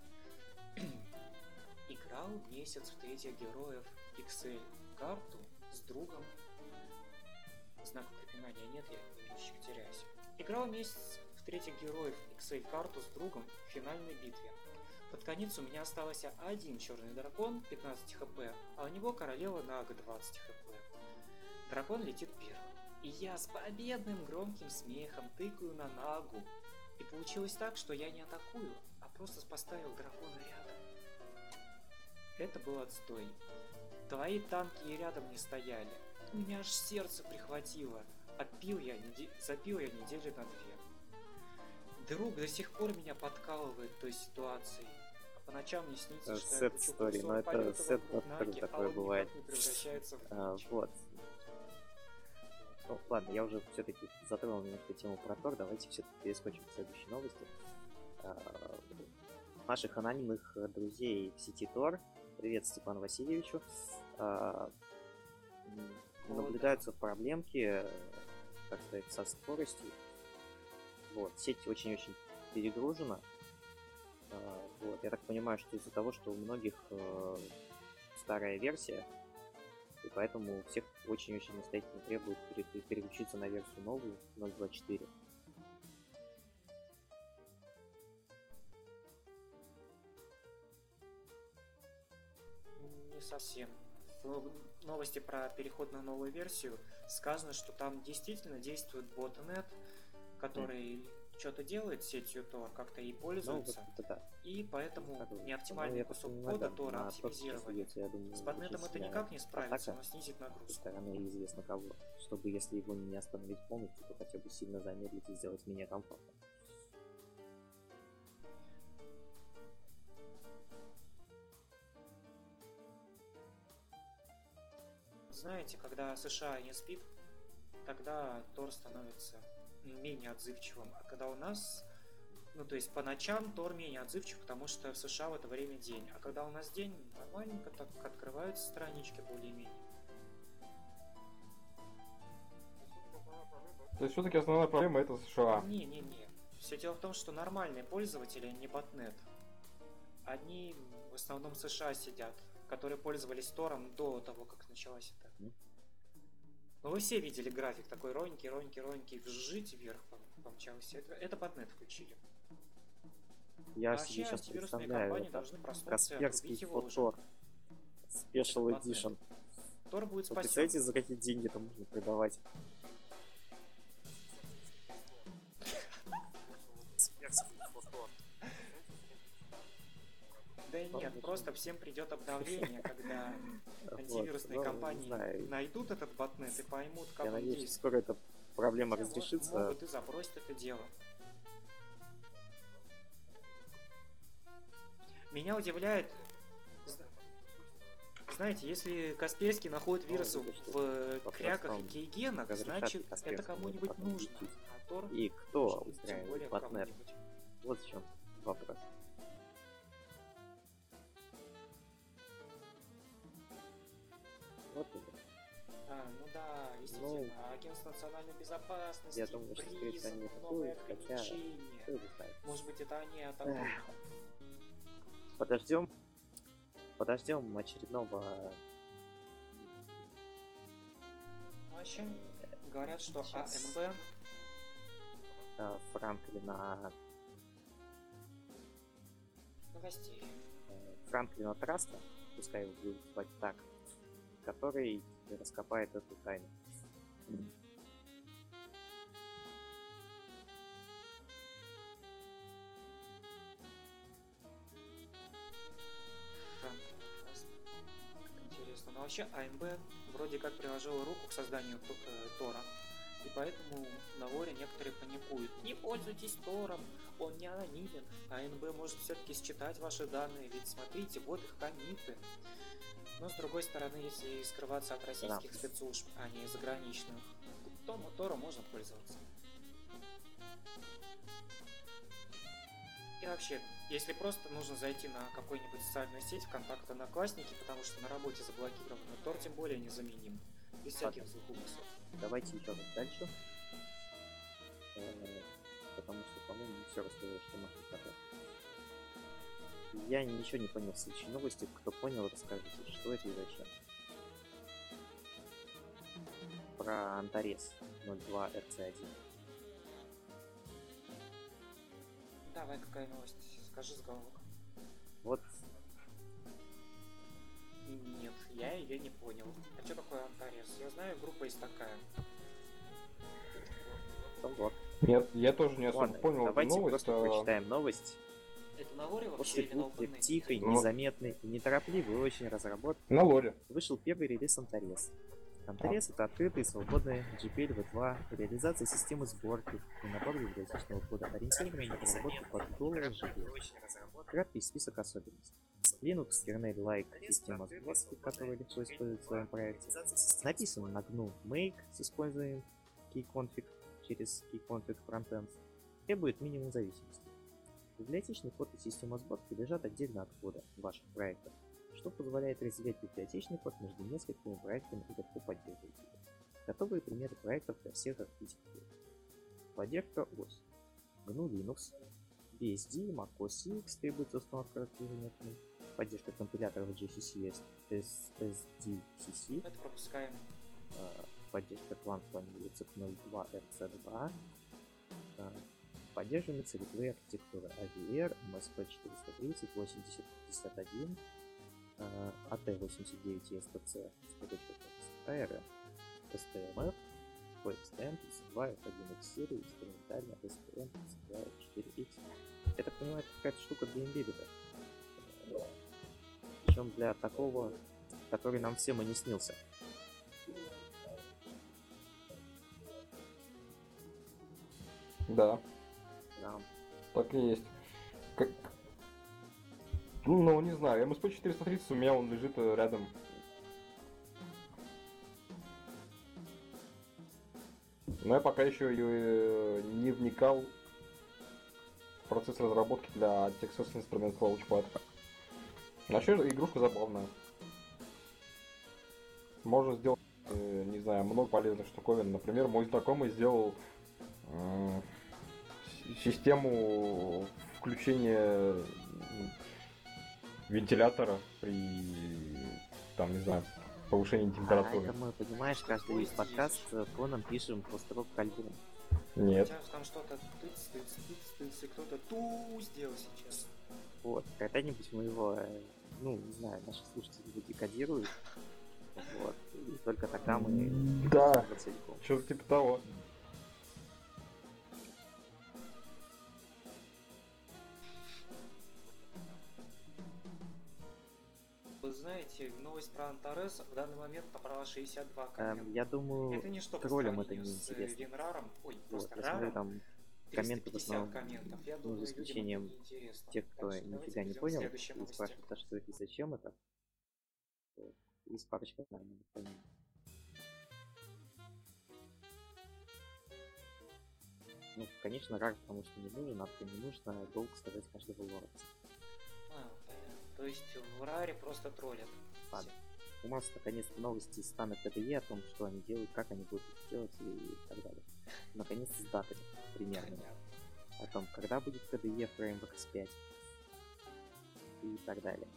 Играл месяц в третьих героев Excel карту с другом. Знака препинания нет, я немножечко теряюсь. Играл месяц в третьих героев Excel карту с другом в финальной битве. Под конец у меня остался один черный дракон, 15 хп, а у него королева Нага 20 хп. Дракон летит первым. И я с победным громким смехом тыкаю на Нагу. И получилось так, что я не атакую, а просто поставил дракона рядом. Это был отстой. Твои танки и рядом не стояли. У меня аж сердце прихватило. Запил я недели на 2. Друг до сих пор меня подкалывает той ситуацией. А по ночам мне снится, что я Сет кручу story, курсор но это полета сет вокруг доктор, Наги, такое он бывает. никак не превращается в ничего. Вот. Ну, ладно, я уже все-таки затронул немножко тему про Тор, давайте все-таки перескочим к следующей новости. Наших анонимных друзей в сети Тор, привет Степану Васильевичу, наблюдаются проблемки, так сказать, со скоростью. Вот, сеть очень-очень перегружена. Вот, я так понимаю, что из-за того, что у многих старая версия, и поэтому всех очень-очень настоятельно требуют переключиться на версию новую 0.2.4. Не совсем. В новости про переход на новую версию сказано, что там действительно действует ботнет, который что-то делает с сетью Tor, как-то и Ну, пользуется, вот это да. и поэтому Ну, неоптимальный я так кусок понимаю, кода да, Tor на оптимизировали. тот я думаю, С ботнетом это очень никак не справится, атака но снизит со нагрузку. стороны неизвестно кого, чтобы если его не остановить полностью, то хотя бы сильно замедлить и сделать менее комфортно. знаете, когда США не спит, тогда Тор становится менее отзывчивым. А когда у нас, ну то есть по ночам Тор менее отзывчив, потому что в США в это время день. А когда у нас день, нормальненько так открываются странички более-менее. То есть все-таки основная проблема это США. Не-не-не. Все дело в том, что нормальные пользователи, не ботнет, они в основном в США сидят, которые пользовались Тором до того, как началась это. Ну вы все видели график такой ронький, вжить вверх помчался. Это ботнет включили. Я А себе вообще сейчас антивирусные представляю компании это. должны проснуться и Касперский отрубить его уже. фотор. Special Это Edition. Тор будет Вы спасен. представляете, за какие деньги это можно продавать? Да и нет, просто всем придет обновление, когда антивирусные Вот, ну, компании не знаю. найдут этот ботнет и поймут, как Я он надеюсь, что действует. скоро эта проблема Хотя разрешится. могут и забросить это дело. Меня удивляет, знаете, если Касперский находит вирусы в кряках и кейгенах, значит это кому-нибудь нужно. А Тор И кто тем устраивает более ботнет? кому-нибудь. Вот в чем вопрос. Вот это. Ну да, естественно, агентство национальной безопасности, Я думаю, что, скорее всего, они это новые будут, хотя... ограничения. Кто его знает. Может быть, это они атакуют. Подождем очередного... Вообще, говорят, что Сейчас. АНБ Франклина новостей. Франклина Траста, пускай его будут звать так, который раскопает эту тайну. Интересно. Но вообще АМБ вроде как приложила руку к созданию Тора. И поэтому на воре некоторые паникуют. Не пользуйтесь Тором, он не анонимен. АНБ может все-таки считать ваши данные, ведь смотрите, вот их коммиты. Но с другой стороны, если скрываться от российских спецслужб, а не заграничных, то Тором можно пользоваться. И вообще, если просто нужно зайти на какую-нибудь социальную сеть, ВКонтакте, Одноклассники, потому что на работе заблокировано, Тор тем более незаменим. Без всяких звуков. Давайте еще раз дальше. Потому что, по-моему, не все рассказали, что можно сказать. Я ничего не понял в следующей новости. Кто понял, расскажите, что это и зачем. Про Антарес 02 RC1. Давай, какая новость? Скажи заголовок. Вот. Нет, я ее не понял. А что такое Антарес? Я знаю, группа есть такая. Вот. Нет, я тоже не особо Ладно, понял эту давайте новость. просто прочитаем новость. Это на воре вообще После или на двух лет OpenNet? тихой, Ну. незаметной и неторопливой очень разработки На лоре. вышел первый релиз Антарес. Антарес — это открытый и свободный GPL V2, реализация системы сборки и набор библиотечного кода, ориентированный на разработку под Dollar GPL. Краткий список особенностей. Linux kernel-like система сборки, которую легко использовать в своем проекте. Написано на GNU Make с использованием keyconfig через keyconfig frontends. Требует минимум зависимости. Библиотечный код и система сборки лежат отдельно от кода ваших проектов, что позволяет разделять библиотечный код между несколькими проектами и легко поддерживать его. Готовые примеры проектов для всех архитектур. Поддержка ОС. GNU Linux, BSD, Mac OS X требуется установка расширения. Поддержка компиляторов GCC SSDCC. Это пропускаем. Поддержка Clang язык 02 RC2. Поддерживается реплей архитектуры AVR, MSP430, 8051, AT89 и STC, ARM, STMF, PXM 32, F1X серии, экспериментально STM 4X. Я так понимаю, это какая-то штука для эмбеддеда. Причем для такого, который нам всем и не снился. Да, Да. так и есть. Ну, не знаю, MSP430 у меня он лежит рядом. Но я пока еще не вникал в процесс разработки для Texas Instruments Launchpad. Вообще игрушка забавная. Можно сделать, не знаю, много полезных штуковин. Например, мой знакомый сделал систему включения вентилятора при, там, не знаю, повышении температуры. это мы, понимаешь, каждый подкаст фоном пишем построк к альбому. Нет. Хотя там что-то тыц, и кто-то ту сделал сейчас. Вот, когда-нибудь мы его, не знаю, наши слушатели декодируют. Вот, и только тогда мы... Да, целиком. что-то типа того. Вы знаете, новость про Антарес в данный момент набрала 62 коммента. Я думаю, это не что по троллям это сравнению не с интересно. Винраром. Ой, Вот, просто я смотрю, раром. там комменты в 350 основном, комментов. Я думаю, за людям исключением это неинтересно. тех, кто Так что нифига давайте не перейдем к понял следующей и новости. спрашивают, а что это и зачем это. Вот. И с парочкой нормальных комментов. Конечно, рар, потому что не нужен, авто не нужно, долг сказать каждого лоракса. Понятно. То есть в раре просто троллят. Ладно. У нас наконец-то новости из стана КДЕ о том, что они делают, как они будут это делать и так далее. Наконец-то с датами примерно. О том, когда будет КДЕ Frameworks 5 и так далее.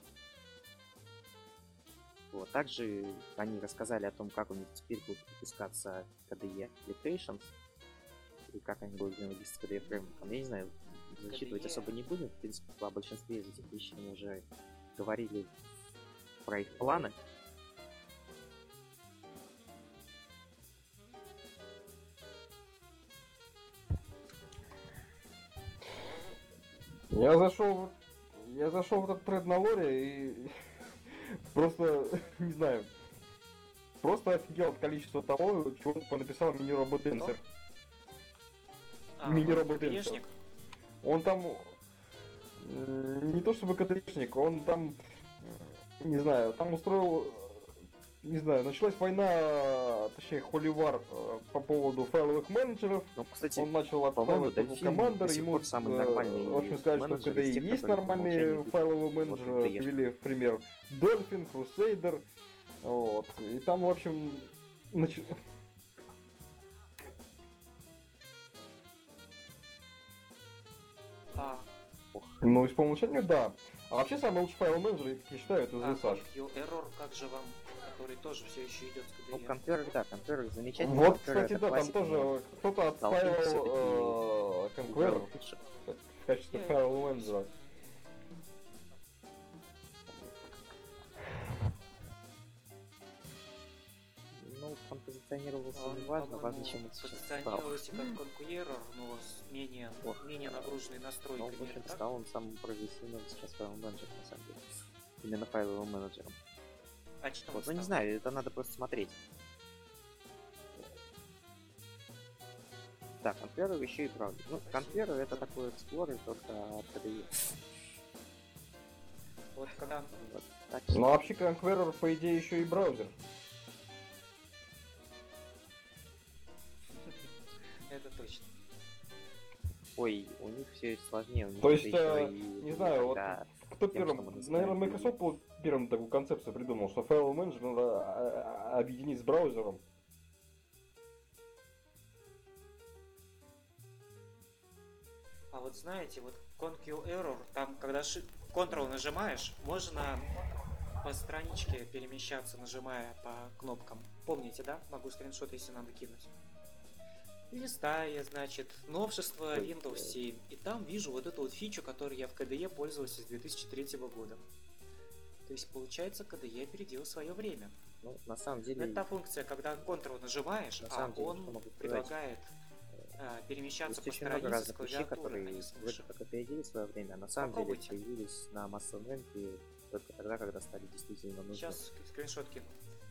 Вот. Также они рассказали о том, как у них теперь будут выпускаться KDE Applications и как они будут взаимодействовать с KDE Framework. Я не знаю, зачитывать особо не будем. В принципе, о большинстве из этих вещей мы уже говорили про их планы. Я зашел в этот тред на лоре и просто, не знаю, просто офигел от количества того, чего он понаписал мини-робот Энсер. Мини-робот Энсер. КДЕшник? Он там не то чтобы КДшник, он там, не знаю, там устроил, не знаю, началась война, точнее холивар по поводу файловых менеджеров. Ну, кстати, Он начал по-моему, отправить Дельфин командор, до сих ему пор самый нормальный в общем сказать, что в менеджер KDE из тех, есть которые по нормальные умолчанию файловые вот менеджеры, KDE. привели в пример Dolphin, Crusader, вот, и там, в общем, ну, по умолчанию, да. А вообще самый лучший файловый менеджер, я считаю, это ZSH. Error, как же вам, который тоже все еще идет с Ну, KDE? Конферер, да, Конферер замечательный. Вот, Конферер кстати, это да, там классика, но тоже кто-то Dolphin отправил Conqueror лучше. в качестве файлового менеджера. Ну, он позиционировался Он, не важно, по-моему, важно, чем он сейчас стал. позиционировался как Conqueror, но с менее нагруженной Ну, настройкой. в общем, стал он самым прогрессивным сейчас файловым менеджером, на самом деле. Именно файловым менеджером. А что Вот, ну не знаю, это надо просто смотреть. Да, Conqueror еще и правда. Ну, Conqueror это такой эксплорер, только от KDE. Вот когда... Вот, так что- Ну, а вообще Conqueror, по идее, еще и браузер. Это точно. Ой, у них все сложнее. У них То есть, еще и не знаю, вот когда кто тем, первым, что мы наверное, называем Microsoft был первым такую концепцию придумал, что файловый менеджер надо объединить с браузером. А вот знаете, вот Conqueror, там, когда Ctrl нажимаешь, можно по страничке перемещаться, нажимая по кнопкам. Помните, да? Могу скриншот, если надо, кинуть. Листая, значит, новшество Windows 7. И там вижу вот эту вот фичу, которой я в KDE пользовался с 2003 года. То есть, получается, KDE опередил свое время. Ну, на самом деле... Это та функция, когда Ctrl нажимаешь, На а самом деле, он что могу сказать? предлагает перемещаться Есть по очень много странице с разных вещей, клавиатуры, которые а не с вроде мыши. как опередили свое время, а на самом деле Попробуйте. появились на массовом рынке только тогда, когда стали действительно нужны. Сейчас скриншот кину.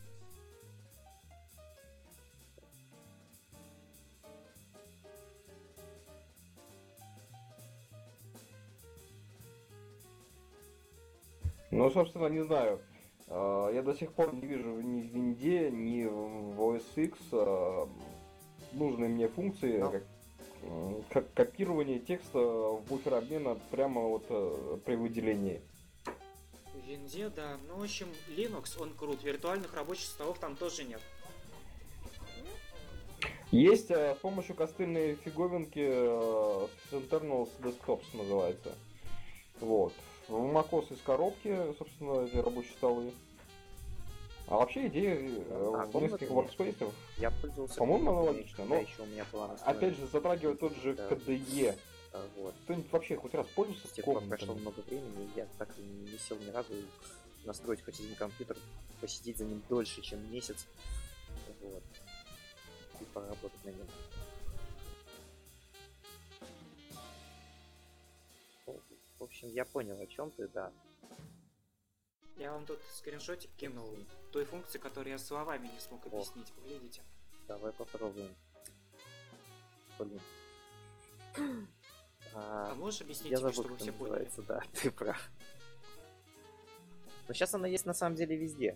Ну, собственно, не знаю. Я до сих пор не вижу ни в Винде, ни в OS X нужные мне функции, Ну. как копирование текста в буфер обмена прямо вот при выделении. В винде, да. Ну, в общем, Linux, он крут. Виртуальных рабочих столов там тоже нет. Есть с помощью костыльной фиговинки Internals Desktops называется. Вот. В macOS из коробки, собственно, эти рабочие столы. А вообще идея в нескольких workspace, Я пользовался. по-моему, комнатами, аналогично, когда но еще у меня была настроена. опять же затрагивает тот же Да. KDE. Вот. Кто-нибудь вообще хоть раз пользовался С тех пор прошло комнатами? много времени, и я так и не сел ни разу настроить хоть один компьютер, посидеть за ним дольше, чем месяц. Вот. И поработать на нем. Ну, в общем, я понял, о чем ты, да. Я вам тут скриншотик кинул той функции, которую я словами не смог объяснить. Видите? Давай попробуем. Блин. А можешь объяснить Я тебе, забыл, чтобы как все это поняли? называется, да, ты прав. Но сейчас она есть на самом деле везде.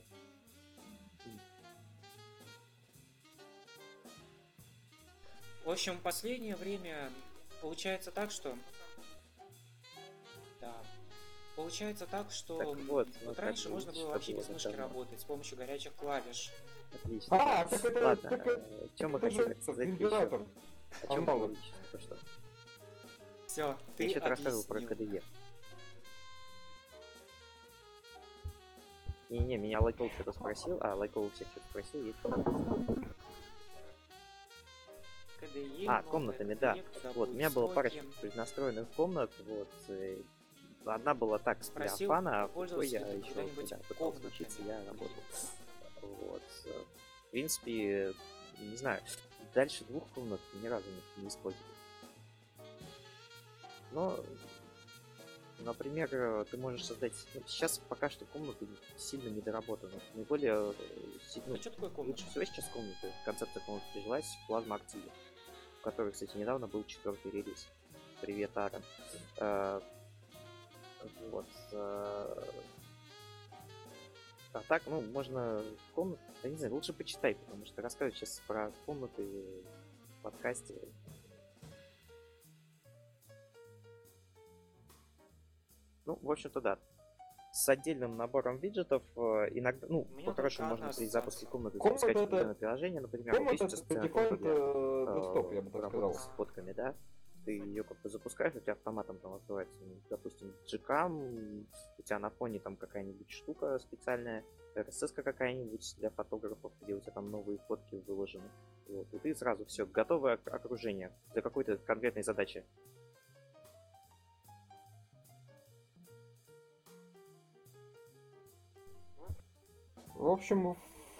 В общем, в последнее время получается так, что... Да. Получается так, что Так вот, вот ну, раньше как можно бы, было что вообще было без мышки давно. работать с помощью горячих клавиш. Отлично. А, так это... Ладно, так это- чем мы это же хотели сказать еще? вентилятор. О чем аналог. говорить? Ну что? Все, ты Я что-то рассказывал про объяснил. KDE. Не, меня Лайкол что-то спросил, а Лайкол у всех что-то спросил, есть KDE, А, новое комнатами, да. KDE, куда Вот, у будут меня было строки. парочка преднастроенных комнат, вот. Одна была так, для Спросил, фана, а в другой пользовался я ли ты еще когда-нибудь когда пытался комнатами? учиться, я работал. Вот. В принципе, не знаю, дальше 2 комнат ни разу не использовал. Но, например, ты можешь создать... Ну, сейчас пока что комнаты сильно недоработаны. Наиболее... Ну, что такое комната? Лучше всего сейчас комнаты, концепция комнаты прижилась в Plasma Active, в которой, кстати, недавно был 4-й релиз. Привет, Аарон. Вот. А так, ну, можно комнаты... Да не знаю, лучше почитай, потому что рассказывать сейчас про комнаты в подкасте... Ну, в общем-то, да. С отдельным набором виджетов иногда, ну, У меня по-хорошему только можно одна при запуске ассоциация. комнаты Комната запускать это- определенное приложение, например, Комната тысяча это сцен default для, десктоп, я бы так работы сказал. с фотками, да? Ты ее как бы запускаешь, у тебя автоматом там открывается, ну, допустим, Gcam, у тебя на фоне там какая-нибудь штука специальная, RSS какая-нибудь для фотографов, где у тебя там новые фотки выложены. Вот. И ты сразу все, готовое окружение для какой-то конкретной задачи. В общем,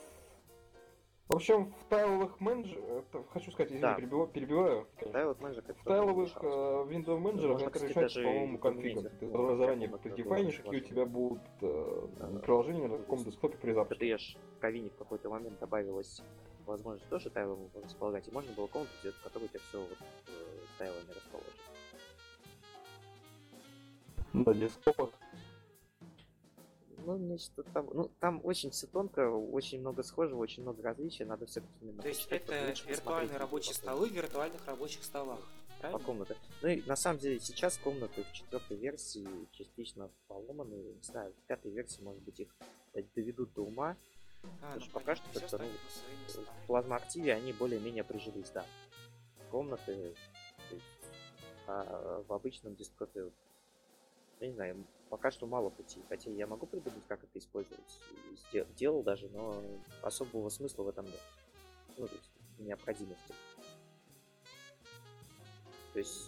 в тайловых менеджерах, хочу сказать, извини, Да. перебиваю, конечно. Да, вот менеджер, как В тайловых пожалуйста. Windows менеджерах Можно, это кстати, решается, даже по-моему, и конфигом. поменять Ты их. заранее Как предефайнишь, какие у важно. тебя будут Да. приложения на каком десктопе при В запуске. KDE ж в Кавине в какой-то момент добавилась возможность тоже тайлом располагать, и можно было комнату сделать, в которой у тебя все вот, тайлами расположено. На десктопах. Ну, нечто там, ну, там очень все тонко, очень много схожего, очень много различий, надо все-таки именно То есть почитать, это лучше виртуальные посмотреть рабочие видео столы в виртуальных рабочих столах. по Правильно? комнате. Ну и на самом деле сейчас комнаты в 4-й версии частично поломаны, не знаю, в 5-й версии, может быть, их доведут до ума. А, Потому что пока что все только, станет на свои места. В Plasma Active они более-менее прижились, да. Комнаты, то есть, а в обычном десктопе, я не знаю, пока что мало путей. Хотя я могу придумать, как это использовать. Делал даже, но особого смысла в этом нет. Ну, то есть, необходимости. То есть...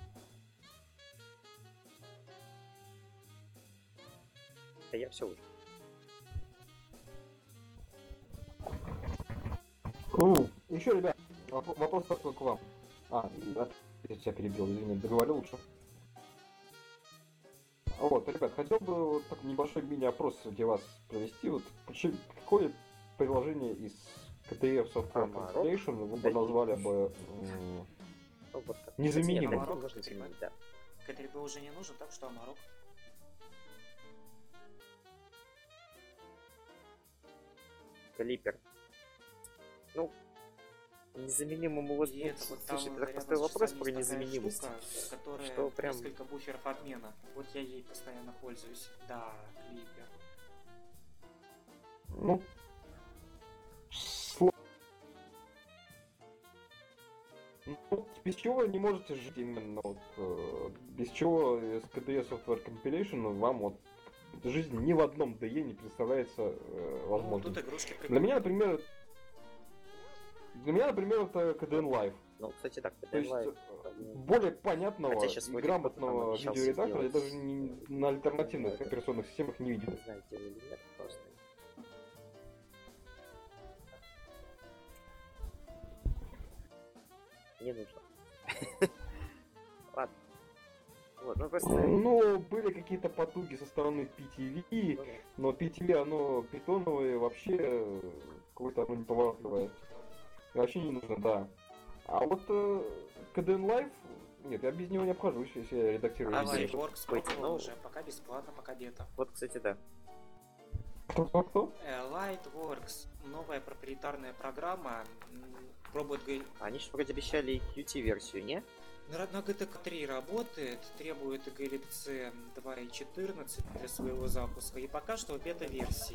Да я все уже. Еще, ребят, вопрос такой к вам. Я тебя перебил, извини, договорил лучше. Вот, ребят, хотел бы вот такой небольшой мини-опрос для вас провести. Вот какое приложение из KDE Software Amarok. Corporation вы бы Да, назвали бы Ну, вот как. незаменимым? Кстати, нет, можно заменить, да. КТРП уже не нужен, так что Амарок. Клипер. Ну, Незаменимому вот... И это вот Слушай, там ты так рядом поставил с вопрос часами про есть такая незаменимость. штука, которая что прям- несколько буферов обмена. Вот я ей постоянно пользуюсь. Да, клипер. Ну, ну, без чего вы не можете жить именно вот, без чего с KDE Software Compilation вам вот жизнь ни в одном DE не представляется Ну, возможной. тут игрушки Для прикольные. меня, например, это KDN Live. Ну, кстати, так, То есть Live, более понятного Хотя щас и вроде грамотного кто-то там видеоредактора я обещался даже на альтернативных операционных системах не видел. не знаю, делали или нет, просто. Не нужно. Ладно. Вот, ну просто... Ну, были какие-то потуги со стороны PTV, ну да. но PTV, оно питоновое, вообще какое-то оно неповоротливое. Вообще не нужно, да. А вот KDN Live, нет, я без него не обхожусь, если я редактирую А Давай, видео. Lightworks Ой, пробовал ну- уже, пока бесплатно, пока бета. Вот, кстати, да. Кто? Lightworks, новая проприетарная программа, пробует Они же вроде обещали Qt-версию, не? на GTK 3 работает, требует glibc 2.14 для своего запуска, и пока что в бета-версии.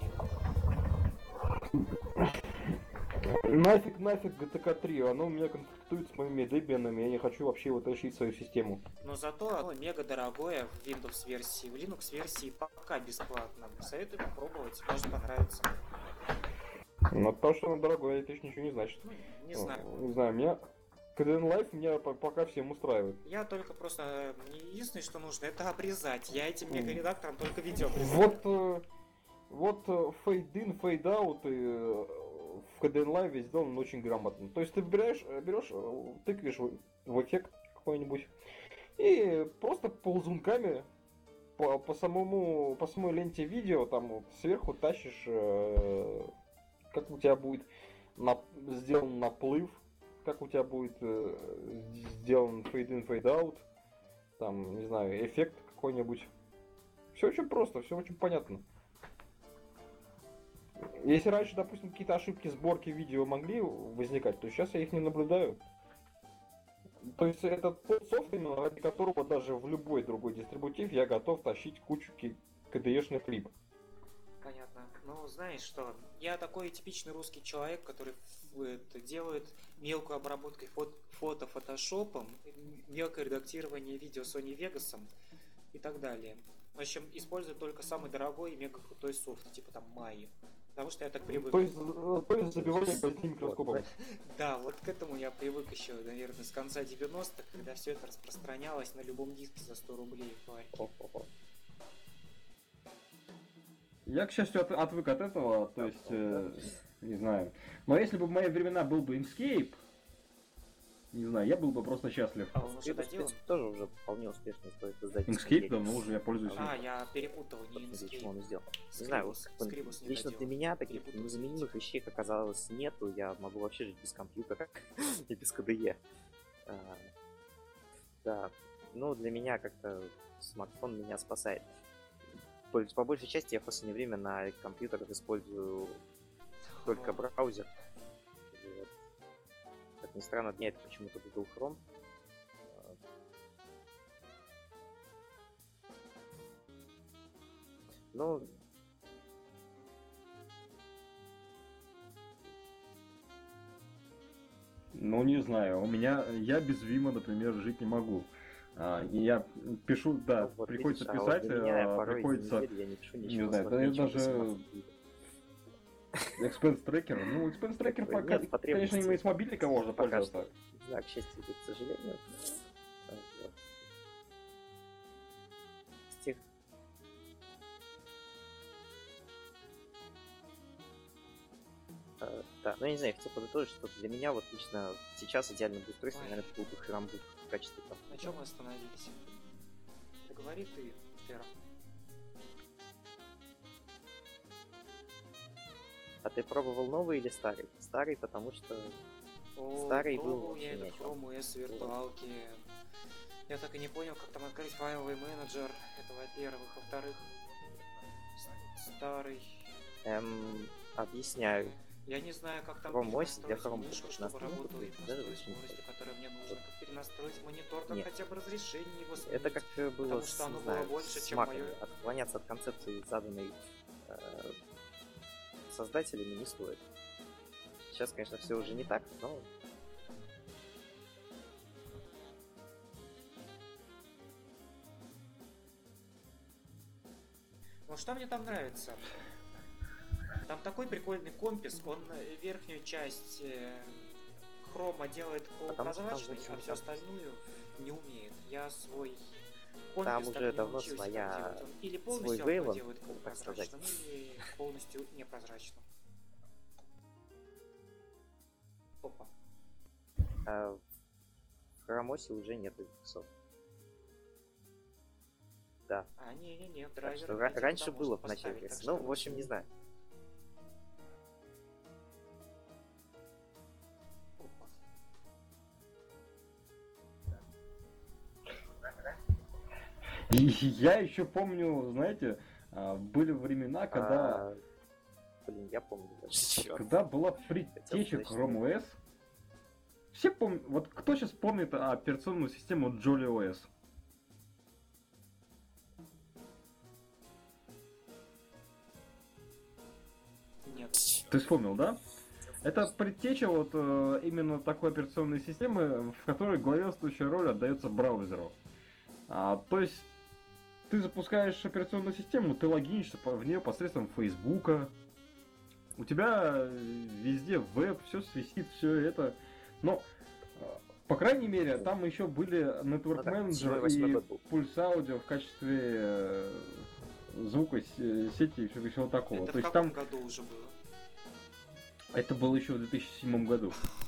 Нафиг GTK 3, оно у меня конфликтует с моими Debian, я не хочу вообще его тащить в свою систему. Но зато оно мега дорогое в Windows версии, в Linux версии пока бесплатно. Советую попробовать, может понравится. Но то, что оно дорогое, это еще ничего не значит. Ну, не знаю. Не знаю, меня KDN Live меня пока всем устраивает. Я только просто... Единственное, что нужно, это обрезать. Я этим мега-редактором только видео обрезаю. Вот fade in, fade out в KDN Live сделан очень грамотно. То есть ты берешь, тыкаешь в эффект какой-нибудь и просто ползунками по самой ленте видео там сверху тащишь, как у тебя будет сделан наплыв, как у тебя будет сделан fade in, fade out, там, не знаю, эффект какой-нибудь. Все очень просто, все очень понятно. Если раньше, допустим, какие-то ошибки сборки видео могли возникать, то сейчас я их не наблюдаю. То есть это тот софт, именно ради которого даже в любой другой дистрибутив я готов тащить кучу KDE-шных клипов. Понятно. Ну, знаешь что, я такой типичный русский человек, который делает мелкую обработку фото фотошопом, мелкое редактирование видео Sony Vegas и так далее. В общем, использую только самый дорогой и мега крутой софт, типа там Maya. Потому что я так привык. То есть забивание большим микроскопом. Да, вот к этому я привык еще, наверное, с конца 90-х, когда все это распространялось на любом диске за 100 рублей. Я, к счастью, отвык от этого, то есть, не знаю. Но если бы в мои времена был бы Inkscape, не знаю, я был бы просто счастлив. А он уже Inkscape, доделан? кстати, тоже уже вполне успешно стоит создать. Inkscape давно уже я пользуюсь. А, я перепутал, не Почему он Inkscape. сделал? Не знаю, вот, Скрибус не лично доделал. для меня таких Перепутал. незаменимых вещей оказалось нету, я могу вообще жить без компьютера и без KDE. Да, ну для меня как-то смартфон меня спасает. По большей части я в последнее время на компьютерах использую только браузер. Вот. Как ни странно, для меня это почему-то Google Chrome. Ну, Ну, не знаю, я без Вима, например, жить не могу. Я пишу, да, вот приходится видишь, писать, вот для меня порой приходится, за неделю я не пишу не ничего знаю, сложнее, это чем даже 18 гиг. Expense Tracker. Ну, Expense Tracker пока, Нет потребности. конечно, и с мобильника можно Пока пользоваться. что. Да, к счастью, или к сожалению. Вот. С тех... Да, ну я не знаю, я хотел подытожить, что для меня вот лично сейчас идеальным устройством, наверное, был бы Chromebook в качестве там. На чем мы остановились? Да говори ты, Тера. А ты пробовал новый или старый? Старый, потому что старый был Пробовал я вообще ни о этот чем. Chrome OS виртуалки. Я так и не понял, как там открыть файловый менеджер. Это во-первых. Во-вторых, старый. Объясняю. Я не знаю, как там Chrome OS для перенастроить Chrome мышку, OS чтобы настройку работала даже именно с той очень скоростью, которая мне нужна. Как перенастроить монитор, как Нет. хотя бы разрешение его сменить. Это как было потому с, что оно не было знаю, больше, с чем маками. моё. Отклоняться от концепции, заданной э, создателями, не стоит. Сейчас, конечно, все уже не так, но... Ну что мне там нравится? Там такой прикольный компис, он верхнюю часть хрома делает Потому что там полупрозрачной, вовсе а не всю так. остальную не умеет. Я свой компис Там так уже и не давно научился так своя- делать. Он или свой полностью окно Wayland, делает так сказать. полупрозрачным, или полностью непрозрачным. Опа. А в Chrome OS уже нет иксов. Да. А, не-не-не, Так драйвер. что опять раньше туда было можно в начале поставить, икс. так Ну, что в общем, не знаю. Опа. И я еще помню, знаете, были времена, когда, Блин, я помню даже чё. когда была предтеча сказать, что- Chrome OS. Все помнят, вот кто сейчас помнит операционную систему Jolly OS? Нет. Ты вспомнил, да? Это предтеча вот именно такой операционной системы, в которой главенствующая роль отдается браузеру. То есть ты запускаешь операционную систему, ты логинишься в нее посредством Фейсбука. У тебя везде веб, все свистит, все это. Но, по крайней мере, там еще были Network Ну да, Manager 7-8 и год был. Pulse Audio в качестве звука сети и всего такого. Это То в есть каком там году уже было? это было еще в 2007 году.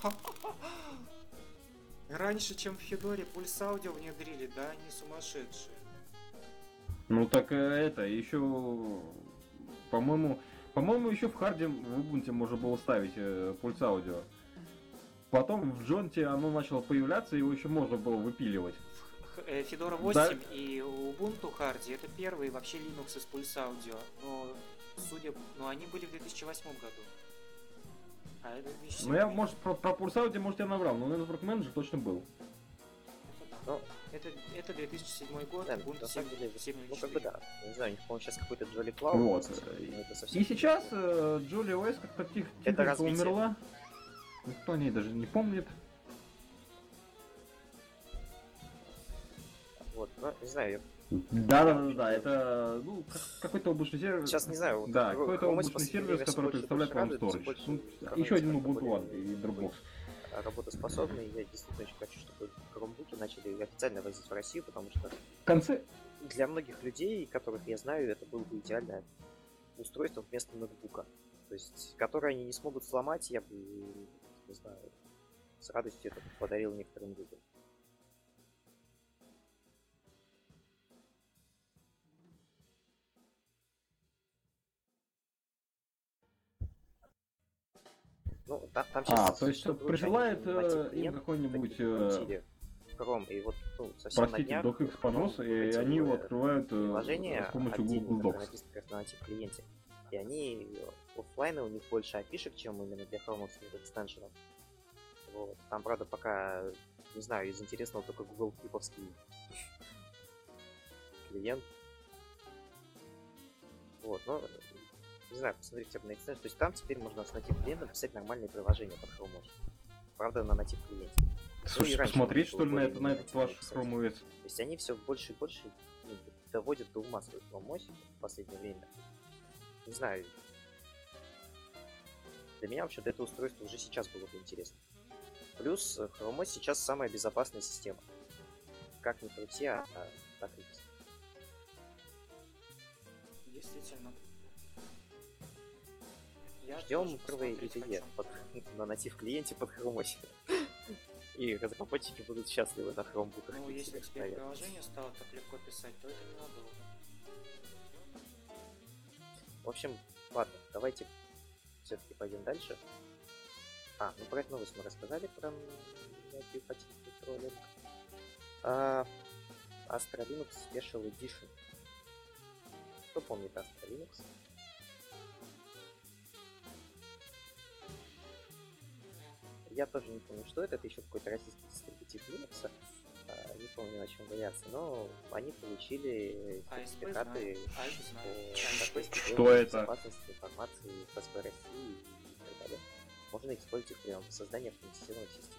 Раньше, чем в Федоре Пульс Аудио внедрили, да, они сумасшедшие. Ну так это еще, по-моему, еще в харде в Ubuntu можно было ставить пульс аудио. Потом в Джонте оно начало появляться, его еще можно было выпиливать. Федора 8 и Ubuntu Hardy это первые вообще Linux из Pulse Audio, но они были в 2008 году. А это 2007. Ну я, может, про пульс аудио, может, я наврал, но Network Manager точно был. Ну, Это 2007 год, да, Ubuntu на самом деле, 7.04. ну как бы да. Не знаю, у них, по-моему, сейчас какой-то Jolly Cloud. Вот. есть, но это совсем И сейчас Jolly OS как-то тихо развитие. умерла. Никто о ней даже не помнит. Вот, ну, не знаю, я Да, это какой-то облачный сервис. сейчас не знаю. Вот Да, Chrome какой-то OS облачный последнее сервис, время всё который больше и представляет больше вам радует, всё storage. больше Ну, становится еще один как-то Ubuntu более One и Dropbox. работоспособный. Я действительно очень хочу, чтобы Chromebook начали официально возить в Россию, потому что В конце для многих людей, которых я знаю, это было бы идеальное устройство вместо ноутбука. То есть, которое они не смогут сломать, я бы, не знаю, с радостью это подарил некоторым людям. Ну, там сейчас то есть присылает им какой-нибудь, Chrome, и вот, ну, совсем на простите, днях DocX понос, и эти, они его открывают приложение с помощью отдельно, Google которое Docs. написано как на натив клиенте. И они оффлайны, у них больше опишек, чем именно для хромовских экстеншенов. Вот. Там, правда, пока, не знаю, из интересного только Google Keep-овский клиент. Вот, но не знаю, посмотрите хотя бы на экстеншн. То есть там теперь можно с натив клиентом писать нормальные приложения под Chrome OS. Правда, на натив клиенте. Слушай, и раньше посмотреть, можно что ли, было на этот более-менее ваш написать. Chrome OS. То есть они все больше и больше доводят до ума свой Chrome OS в последнее время. Не знаю. Для меня вообще это устройство уже сейчас было бы интересно. Плюс Chrome OS сейчас самая безопасная система. Как ни крути, так и есть. Действительно. Я Ждем тоже первые посмотреть IDE хочу. на натив клиенте под Chrome OS. И разработчики будут счастливы на хромбуках. Ну, если теперь приложение стало так легко писать, то это ненадолго. В общем, ладно, давайте все-таки пойдем дальше. Ну про эту новость мы рассказали, про Netflix Controlling. Astra Linux Special Edition. Кто помнит Astra Linux? я тоже не помню, что это еще какой-то российский дистрибутив Linux, не помню, о чем говорится, но они получили сертификаты по Что это? безопасности информации ФСБ России и так далее. Можно использовать их при создании автоматизированных систем.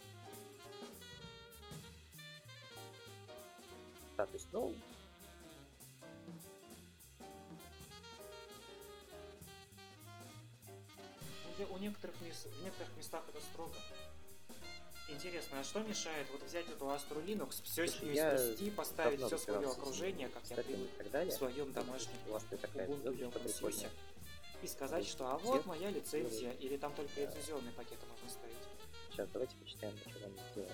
Да, то есть, ну, в некоторых местах это строго. Интересно, а что мешает вот взять эту Astra Linux, все ее снести, поставить все свое окружение, как я привык в своем домашнем Ubuntu или OpenSUSE, и сказать, что а вот моя лицензия, или там только лицензионные пакеты можно ставить. Сейчас давайте почитаем, что они сделали.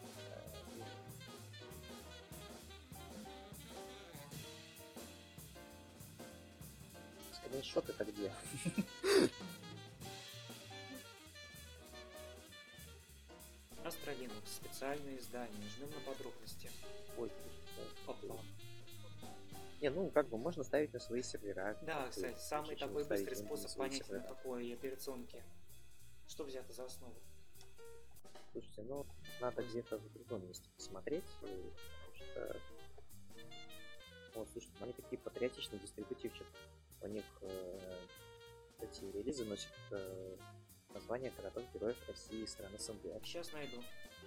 Скриншот это где? Astra Linux, специальные издания, жмем на подробности. Ой, Опа. Не, ну как бы можно ставить на свои сервера. Да, кстати, самый такой быстрый способ понять, на какой операционке. Что взято за основу? Слушайте, ну надо где-то в другом месте посмотреть, потому что... Вот, слушайте, они такие патриотичные дистрибутивчик. У них эти релизы носят название городов героев России и стран СНГ. Сейчас найду.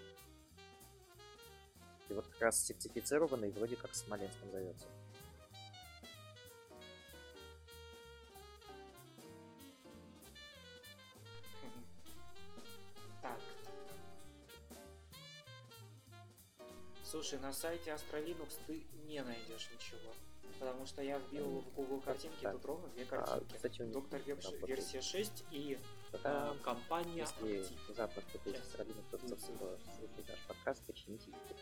И вот как раз сертифицированный вроде как Смоленском зовется. Так. Слушай, на сайте Astra Linux ты не найдешь ничего. Потому что я вбил в Google картинки, так. тут ровно две картинки. Кстати, у них Доктор версия 6 и компания если Active. внезапно кто-то из Astra Linux слушает наш подкаст, почините YouTube.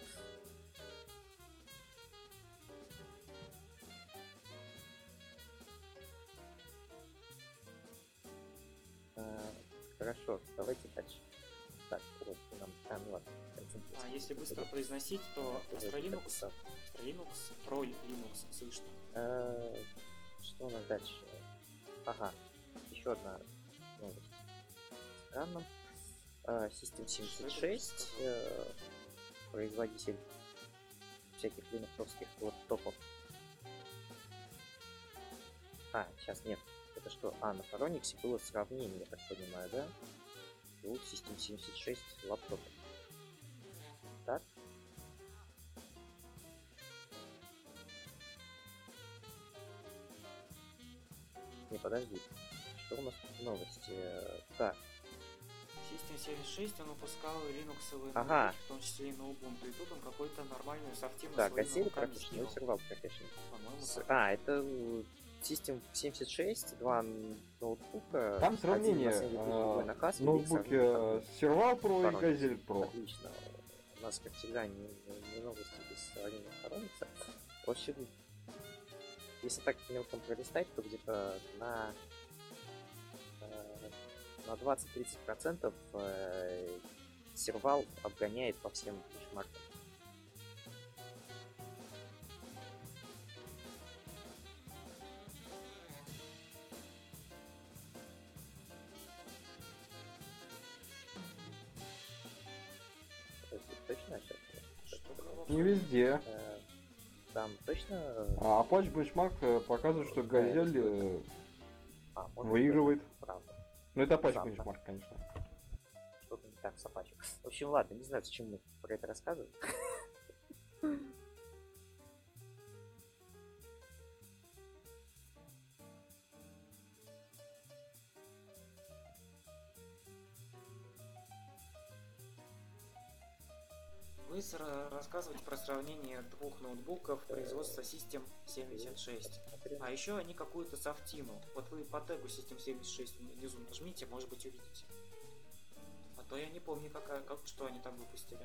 Хорошо, давайте дальше. Так, вот нам там ладно. А если быстро произносить, то Astra Linux про Linux слышно. Что у нас дальше? Ага, еще одна новость. Странно. System 76, производитель всяких линуксовских лэптопов. Сейчас нет. Это что? На Phoronix было сравнение, я так понимаю, да? Двух System 76 лаптопов. Так? Не, подожди. Что у нас тут в новости? Так. System 76 он выпускал линуксовые Ага. в том числе и на Ubuntu, и тут он какой-то нормальную софтину Так, своими гасили руками практически, сделал. ну сервал практически. По-моему, так. Это System 76, два ноутбука. Там сравнение. Ноутбуки Serval Pro и Gazelle Pro. Отлично. У нас, как всегда, не новости без сравнения Phoronix. В общем, если так мелком пролистать, то где-то на 20-30% сервал обгоняет по всем бенчмаркам. Точно сейчас? Не везде. Там точно... Apache Benchmark показывает, что Газель выигрывает. Правда. Ну это Apache Правда. Benchmark, конечно. Что-то не так с Apache. В общем, ладно, не знаю, зачем мы про это рассказываем. Вы рассказываете про сравнение двух ноутбуков производства System 76. А еще они какую-то софтину. Вот вы по тегу System 76 внизу нажмите, может быть увидите. А то я не помню, что они там выпустили.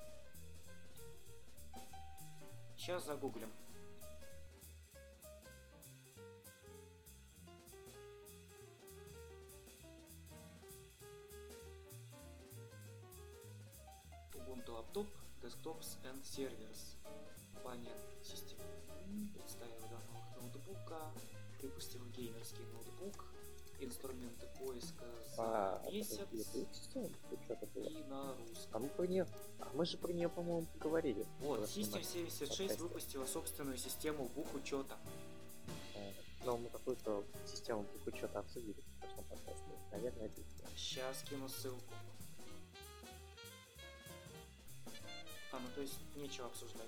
Сейчас загуглим. Ubuntu Laptop, Desktops and Servers. Компания System представила два новых ноутбука, выпустил геймерский ноутбук инструменты поиска за месяц Что-то было. и на А русском. мы про нее. А мы же про нее, по-моему, поговорили. Вот, В прошлом System 76 подкасте. выпустила собственную систему бухучета. Но мы какую-то систему бухучета обсудили в прошлом подкасте. Наверное, это. Сейчас кину ссылку. Ну то есть нечего обсуждать.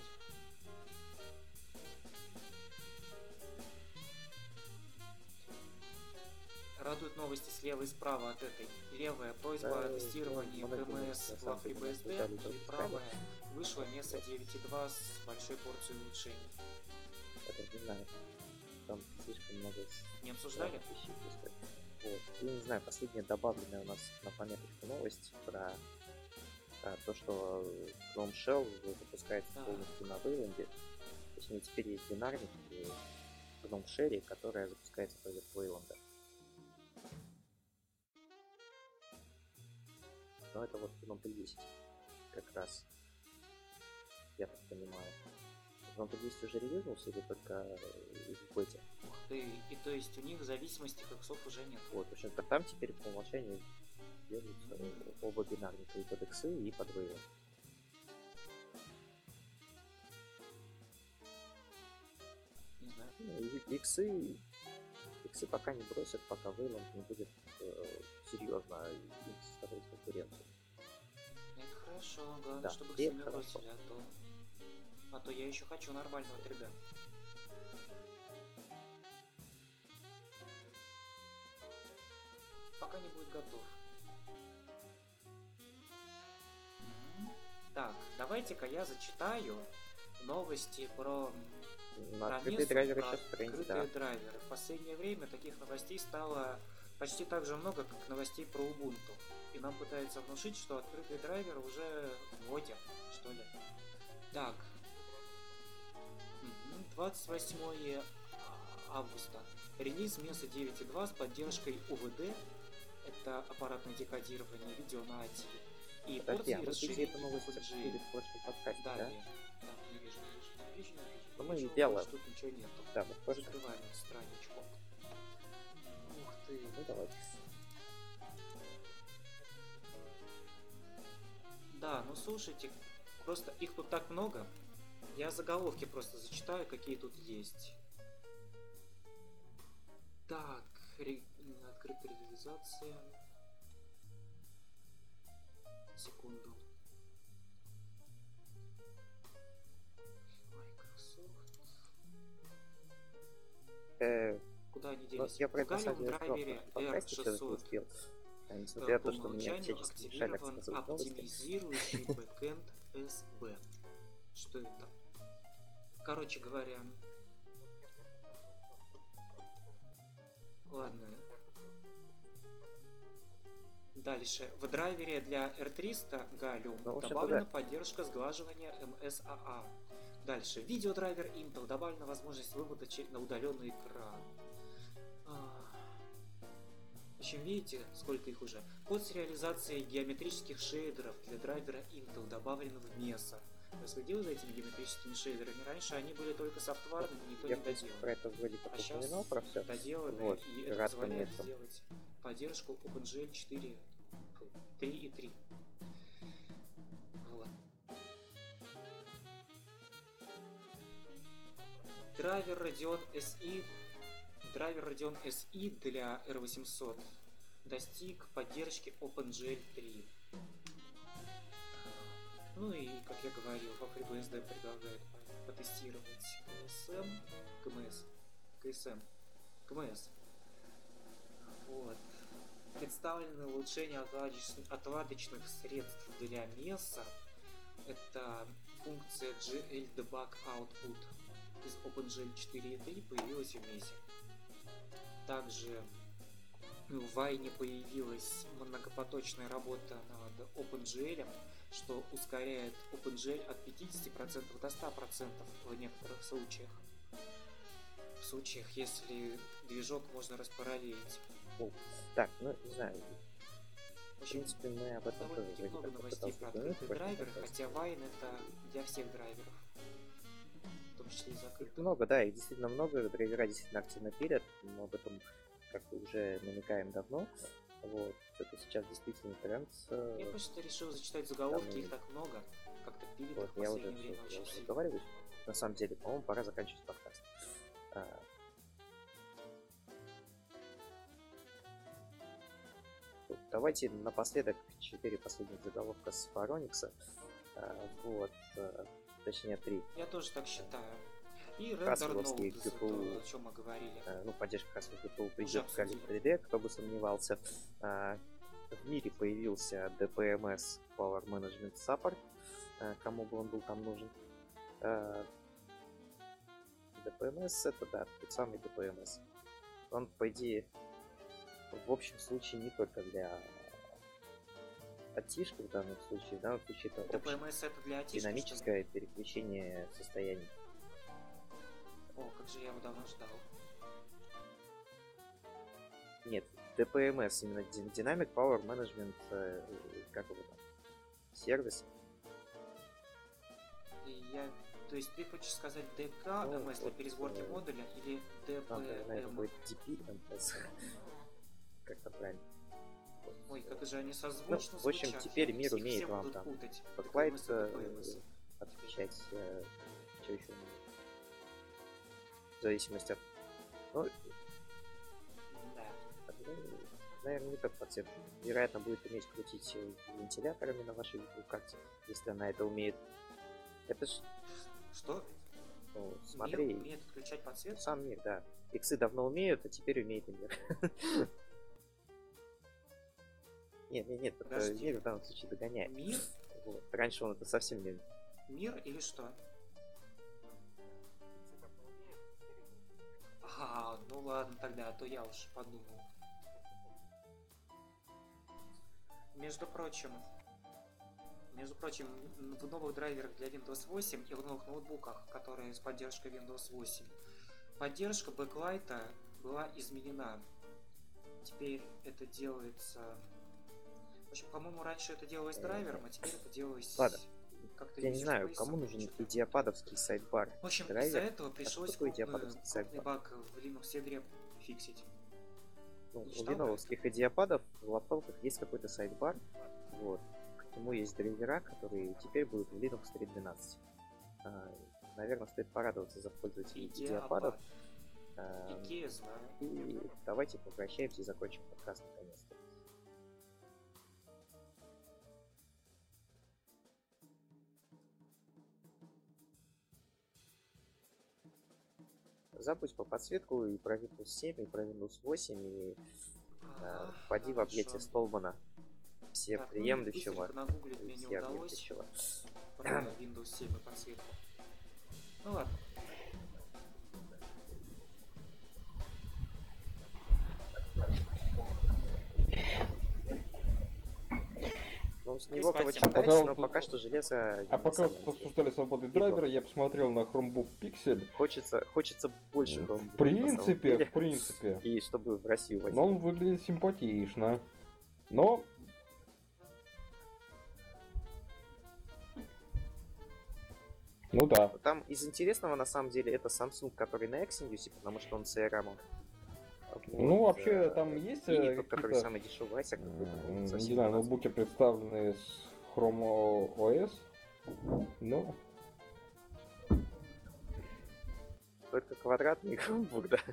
Радуют новости слева и справа от этой. Левая просьба о тестировании КМС в FreeBSD и правая вышла Mesa 9.2 с большой порцией улучшений. Это не знаю. Там слишком много Не обсуждали? вещей. Вот. Я не знаю, последняя добавленная у нас на пометочку новость про то, что Chrome Shell запускается полностью на Wayland. Точнее, теперь есть бинарник в Chrome Shell, которая запускается поверх Wayland. Но это вот Gnomp 10 как раз, я так понимаю. Gnomp 10 уже релизнулся или только в бете? Ух ты, и то есть у них зависимости коксов уже нет. Вот, в общем-то там теперь по умолчанию делаются оба бинарника, и под иксы, и под Wayland. Не знаю. Ну, и иксы пока не бросят, пока Wayland не будет серьезно им составлять конкуренцию. Это хорошо, главное, Да, чтобы это все не хорошо. бросили, а то я еще хочу нормального 3D. Пока не будет готов. Так, давайте-ка я зачитаю новости про На открытые Месу, драйверы про сейчас тренде, открытые да. драйверы. В последнее время таких новостей стало почти так же много, как новостей про Ubuntu. И нам пытаются внушить, что открытый драйвер уже в моде, что ли. Так. 28 августа. Релиз Mesa 9.2 с поддержкой UVD. Это аппаратное декодирование видео на ATI. И Подожди, порции а мы где расширения эту новость OpenGL. обсудили в прошлом подкасте, да? Далее. Так, не вижу. Ну, мы Ничего, делаем. Тут ничего нету. Да, мы в прошлом. Закрываем эту страничку. Ух ты. Ну давайте. Да, ну слушайте, просто их тут так много. Я заголовки просто зачитаю, какие тут есть. Так, открытая реализация. Секунду. Microsoft. Куда они делись? Я про это на В самом деле драйвере в подкасте что-то R600 успел. Несмотря на по то, что меня умолчанию всячески мешали активирован рассказывать новости. оптимизирующий бэкэнд SB. Что это? Короче говоря, ладно. Дальше. В драйвере для R300 Gallium Ну, в общем-то, добавлена да. поддержка сглаживания MSAA. Дальше. Видеодрайвер Intel добавлена возможность вывода на удаленный экран. В общем, видите, сколько их уже. Код с реализацией геометрических шейдеров для драйвера Intel добавлен в Mesa. Вы следил за этими геометрическими шейдерами? Раньше они были только софтварными, никто Я не про доделал. это вроде как А сейчас упоминал про все. доделаны, Вот, и это рад позволяет пометам. сделать поддержку OpenGL 3.3. Вот. Драйвер Radeon SE для R800 достиг поддержки OpenGL 3. Ну и, как я говорил, во FreeBSD предлагает потестировать КМС. Вот. Представлены улучшения отладочных средств для Mesa. Это функция GL Debug Output из OpenGL 4.3 появилась в Mesa. Также в Вайне появилась многопоточная работа над OpenGL, что ускоряет OpenGL от 50% до 100% в некоторых случаях. В случаях, если движок можно распараллелить. Так, ну не знаю. В В общем, принципе, мы об этом тоже довольно-таки вроде много как новостей попытался про упомянуть в открытые прошлом драйверы, подкасте. хотя Wine это для всех драйверов. В том числе и закрытых. Много, да, и действительно много. Драйвера действительно активно пилят, но об этом как бы уже намекаем давно. Вот. Это сейчас действительно тренд. Я просто решил зачитать заголовки, их так много. Как-то пилит Вот, в я уже последнее время очень сильно. разговариваю. На самом деле, по-моему, пора заканчивать подкаст. Давайте напоследок 4 последних заголовка с Фароникса. Вот. Точнее, 3. Я тоже так считаю. И Хасловский Render Node, GPU. то, о чем мы говорили. Ну, поддержка Haskell GPU Уже придет в обсудили. Kali 3D, кто бы сомневался. В мире появился DPMS Power Management Support, кому бы он был там нужен. DPMS это, да, тот самый DPMS. Он, по идее, в общем случае не только для атишек в данном случае это общее DPMS это для атишки, динамическое переключение состояний. О, как же я его давно ждал. Нет, DPMS, именно Dynamic Power Management, как его там, сервис. То есть ты хочешь сказать DKMS для пересборки модуля или Наверное, это DPM? будет DPMS. Как-то правильно. Ой, как же они созвучно в общем, звучат. теперь мир Все умеет вам будут там путать. бэклайт DPMS и DPMS. отвечать, что еще в зависимости от... Ну, Да. наверное, не только подсветка. Вероятно, будет уметь крутить вентиляторами на вашей видеокарте, если она это умеет. Это ж... Что? Ну, смотри, Мир умеет включать подсветку? сам мир, да. Иксы давно умеют, а теперь умеет и мир. Нет, это Подожди. мир в данном случае догоняет. Мир? Вот. Раньше он это совсем не... Мир или что? Ага, ну ладно тогда, а то я уж подумал. Между прочим, в новых драйверах для Windows 8 и в новых ноутбуках, которые с поддержкой Windows 8, поддержка бэклайта была изменена. Теперь это делается... В общем, по-моему, раньше это делалось драйвером, а теперь это делалось... Ладно. Как-то Я не знаю, user-space, кому нужен что-то. идиопадовский сайдбар. В общем, драйвер? из-за этого пришлось такое крупный идиопадовский сайдбар? баг в Linux ядре фиксить. Ну, Не у читал, линовских идиопадов в лаптопах есть какой-то сайдбар. Вот. К нему есть драйвера, которые теперь будут в Linux 3.12. Наверное, стоит порадоваться за пользователей идиопадов. Икея знаю. И давайте попрощаемся и закончим подкаст наконец-то. Запуск по подсветку и про Windows 7, и про Windows 8, и впади в объятия Столмана всеприемлющего Нагуглить мне и не удалось всеобъемлющего. про Windows 7 и подсветку. Ну ладно. Ну, с него Спасибо. читать, Пока но вот- пока что железо... А не пока самое обсуждали свободный драйвер, я посмотрел на Chromebook Pixel. Хочется больше В Chromebook, принципе, на в принципе. И чтобы в Россию возить. Но он выглядит симпатично. Но... Ну да. Там из интересного, на самом деле, это Samsung, который на Exynos, потому что он с ARM. Ну, вообще, там есть И не тот, который какие-то, самый дешевый, а какой-то. не совсем знаю, разный. ноутбуки представлены с Chrome OS. Но... Только квадратный Chromebook, да.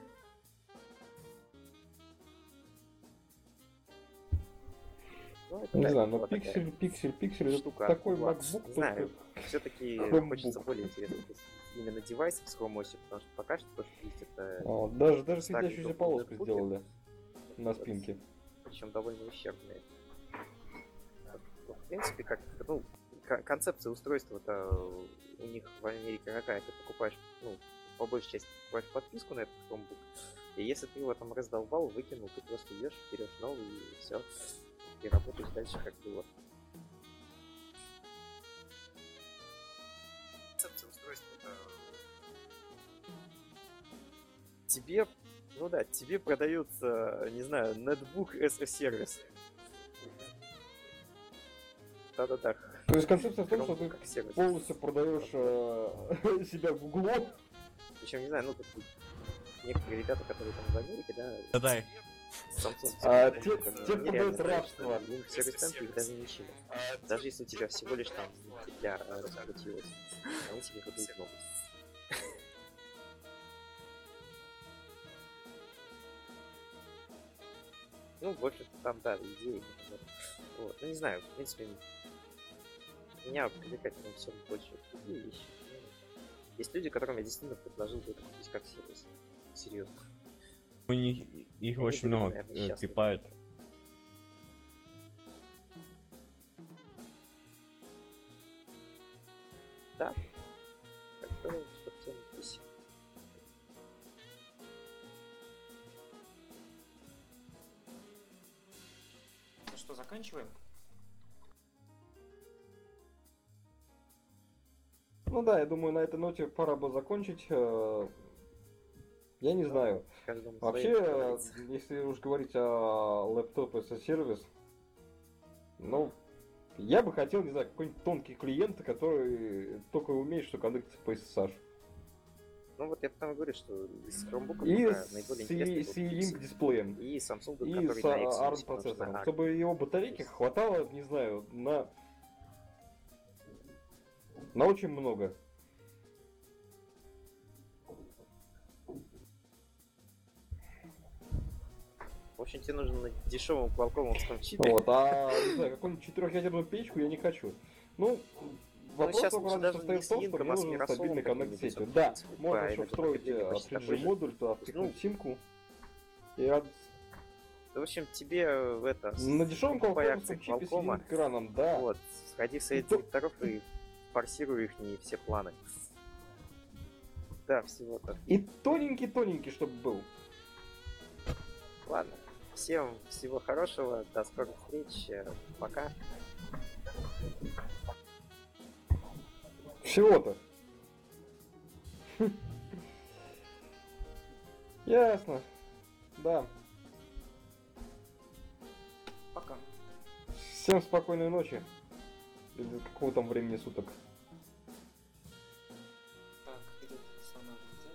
Ну, это, Не да, знаю, но была такая пиксель, штука. это такой Вот, MacBook, не знаю, только... все-таки Chromebook. хочется более интересных именно девайсов с Chrome OS, потому что пока что то, что есть, это Даже старый светящуюся топовый полоску ноутбуки. сделали на спинке. причем довольно ущербные. В принципе, как, ну, концепция устройства-то у них в Америке какая? Ты покупаешь, ну, по большей части покупаешь подписку на этот Chromebook, и если ты его там раздолбал, выкинул, ты просто идешь, берешь новый и все. И работаешь дальше как было. Концепция устройства-то... Тебе, ну да, тебе продается, не знаю, нетбук as a service. Да-да-да. То есть концепция в том, что Chromebook ты как сервис. полностью продаешь себя Гуглу. Причем, не знаю, ну, некоторые ребята, которые там в Америке, да, Да-да. Samsung, те, кто дает рабство. им сервис-центры их даже не чилят. Даже если у тебя всего лишь там петля раскрутилась, они тебе выдают новость. Ну, в общем-то, там, да, идеи. Вот. Ну, не знаю, в принципе, меня привлекает во всем больше другие вещи. Ну, есть люди, которым я действительно предложил бы это купить как сервис. Серьезно. У них их Они очень были, много наверное, счастливы. клепают. Да. Как-то, собственно, здесь. Ну что, заканчиваем? Ну да, я думаю, на этой ноте пора бы закончить. Я не знаю. Каждому Вообще, своим, как говорится. если уж говорить о лэптопе as a сервис, ну, я бы хотел, не знаю, какой-нибудь тонкий клиент, который только умеет, что коннектится по SSH. Ну вот я потому и говорю, что из Chromebook И наиболее интересный с был E-Link дисплеем. и Samsung, И который с на Exynos, ARM потому что процессором. на ARM. Чтобы его батарейки хватало, не знаю, на очень много. В общем, тебе нужно на дешевом квалкомовском чипе. Вот, не знаю, какую-нибудь четырехъядерную печку я не хочу. Ну, вопрос сейчас только лучше разве даже состоит не в том, с что Link, мне а с нужен Microsoft стабильный коннект каким-нибудь, сетью. в Да, принципе, можно по еще встроить энергопотреблению почти такой 3G же. модуль, туда впихнуть Ну, симку. И В общем, тебе это... на дешевом покупай квалкомовском акции чипе с Qualcomm, единым экраном, да. вот, сходи в совет И то- директоров и форсируй их все планы. Да, всего-то. И тоненький-тоненький, чтобы был. Ладно. Всем всего хорошего, до скорых встреч, пока. Всего-то. Ясно. Да. Пока. Всем спокойной ночи. Или какого там времени суток.